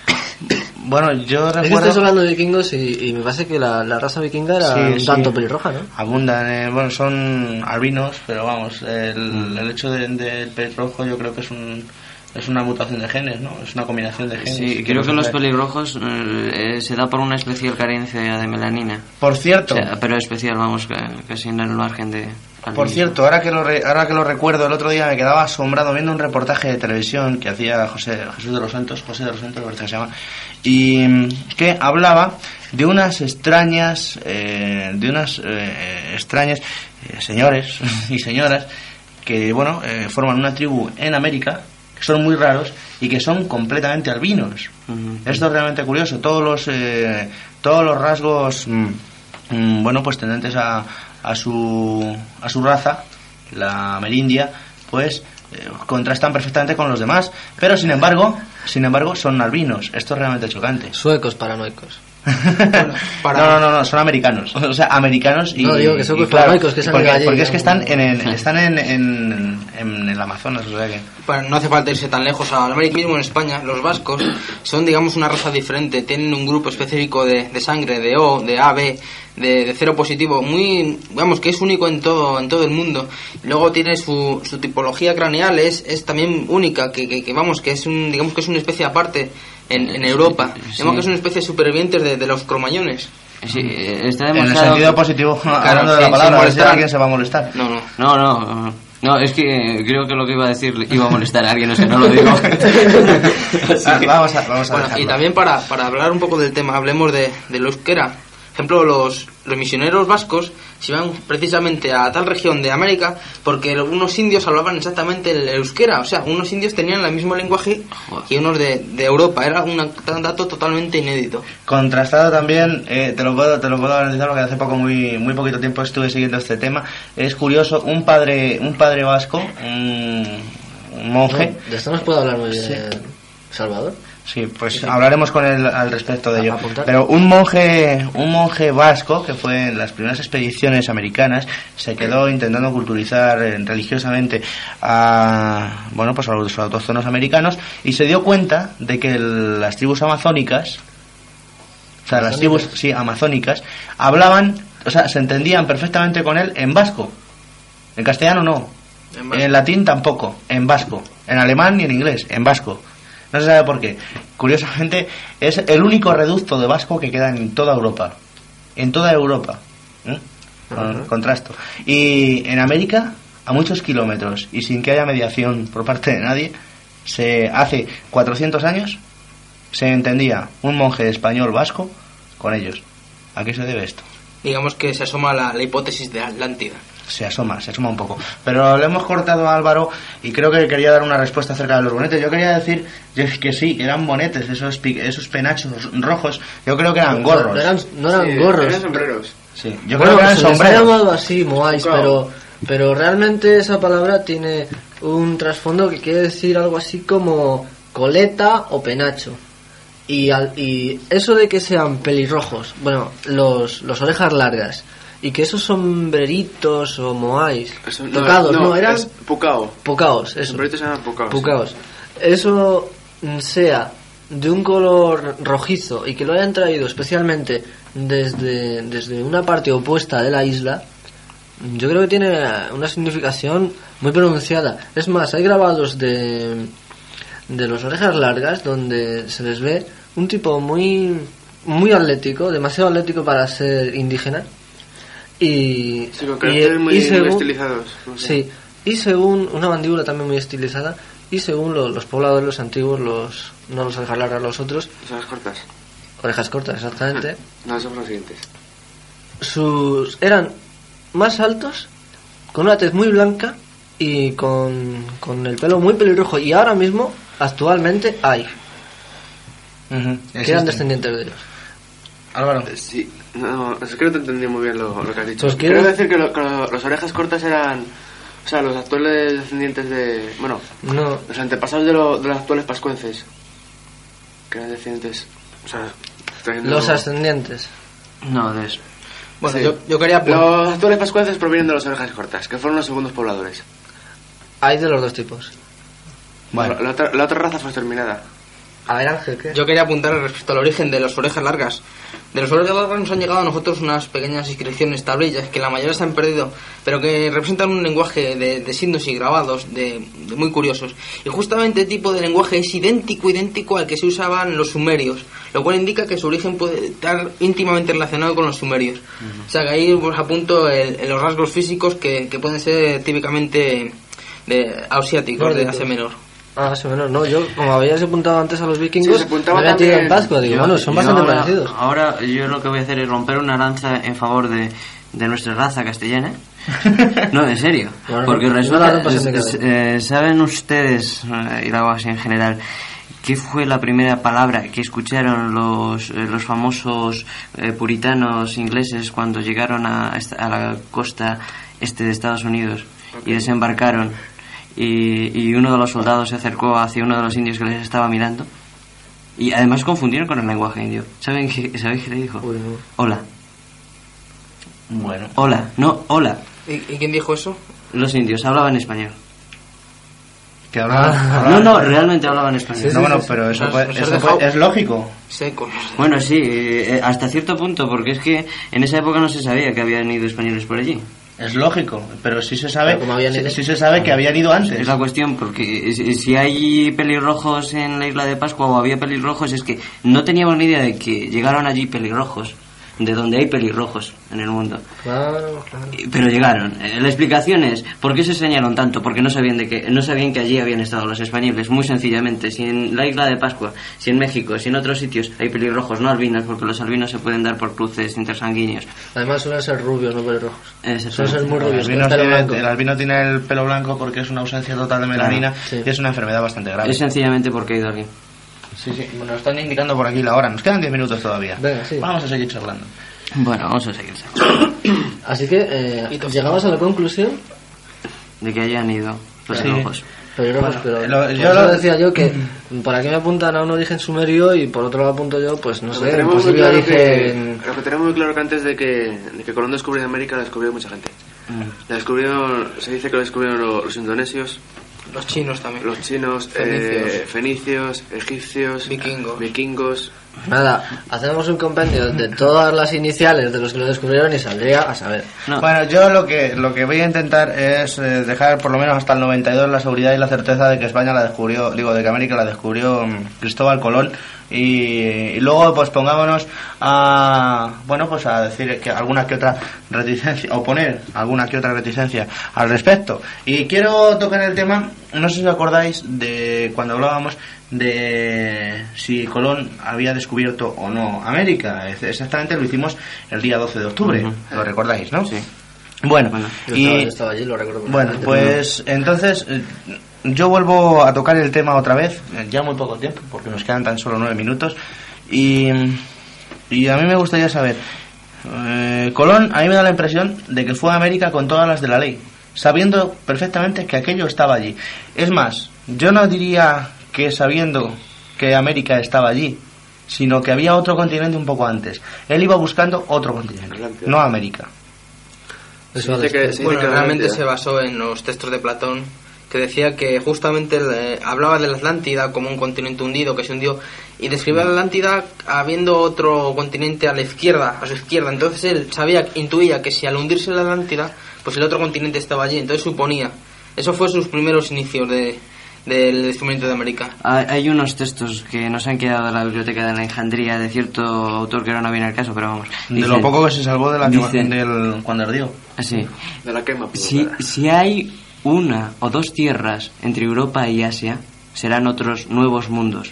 Bueno, yo recuerdo... Es que estás hablando de vikingos y, y me parece que la, la raza vikinga era sí, un tanto sí. pelirroja, ¿no? Abundan, eh, bueno, son albinos, pero vamos, el, mm. el hecho del de, de pelirrojo yo creo que es un... es una mutación de genes, ¿no? Es una combinación de genes. Sí, creo que los pelirrojos eh, se da por una especial carencia de melanina. Por cierto. O sea, pero especial, vamos, casi en el margen de... Por cierto, ahora que, lo re, ahora que lo recuerdo, el otro día me quedaba asombrado viendo un reportaje de televisión que hacía José Jesús de los Santos, José de los Santos, parece que se llama, y que hablaba de unas extrañas, eh, de unas eh, extrañas eh, señores y señoras que, bueno, eh, forman una tribu en América, que son muy raros y que son completamente albinos. Uh-huh. Esto es realmente curioso. Todos los eh, todos los rasgos, mm, bueno, pues tendentes a, a su a su raza, la amerindia, pues eh, contrastan perfectamente con los demás. Pero sin embargo, sin embargo, son albinos. Esto es realmente chocante. Suecos paranoicos. Bueno, para... No, no, no, no, son americanos. O sea, americanos y... No, digo que son claro, paranoicos, que porque, allí, porque es que están en, en, están en, en, en el Amazonas, o sea que... Bueno, no hace falta irse tan lejos. A América mismo, en España, los vascos son, digamos, una raza diferente. Tienen un grupo específico de, de sangre, de O, de A, B, de, de cero positivo, muy, vamos, que es único en todo en todo el mundo. Luego tiene su, su tipología craneal, es, es también única, que, que, que vamos, que es un, digamos que es una especie aparte en, en Europa. Sí, sí. Digamos que es una especie de supervivientes de, de los cromañones. Sí, está demostrado. En el sentido positivo, claro, hablando de la palabra, molestar, ¿alguien se va a molestar? No, no, no, no. No, es que creo que lo que iba a decir iba a molestar a alguien, no sé, no lo digo. Ah, vamos a, vamos a bueno, y también para, para hablar un poco del tema, hablemos de, del euskera. Por ejemplo, los, los misioneros vascos se iban precisamente a tal región de América porque unos indios hablaban exactamente el euskera. O sea, unos indios tenían el mismo lenguaje que unos de, de Europa. Era un dato totalmente inédito. Contrastado también, eh, te lo puedo te lo puedo garantizar porque hace poco, muy muy poquito tiempo estuve siguiendo este tema. Es curioso, un padre un padre vasco, un, un monje... No, de esto nos puede hablar muy bien, sí. Salvador. Sí, pues sí, sí. Hablaremos con él al respecto de ello. Pero un monje, un monje vasco que fue en las primeras expediciones americanas se quedó intentando culturizar religiosamente a, bueno, pues a los autóctonos americanos y se dio cuenta de que el, las tribus amazónicas, o sea, las tribus sí amazónicas hablaban, o sea, se entendían perfectamente con él en vasco. En castellano no, en, en latín tampoco, en vasco, en alemán ni en inglés, en vasco. No se sabe por qué. Curiosamente, es el único reducto de vasco que queda en toda Europa. En toda Europa. ¿Eh? Con, uh-huh. Contrasto. Y en América a muchos kilómetros y sin que haya mediación por parte de nadie, se hace cuatrocientos años se entendía un monje español vasco con ellos. ¿A qué se debe esto? Digamos que se asoma la, la hipótesis de Atlántida. Se asoma, se asoma un poco. Pero le hemos cortado a Álvaro y creo que quería dar una respuesta acerca de los bonetes. Yo quería decir que sí, que eran bonetes, esos, esos penachos rojos. Yo creo que eran gorros. No eran, no eran Sí, gorros. eran sombreros. Sí, yo Bueno, creo que eran se les ha sombreros. llamado así, moais, pero, pero realmente esa palabra tiene un trasfondo que quiere decir algo así como coleta o penacho. Y, al, y eso de que sean pelirrojos, bueno, los, los orejas largas, y que esos sombreritos o moais, Eso, no, tocados, no, no, eran es pucao. pucaos, Los eso. sombreritos eran pucaos. Pucaos. Eso mm, sea de un color rojizo y que lo hayan traído especialmente desde, desde una parte opuesta de la isla, yo creo que tiene una significación muy pronunciada. Es más, hay grabados de, de los orejas largas donde se les ve un tipo muy, muy atlético, demasiado atlético para ser indígena. Y, Sí, con y, caracteres muy, y muy según, estilizados. No sé. sí, y según una mandíbula también muy estilizada, y según lo- los pobladores, los antiguos, los no los orejas largas, los otros, Las orejas cortas. orejas cortas exactamente, No, esos son los siguientes. sus eran más altos, con una tez muy blanca y con, con el pelo muy pelirrojo, y ahora mismo, actualmente, hay, Ujú, que eran existen. descendientes de ellos. Álvaro. Eh, Sí, no, es que no te entendí muy bien lo, lo que has dicho. Pues quiero- Quiero decir que, lo, que lo- las orejas cortas eran, o sea, los actuales descendientes de, bueno, No, los antepasados de, lo- de los actuales pascuences, que eran descendientes, o sea, trayendo- los ascendientes. No, de eso. Bueno, Sí. yo, yo quería... Los actuales pascuences provienen de las orejas cortas, que fueron los segundos pobladores. Hay de los dos tipos. Bueno. La, la otra, la otra raza fue exterminada. A ver, Ángel, ¿qué? Yo quería apuntar respecto al origen de las orejas largas. De las orejas largas nos han llegado a nosotros unas pequeñas inscripciones, tablillas, que la mayoría se han perdido, pero que representan un lenguaje de, de signos y grabados de, de muy curiosos. Y justamente el tipo de lenguaje es idéntico, idéntico al que se usaban los sumerios, lo cual indica que su origen puede estar íntimamente relacionado con los sumerios. O sea que ahí pues apunto el, el los rasgos físicos que, que pueden ser típicamente de asiáticos, de Asia Menor. Ah, más o menos, no, yo como habías apuntado antes a los vikingos, Sí, se apuntaba me había tirado en también. Pascua, digo, Yo- bueno, son yo bastante ahora, parecidos. Ahora yo lo que voy a hacer es romper una lanza en favor de, de nuestra raza castellana. No, en serio. Bueno, Porque no, resulta, no la rompas en mi es- cabeza. eh, ¿saben ustedes, eh, y lo hago así en general, qué fue la primera palabra que escucharon los, eh, los famosos eh, puritanos ingleses cuando llegaron a, esta- a la costa este de Estados Unidos y desembarcaron? Y, y uno de los soldados se acercó hacia uno de los indios que les estaba mirando y además confundieron con el lenguaje indio. ¿Saben qué, ¿sabéis qué le dijo? Uy, no. Hola. Bueno. Hola. No, hola. ¿Y, y quién dijo eso? Los indios hablaban español. Que hablaban- Ah. hablaban- No, no, realmente hablaban español. No, bueno, pero eso, Nos- puede- nos has eso dejado- puede- es lógico. Secos. Bueno, sí, eh, hasta cierto punto, porque es que en esa época no se sabía que habían ido españoles por allí. Es lógico, pero sí se sabe, Pero como habían sí, ido- sí se sabe que habían ido antes. Es la cuestión, porque si si hay pelirrojos en la isla de Pascua o había pelirrojos, es que no teníamos ni idea de que llegaron allí pelirrojos, de donde hay pelirrojos en el mundo. Claro, claro. Y- Pero llegaron. Eh, La explicación es ¿por qué se extrañaron tanto? Porque no sabían de que no sabían que allí habían estado los españoles. Muy sencillamente, si en la isla de Pascua, si en México, si en otros sitios hay pelirrojos, no albinos, porque los albinos se pueden dar por cruces intersanguíneos. Además suelen ser rubios, no pelirrojos. Exactamente. Suelen ser muy El rubios, albino, con pelo tiene, blanco. el albino tiene el pelo blanco porque es una ausencia total de melanina sí. y es una enfermedad bastante grave. Es sencillamente porque ha ido alguien. Sí, sí, bueno, están indicando por aquí la hora. Nos quedan diez minutos todavía. Venga, sí. Vamos a seguir charlando. Bueno, vamos a seguir. Así que eh, llegamos a la conclusión, De que hayan ido los Sí. pelirrojos. pelirrojos, Bueno, pero lo- por yo eso lo- decía yo que por aquí me apuntan a un origen sumerio y por otro lado apunto yo, pues no Lo que sé, un tenemos muy posible claro origen... que, lo que tenemos muy claro que antes de que, de que Colón descubriera América la descubrió mucha gente. Mm. La descubrieron, se dice que lo descubrieron lo- los indonesios, Los chinos también. los chinos, Fenicios. eh, fenicios, egipcios, Vikingos. vikingos, Nada, hacemos un compendio de todas las iniciales de los que lo descubrieron y saldría a saber. No. Bueno, yo lo que lo que voy a intentar es eh, dejar por lo menos hasta el noventa y dos la seguridad y la certeza de que España la descubrió, digo, de que América la descubrió um, Cristóbal Colón. Y, y luego pues pongámonos a bueno pues a decir que alguna que otra reticencia o poner alguna que otra reticencia al respecto. Y quiero tocar el tema, no sé si os acordáis de cuando hablábamos de si Colón había descubierto o no América. Exactamente lo hicimos el día doce de octubre. Uh-huh. Lo recordáis, ¿no? Sí. Bueno, bueno yo y estaba, yo estaba allí, lo recuerdo. Bueno, pues entonces yo vuelvo a tocar el tema otra vez, ya muy poco tiempo, porque nos quedan tan solo nueve minutos, y, y a mí me gustaría saber, eh, Colón, a mí me da la impresión de que fue a América con todas las de la ley, sabiendo perfectamente que aquello estaba allí. Es más, yo no diría que sabiendo que América estaba allí, sino que había otro continente un poco antes. Él iba buscando otro continente, no América. Eso dice que, bueno, que realmente se basó en los textos de Platón, que decía que justamente eh, hablaba de la Atlántida como un continente hundido que se hundió, y describía la Atlántida habiendo otro continente a la izquierda, a su izquierda. Entonces él sabía, intuía que si al hundirse la Atlántida, pues el otro continente estaba allí. Entonces suponía. Eso fue sus primeros inicios de del descubrimiento de América. Hay unos textos que nos han quedado en la biblioteca de Alejandría de cierto autor que ahora no viene al caso, pero vamos. De dicen, lo poco que se salvó de la quema del cuando ardió. Sí. De la quema. Si, si hay una o dos tierras entre Europa y Asia, serán otros nuevos mundos.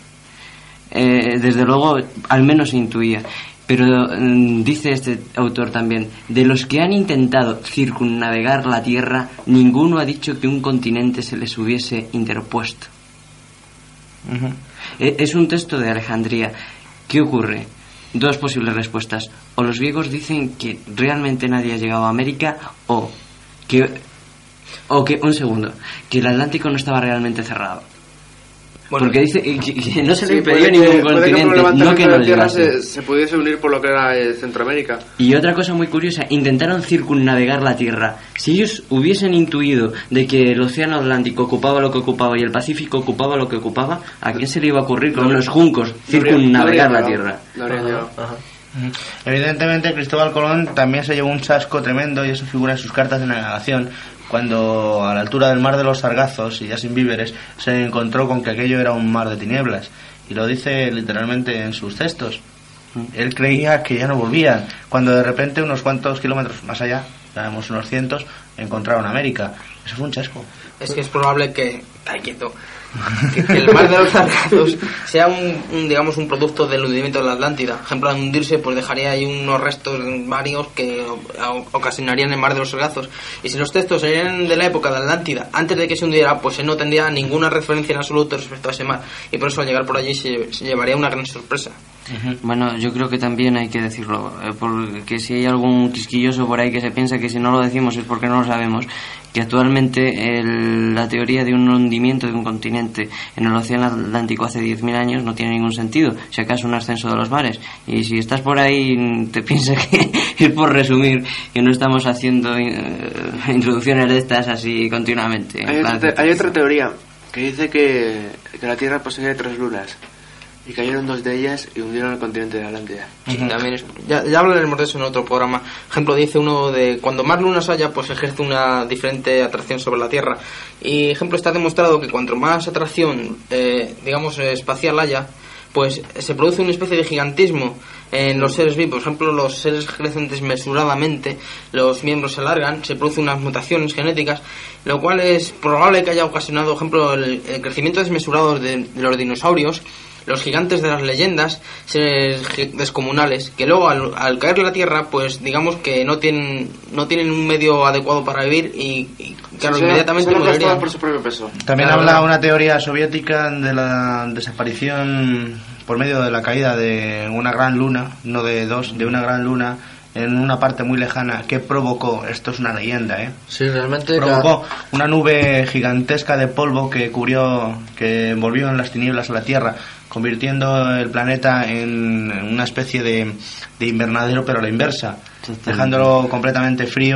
Eh, desde luego, al menos se intuía. Pero mm, dice este autor también, de los que han intentado circunnavegar la Tierra, ninguno ha dicho que un continente se les hubiese interpuesto. Uh-huh. Eh, es un texto de Alejandría. ¿Qué ocurre? Dos posibles respuestas. O los griegos dicen que realmente nadie ha llegado a América, o que, o que un segundo, que el Atlántico no estaba realmente cerrado. Bueno, porque dice que, que no se le sí, impedió ningún continente, que no que no llegase. Se, se pudiese unir por lo que era eh, Centroamérica. Y otra cosa muy curiosa, intentaron circunnavegar la Tierra. Si ellos hubiesen intuido de que el océano Atlántico ocupaba lo que ocupaba y el Pacífico ocupaba lo que ocupaba, ¿a quién se le iba a ocurrir con no, unos juncos circunnavegar no la Tierra? No habría llegado. Ajá. Evidentemente Cristóbal Colón también se llevó un chasco tremendo, y eso figura en sus cartas de navegación, cuando a la altura del mar de los Sargazos y ya sin víveres se encontró con que aquello era un mar de tinieblas, y lo dice literalmente en sus textos. Él creía que ya no volvían, cuando de repente unos cuantos kilómetros más allá, digamos unos cientos, encontraron América. Eso fue un chasco. Es que es probable que... ¡Ay, quieto! Que, que el mar de los Sargazos sea un, un, digamos, un producto del hundimiento de la Atlántida. Por ejemplo, al hundirse, pues dejaría ahí unos restos varios que ocasionarían el mar de los Sargazos. Y si los textos serían de la época de la Atlántida, antes de que se hundiera, pues él no tendría ninguna referencia en absoluto respecto a ese mar. Y por eso al llegar por allí se, se llevaría una gran sorpresa. Uh-huh. Bueno, yo creo que también hay que decirlo, eh, porque si hay algún quisquilloso por ahí que se piensa que si no lo decimos es porque no lo sabemos, que actualmente el, la teoría de un hundimiento de un continente en el océano Atlántico hace diez mil años no tiene ningún sentido, si acaso un ascenso de los mares. Y si estás por ahí te piensas que es por resumir que no estamos haciendo eh, introducciones de estas así continuamente. Hay, otra, te, hay otra teoría que dice que, que la Tierra posee tres lunas y cayeron dos de ellas y hundieron el continente de la Atlántida. Sí, uh-huh. También es, ya, ya hablaremos de eso en otro programa. Ejemplo, dice uno de cuando más lunas haya, pues ejerce una diferente atracción sobre la Tierra. Y ejemplo, está demostrado que cuanto más atracción, eh, digamos, espacial haya, pues se produce una especie de gigantismo en los seres vivos. Por ejemplo, los seres crecen desmesuradamente, los miembros se alargan, se producen unas mutaciones genéticas, lo cual es probable que haya ocasionado, por ejemplo, el, el crecimiento desmesurado de, de los dinosaurios, los gigantes de las leyendas, seres descomunales, que luego al, al caer la Tierra, pues digamos que no tienen no tienen un medio adecuado para vivir y, y claro, sí, inmediatamente morirían por su propio peso. También claro, habla claro. una teoría soviética de la desaparición por medio de la caída de una gran luna, no de dos, de una gran luna en una parte muy lejana que provocó, esto es una leyenda, ¿eh? Sí, realmente provocó cada... una nube gigantesca de polvo que cubrió, que envolvió en las tinieblas a la Tierra, convirtiendo el planeta en una especie de, de invernadero, pero a la inversa, dejándolo completamente frío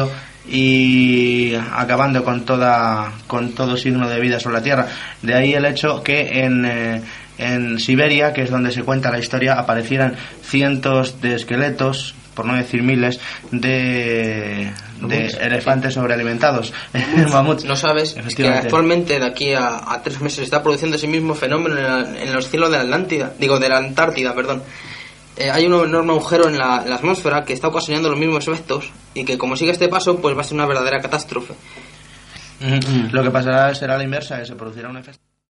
y acabando con toda con todo signo de vida sobre la Tierra. De ahí el hecho que en eh, en Siberia, que es donde se cuenta la historia, aparecieran cientos de esqueletos, por no decir miles, de, de elefantes sobrealimentados. Mamuts. No sabes que actualmente, de aquí a, a tres meses, está produciendo ese mismo fenómeno en, la, en los cielos de la Atlántida, digo, de la Antártida, perdón. Eh, hay un enorme agujero en la, en la atmósfera que está ocasionando los mismos efectos y que, como sigue este paso, pues va a ser una verdadera catástrofe. Lo que pasará será la inversa, que se producirá un efecto.